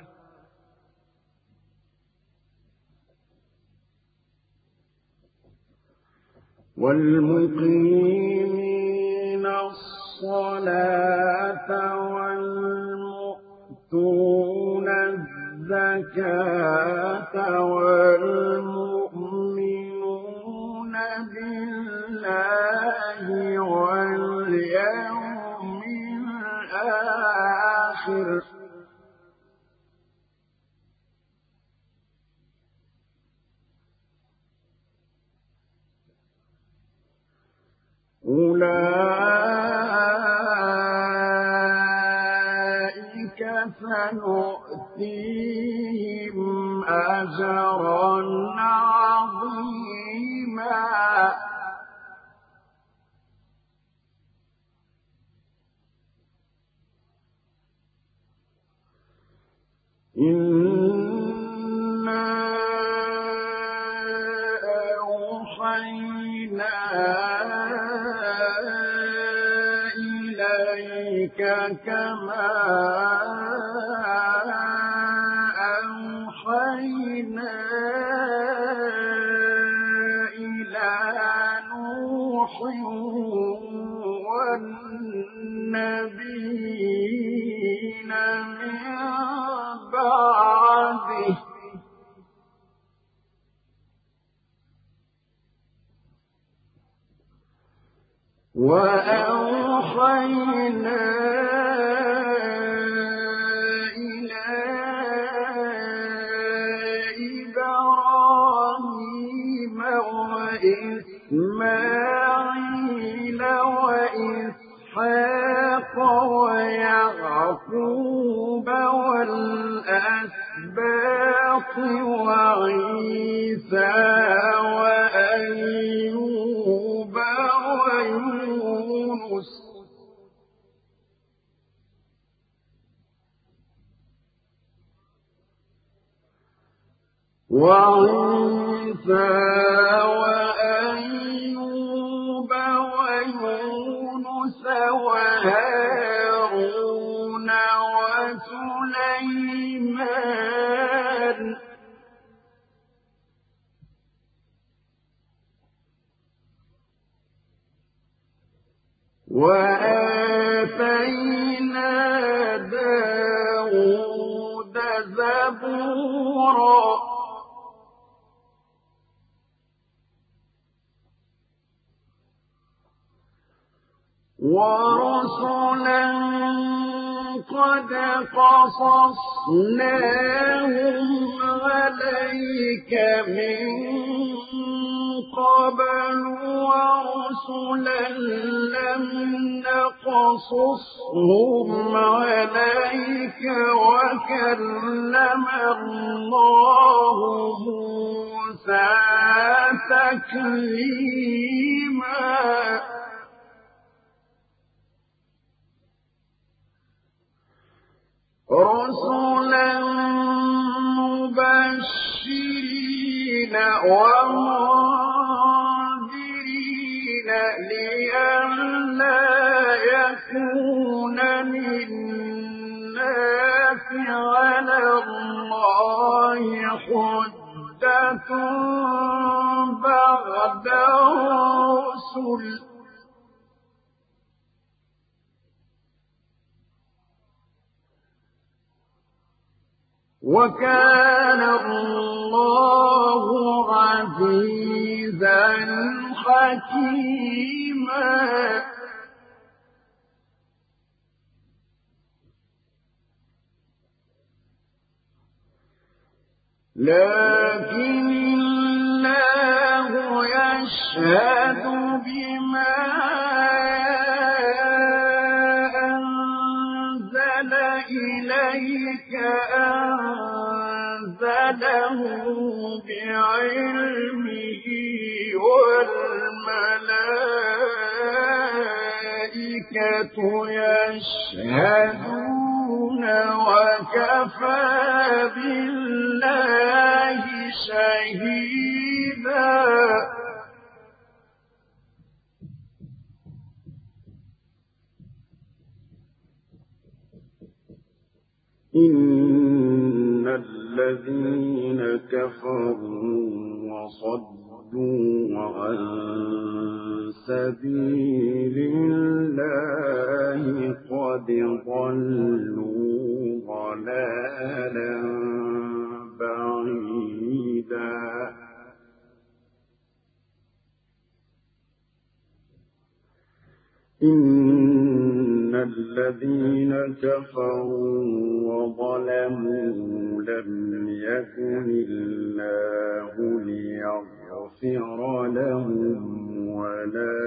والمؤتون الزكاة والمؤمنون بالله واليوم الآخر أولئك سنؤتيهم أجرا عظيما إنا أوحينا إليك كما نوح والنبيين من بعده وأوحينا إلى إبراهيم وإسماعيل وإسحاق ويعقوب والأسباط وعيسى وأيوب وعيسى وأيوب ويونس وهارون وسليمان وآتينا داود زبورا ورسلا قد قصصناهم عليك من قبل ورسلا لم نقصصهم عليك وكلم الله موسى تكليما رسلا مبشرين ومنذرين لئلا يكون للناس على الله حجة بعد الرسل وكان الله عزيزا حكيما لكن الله يشهد بما أنزل إليك أنزله بعلمه والملائكة يشهدون وكفى بالله شهيدا إن الذين كفروا وصدوا عن سبيل الله قد ضلوا ضلالا بعيدا إن الذين كفروا وظلموا لم يكن الله ليغفر لهم ولا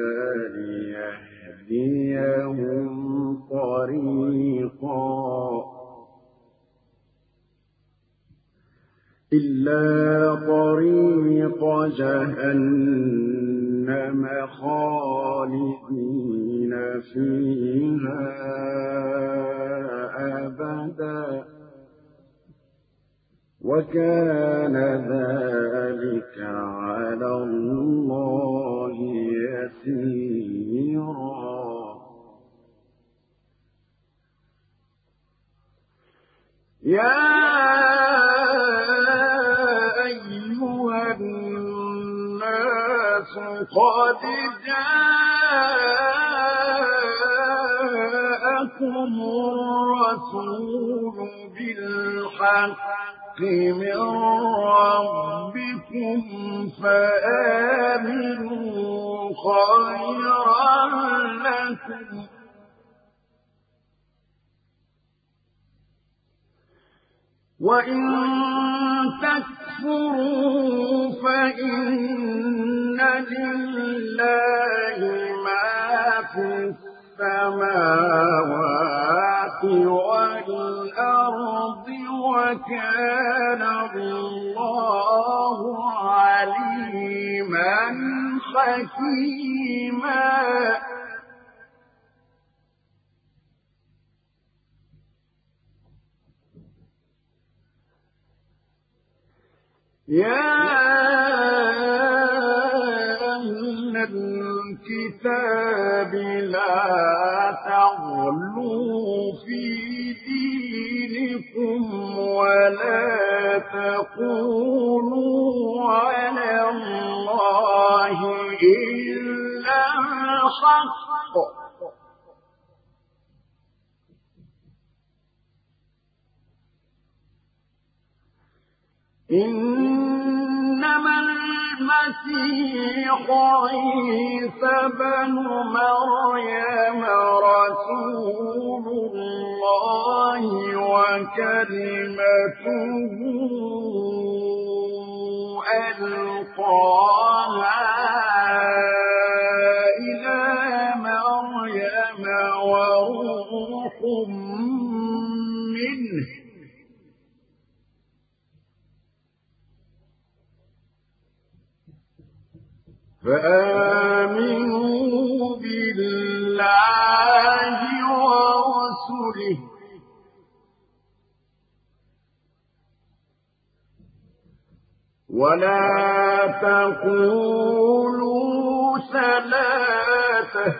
ليهديهم طريقا إلا طريق جهنم خالدين فيها أبدا وكان ذلك على الله يسيرا يا أيها الناس البأس قد جاءكم الرسول بالحق من ربكم فآمنوا خيرا لكم وإن تكفروا فإن لله ما في السماوات والأرض وكان الله عليما حكيما يا أهل الكتاب لا تغلوا في دينكم ولا تقولوا على الله إلا الحق إنما المسيح عيسى بن مريم رسول الله وكلمته ألقاها إلى مريم وروح منه فآمنوا بالله ورسله ولا تقولوا ثلاثة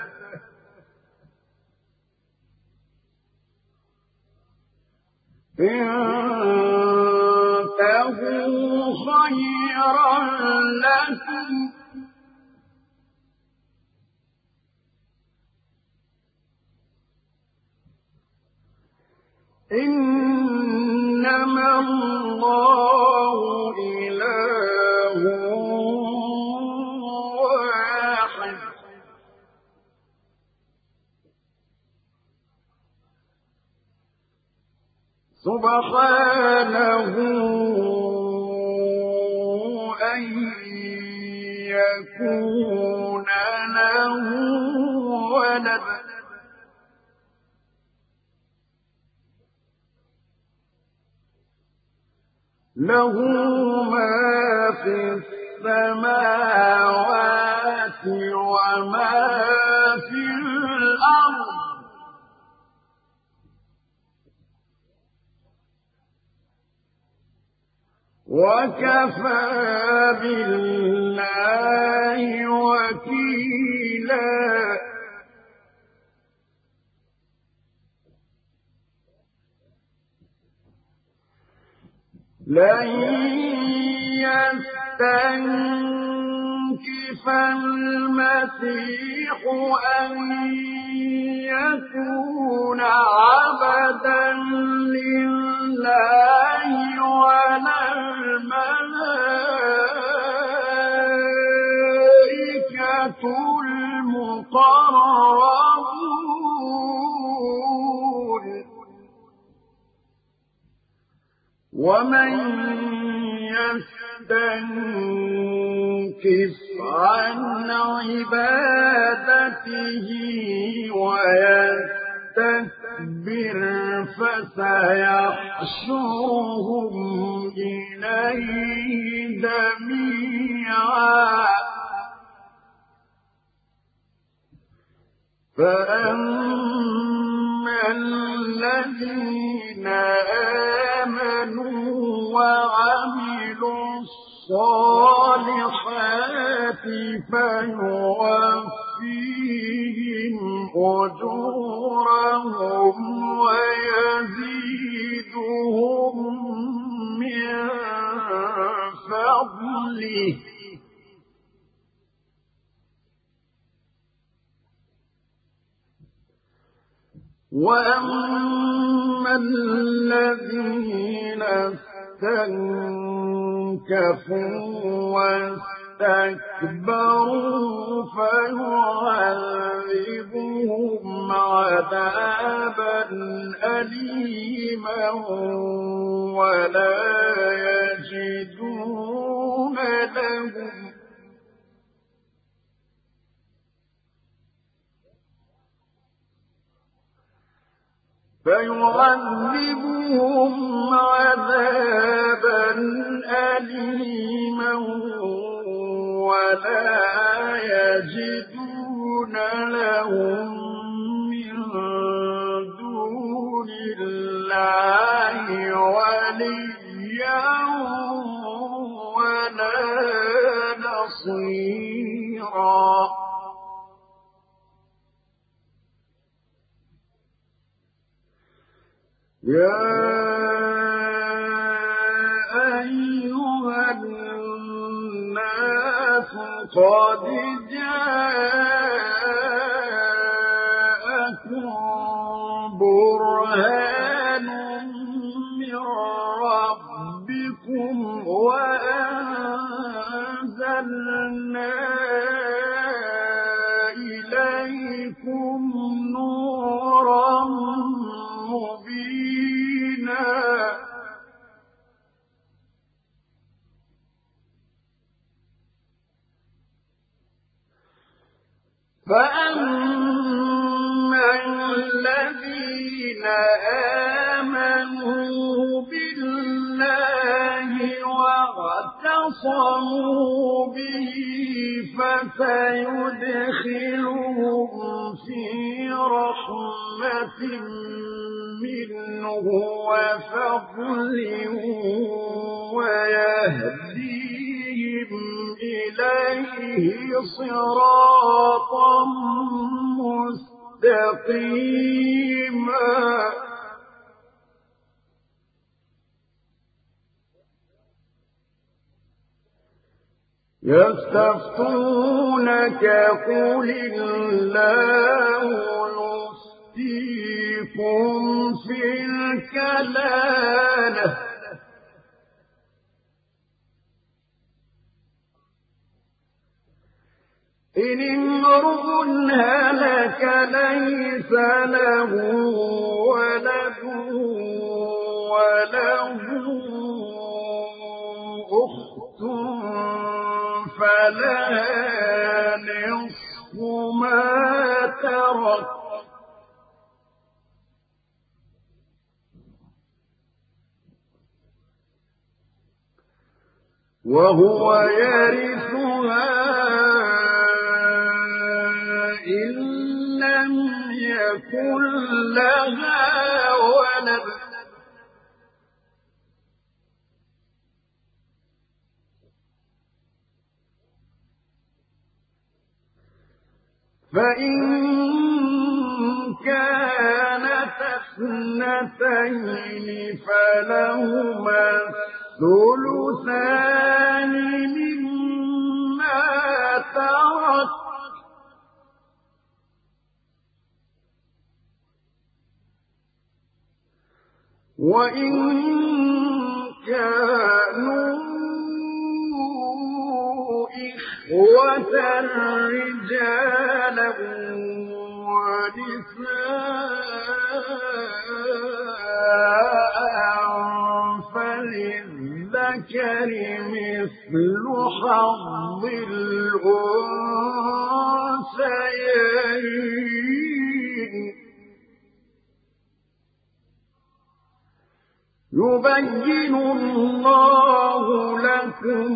انتهوا خيرا لكم إنما الله إله واحد سبحانه أن يكون له ولد له ما في السماوات وما في الأرض وكفى بالله وكيلا لن يستنكف المسيح أن يكون عبدا لله ولا الملائكة المقربون ومن يستنكف عن عبادته ويستكبر فسيحشرهم إليه جميعا فأما الذين آمنوا وعملوا الصالحات فيوفيهم أجورهم ويزيدهم من فضله وأما الذين استنكفوا واستكبروا فيعذبهم عذابا أليما ولا يجدون لهم أليما ولا يجدون لهم من دون الله وليا ولا نصيرا يا أيها الناس قد جاءكم برهان من ربكم وأنزلنا إليكم نورا مبينا فأما الذين آمنوا بالله واعتصموا به فسيدخلهم في رحمة منه وفضل ويهديهم إليه صراطا مستقيما يستفتونك قل الله يفتيكم في الكلالة إن امرؤ هلك ليس له ولد وله أخت فلها نصف ما ترك وهو يرثها إن لم يكن لها ولد فإن كانت اثنتين فلهما الثلثان مما ترك وإن كانوا إخوة رجالا ونساء فللذكر مثل حظ الأنثيين يبين الله لكم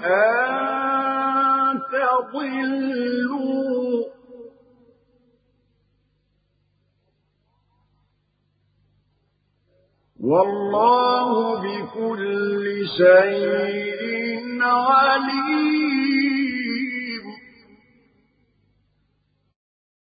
أن تضلوا والله بكل شيء عليم